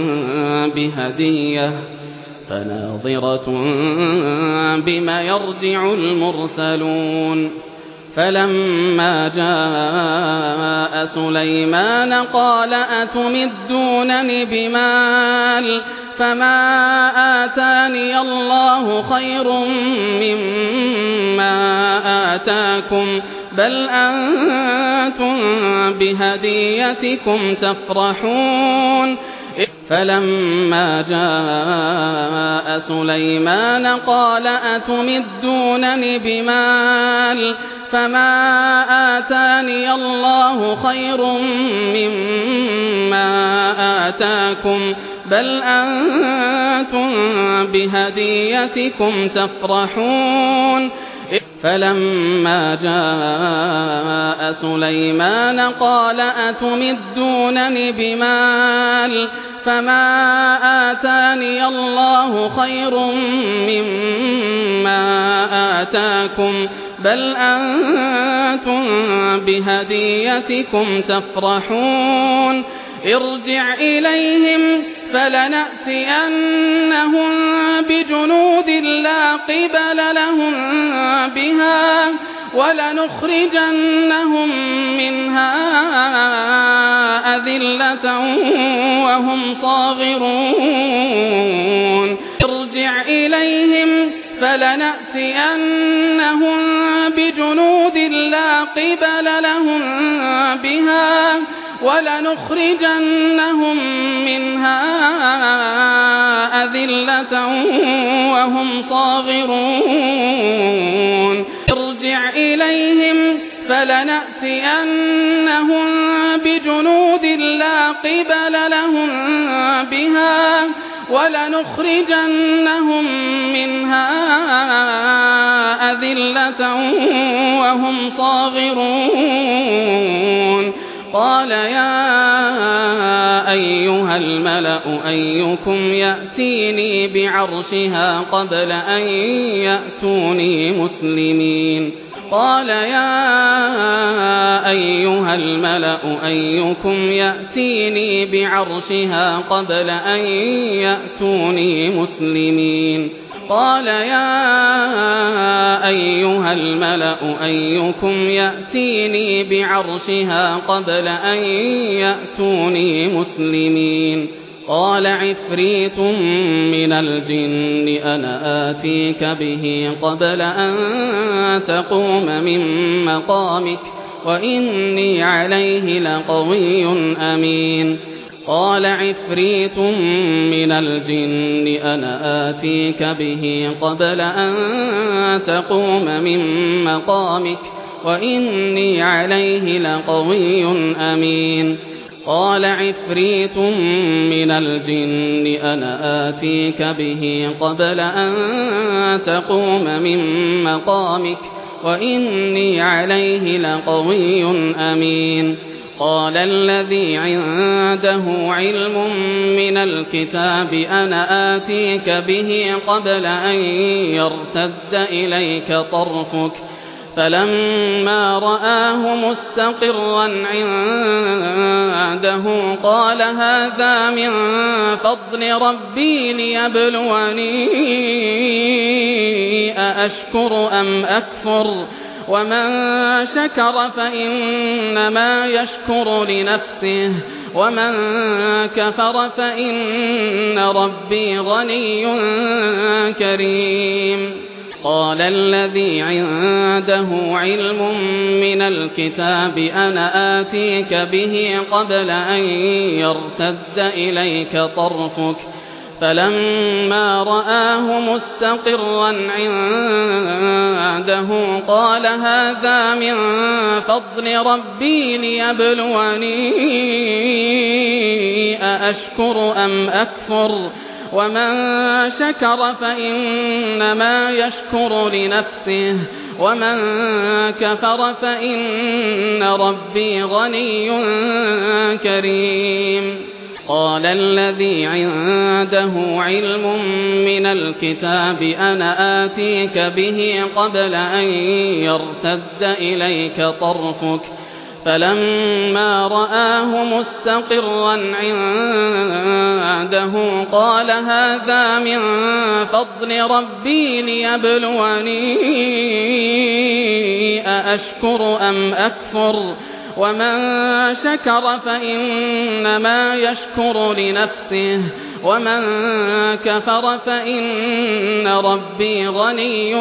بهدية فناظرة بما يرجع المرسلون فلما جاء سليمان قال أتمدونني بمال فما آتاني الله خير مما آتاكم بل أنتم بهديتكم تفرحون فلما جاء سليمان قال أتمدونني بمال فما آتاني الله خير مما آتاكم بل أنتم بهديتكم تفرحون فلما جاء سليمان قال أتمدونني بمال فما آتاني الله خير مما آتاكم بل أنتم بهديتكم تفرحون ارجع إليهم فلنأتينهم بجنود لا قبل لهم بها ولنخرجنهم منها أذلة وهم صاغرون ارجع إليهم فلنأتينهم بجنود لا قبل لهم بها ولنخرجنهم منها أذلة وهم صاغرون ارجع إليهم فلنأتينهم بجنود لا قبل لهم بها ولنخرجنهم منها أذلة وهم صاغرون قال يا أيها الملأ أيكم يأتيني بعرشها قبل أن يأتوني مسلمين قال يا أيها الملأ أيكم يأتيني بعرشها قبل أن يأتوني مسلمين قال يا أيها الملأ أيكم يأتيني بعرشها قبل أن يأتوني مسلمين قال عفريت من الجن أنا آتيك به قبل أن تقوم من مقامك وإني عليه لقوي أمين قال عفريت من الجن أنا آتيك به قبل أن تقوم من مقامك وإني عليه لقوي أمين قال عفريت من الجن أنا آتيك به قبل أن تقوم من مقامك وإني عليه لقوي أمين قال الذي عنده علم من الكتاب أنا آتيك به قبل أن يرتد إليك طرفك فلما رآه مستقرا عنده قال هذا من فضل ربي ليبلوني أأشكر أم أكفر ومن شكر فإنما يشكر لنفسه ومن كفر فإن ربي غني كريم قال الذي عنده علم من الكتاب أنا آتيك به قبل أن يرتد إليك طرفك فلما رآه مستقرا عنده قال هذا من فضل ربي ليبلوني أأشكر أم أكفر ومن شكر فإنما يشكر لنفسه ومن كفر فإن ربي غني كريم قال الذي عنده علم من الكتاب أنا آتيك به قبل أن يرتد إليك طرفك فلما رآه مستقرا عنده قال هذا من فضل ربي ليبلوني أأشكر أم أكفر ومن شكر فإنما يشكر لنفسه ومن كفر فإن ربي غني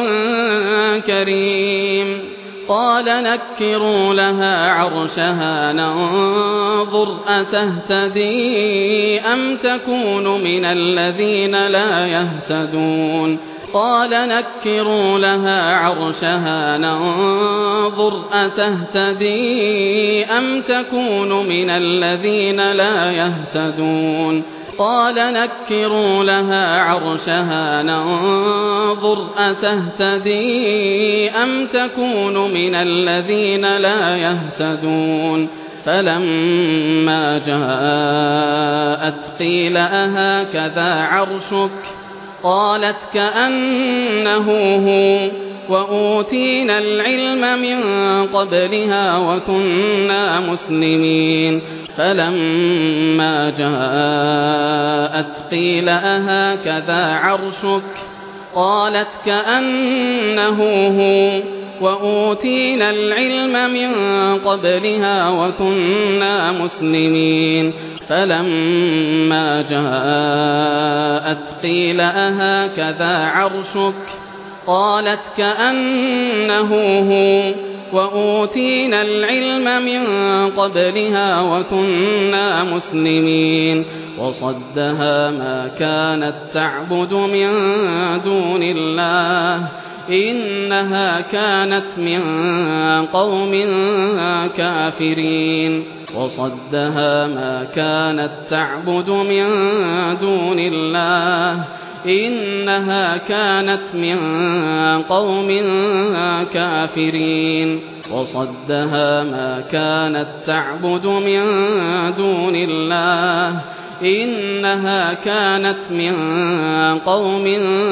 كريم قال نكروا لها عرشها ننظر أتهتدي أم تكون من الذين لا يهتدون قال نكروا لها عرشها ننظر أتهتدي أم تكون من الذين لا يهتدون قال نكروا لها عرشها ننظر أتهتدي أم تكون من الذين لا يهتدون فلما جاءت قيل أهكذا عرشك قالت كأنه هو وأوتينا العلم من قبلها وكنا مسلمين فلما جاءت قيل أهكذا عرشك قالت كأنه هو وأوتينا العلم من قبلها وكنا مسلمين فلما جاءت قيل أهكذا عرشك قالت كأنه هو وأوتينا العلم من قبلها وكنا مسلمين وصدها ما كانت تعبد من دون الله إنها كانت من قوم كافرين وصدها ما كانت تعبد من دون الله إنها كانت من قوم كافرين وصدها ما كانت تعبد من دون الله إنها كانت من قوم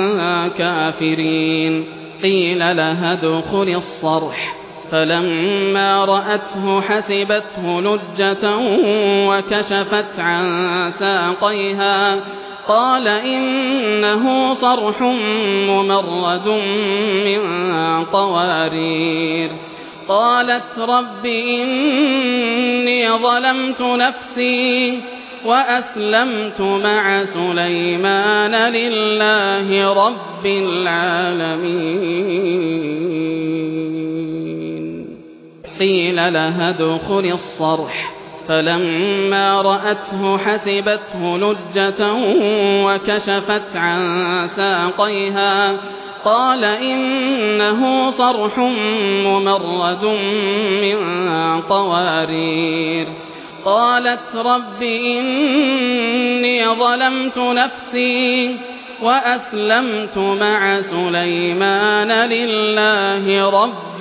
كافرين قيل لها ادخل الصرح فلما رأته حسبته لجة وكشفت عن ساقيها قال إنه صرح ممرد من قوارير قالت رب إني ظلمت نفسي وأسلمت مع سليمان لله رب العالمين قيل لها ادخل الصرح فلما رأته حسبته لجة وكشفت عن ساقيها قال إنه صرح ممرد من قوارير قالت رب إني ظلمت نفسي وأسلمت مع سليمان لله رب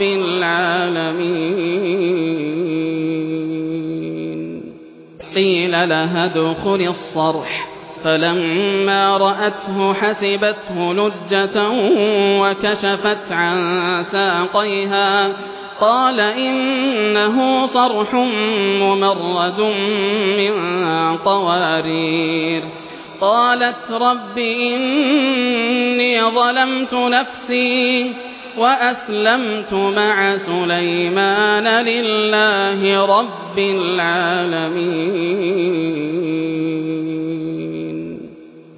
العالمين قيل لها ادخل الصرح فلما رأته حسبته لجة وكشفت عن ساقيها قال إنه صرح ممرد من قوارير قالت رب إني ظلمت نفسي وأسلمت مع سليمان لله رب العالمين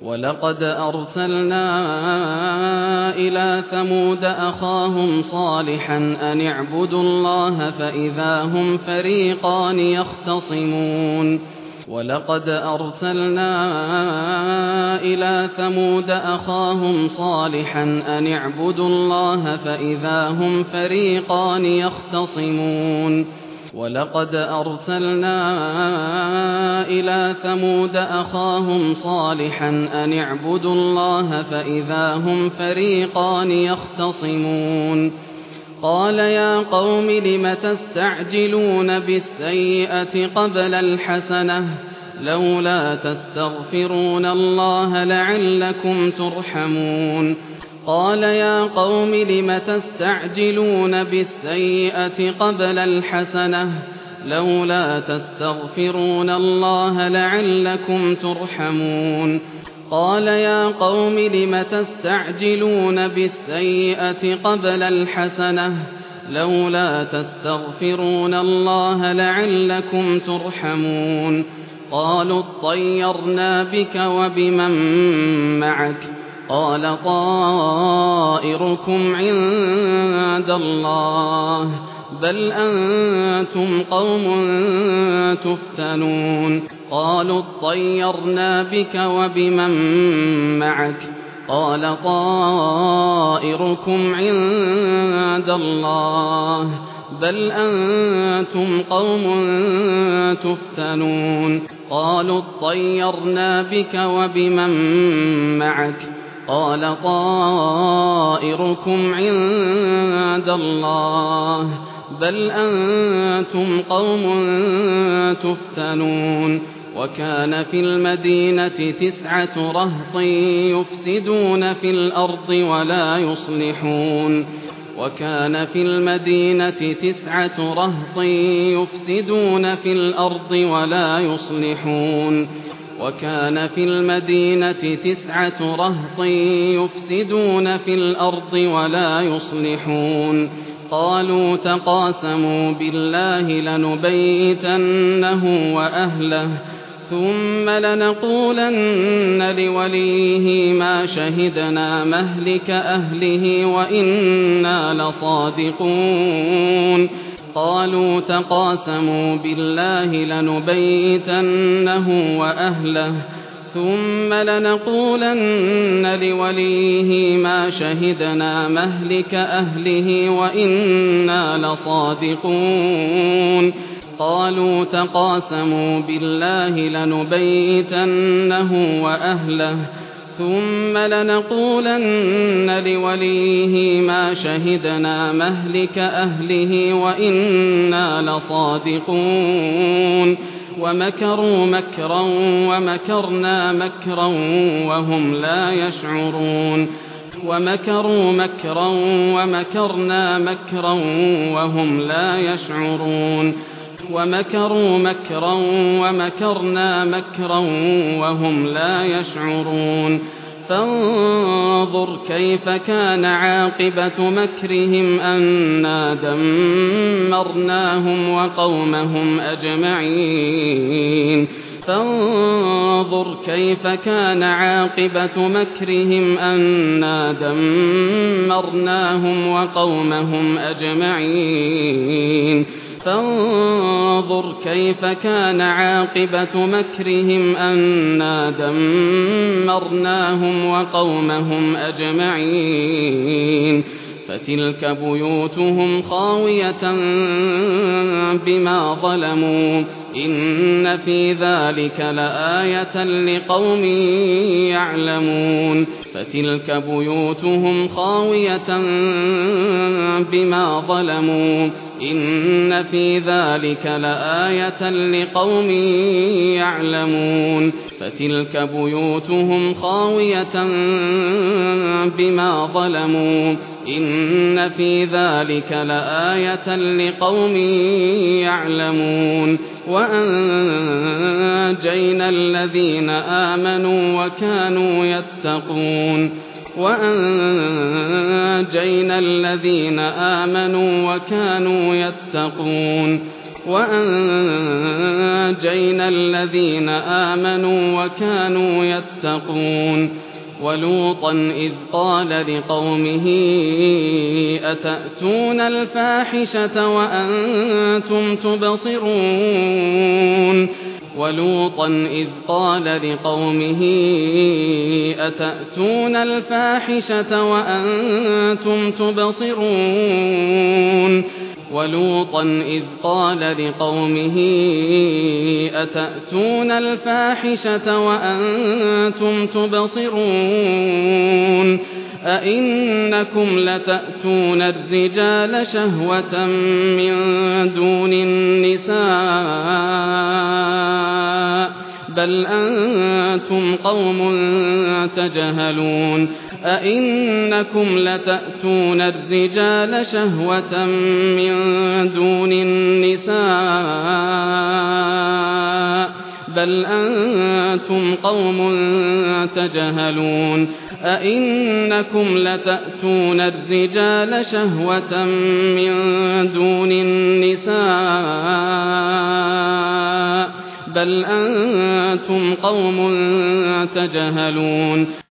ولقد أرسلنا إلى ثمود أخاهم صالحا أن اعبدوا الله فإذا هم فريقان يختصمون ولقد أرسلنا إلى ثمود أخاهم صالحا أن اعبدوا الله فإذا هم فريقان يختصمون ولقد أرسلنا إلى ثمود أخاهم صالحا أن اعبدوا الله فإذا هم فريقان يختصمون قال يا قوم لم تستعجلون بالسيئة قبل الحسنة لولا تستغفرون الله لعلكم ترحمون قال يا قوم لم تستعجلون بالسيئة قبل الحسنة لولا تستغفرون الله لعلكم ترحمون قال يا قوم لم تستعجلون بالسيئة قبل الحسنة لولا تستغفرون الله لعلكم ترحمون قالوا اطيرنا بك وبمن معك قال طائركم عند الله بل أنتم قوم تفتنون قالوا اطيرنا بك وبمن معك قال طائركم عند الله بل أنتم قوم تفتنون قالوا اطيرنا بك وبمن معك قال طائركم عند الله بل أنتم قوم تفتنون وكان في المدينة تسعة رهط يفسدون في الأرض ولا يصلحون وكان في المدينة تسعة رهط يفسدون في الأرض ولا يصلحون وكان في المدينة تسعة رهط يفسدون في الأرض ولا يصلحون قالوا تقاسموا بالله لنبيتنه وأهله ثم لنقولن لوليه ما شهدنا مهلك أهله وإنا لصادقون قالوا تقاسموا بالله لنبيتنه وأهله ثم لنقولن لوليه ما شهدنا مهلك أهله وإنا لصادقون قالوا تقاسموا بالله لنبيتنه وأهله ثم لنقولن لوليه ما شهدنا مهلك أهله وإنا لصادقون ومكروا مكرا ومكرنا مكرا وهم لا يشعرون ومكروا مكرا ومكرنا مكرا وهم لا يشعرون ومكروا مكرا ومكرنا مكرا وهم لا يشعرون فانظر كيف كان عاقبة مكرهم أنا دمرناهم وقومهم أجمعين فانظر كيف كان عاقبة مكرهم أنا دمرناهم وقومهم أجمعين فانظر كيف كان عاقبة مكرهم أنا دمرناهم وقومهم أجمعين فتلك بيوتهم خاوية بما ظلموا إن في ذلك لآية لقوم يعلمون فتلك بيوتهم خاوية بما ظلموا إن في ذلك لآية لقوم يعلمون فتلك بيوتهم خاوية بما ظلموا إن في ذلك لآية لقوم يعلمون وأنجينا الذين آمنوا وكانوا يتقون وأنجينا الذين آمنوا وكانوا يتقون وأنجينا وأنجينا الذين آمنوا وكانوا يتقون ولوطا إذ قال لقومه أتأتون الفاحشة وأنتم تبصرون ولوطا إذ قال لقومه أتأتون الفاحشة وأنتم تبصرون ولوطا إذ قال لقومه أتأتون الفاحشة وأنتم تبصرون أئنكم لتأتون الرجال شهوة من دون النساء بل أنتم قوم تجهلون أئنكم لتأتون الرجال شهوة من دون النساء بل أنتم قوم تجهلون أئنكم لتأتون الرجال شهوة من دون النساء بل أنتم قوم تجهلون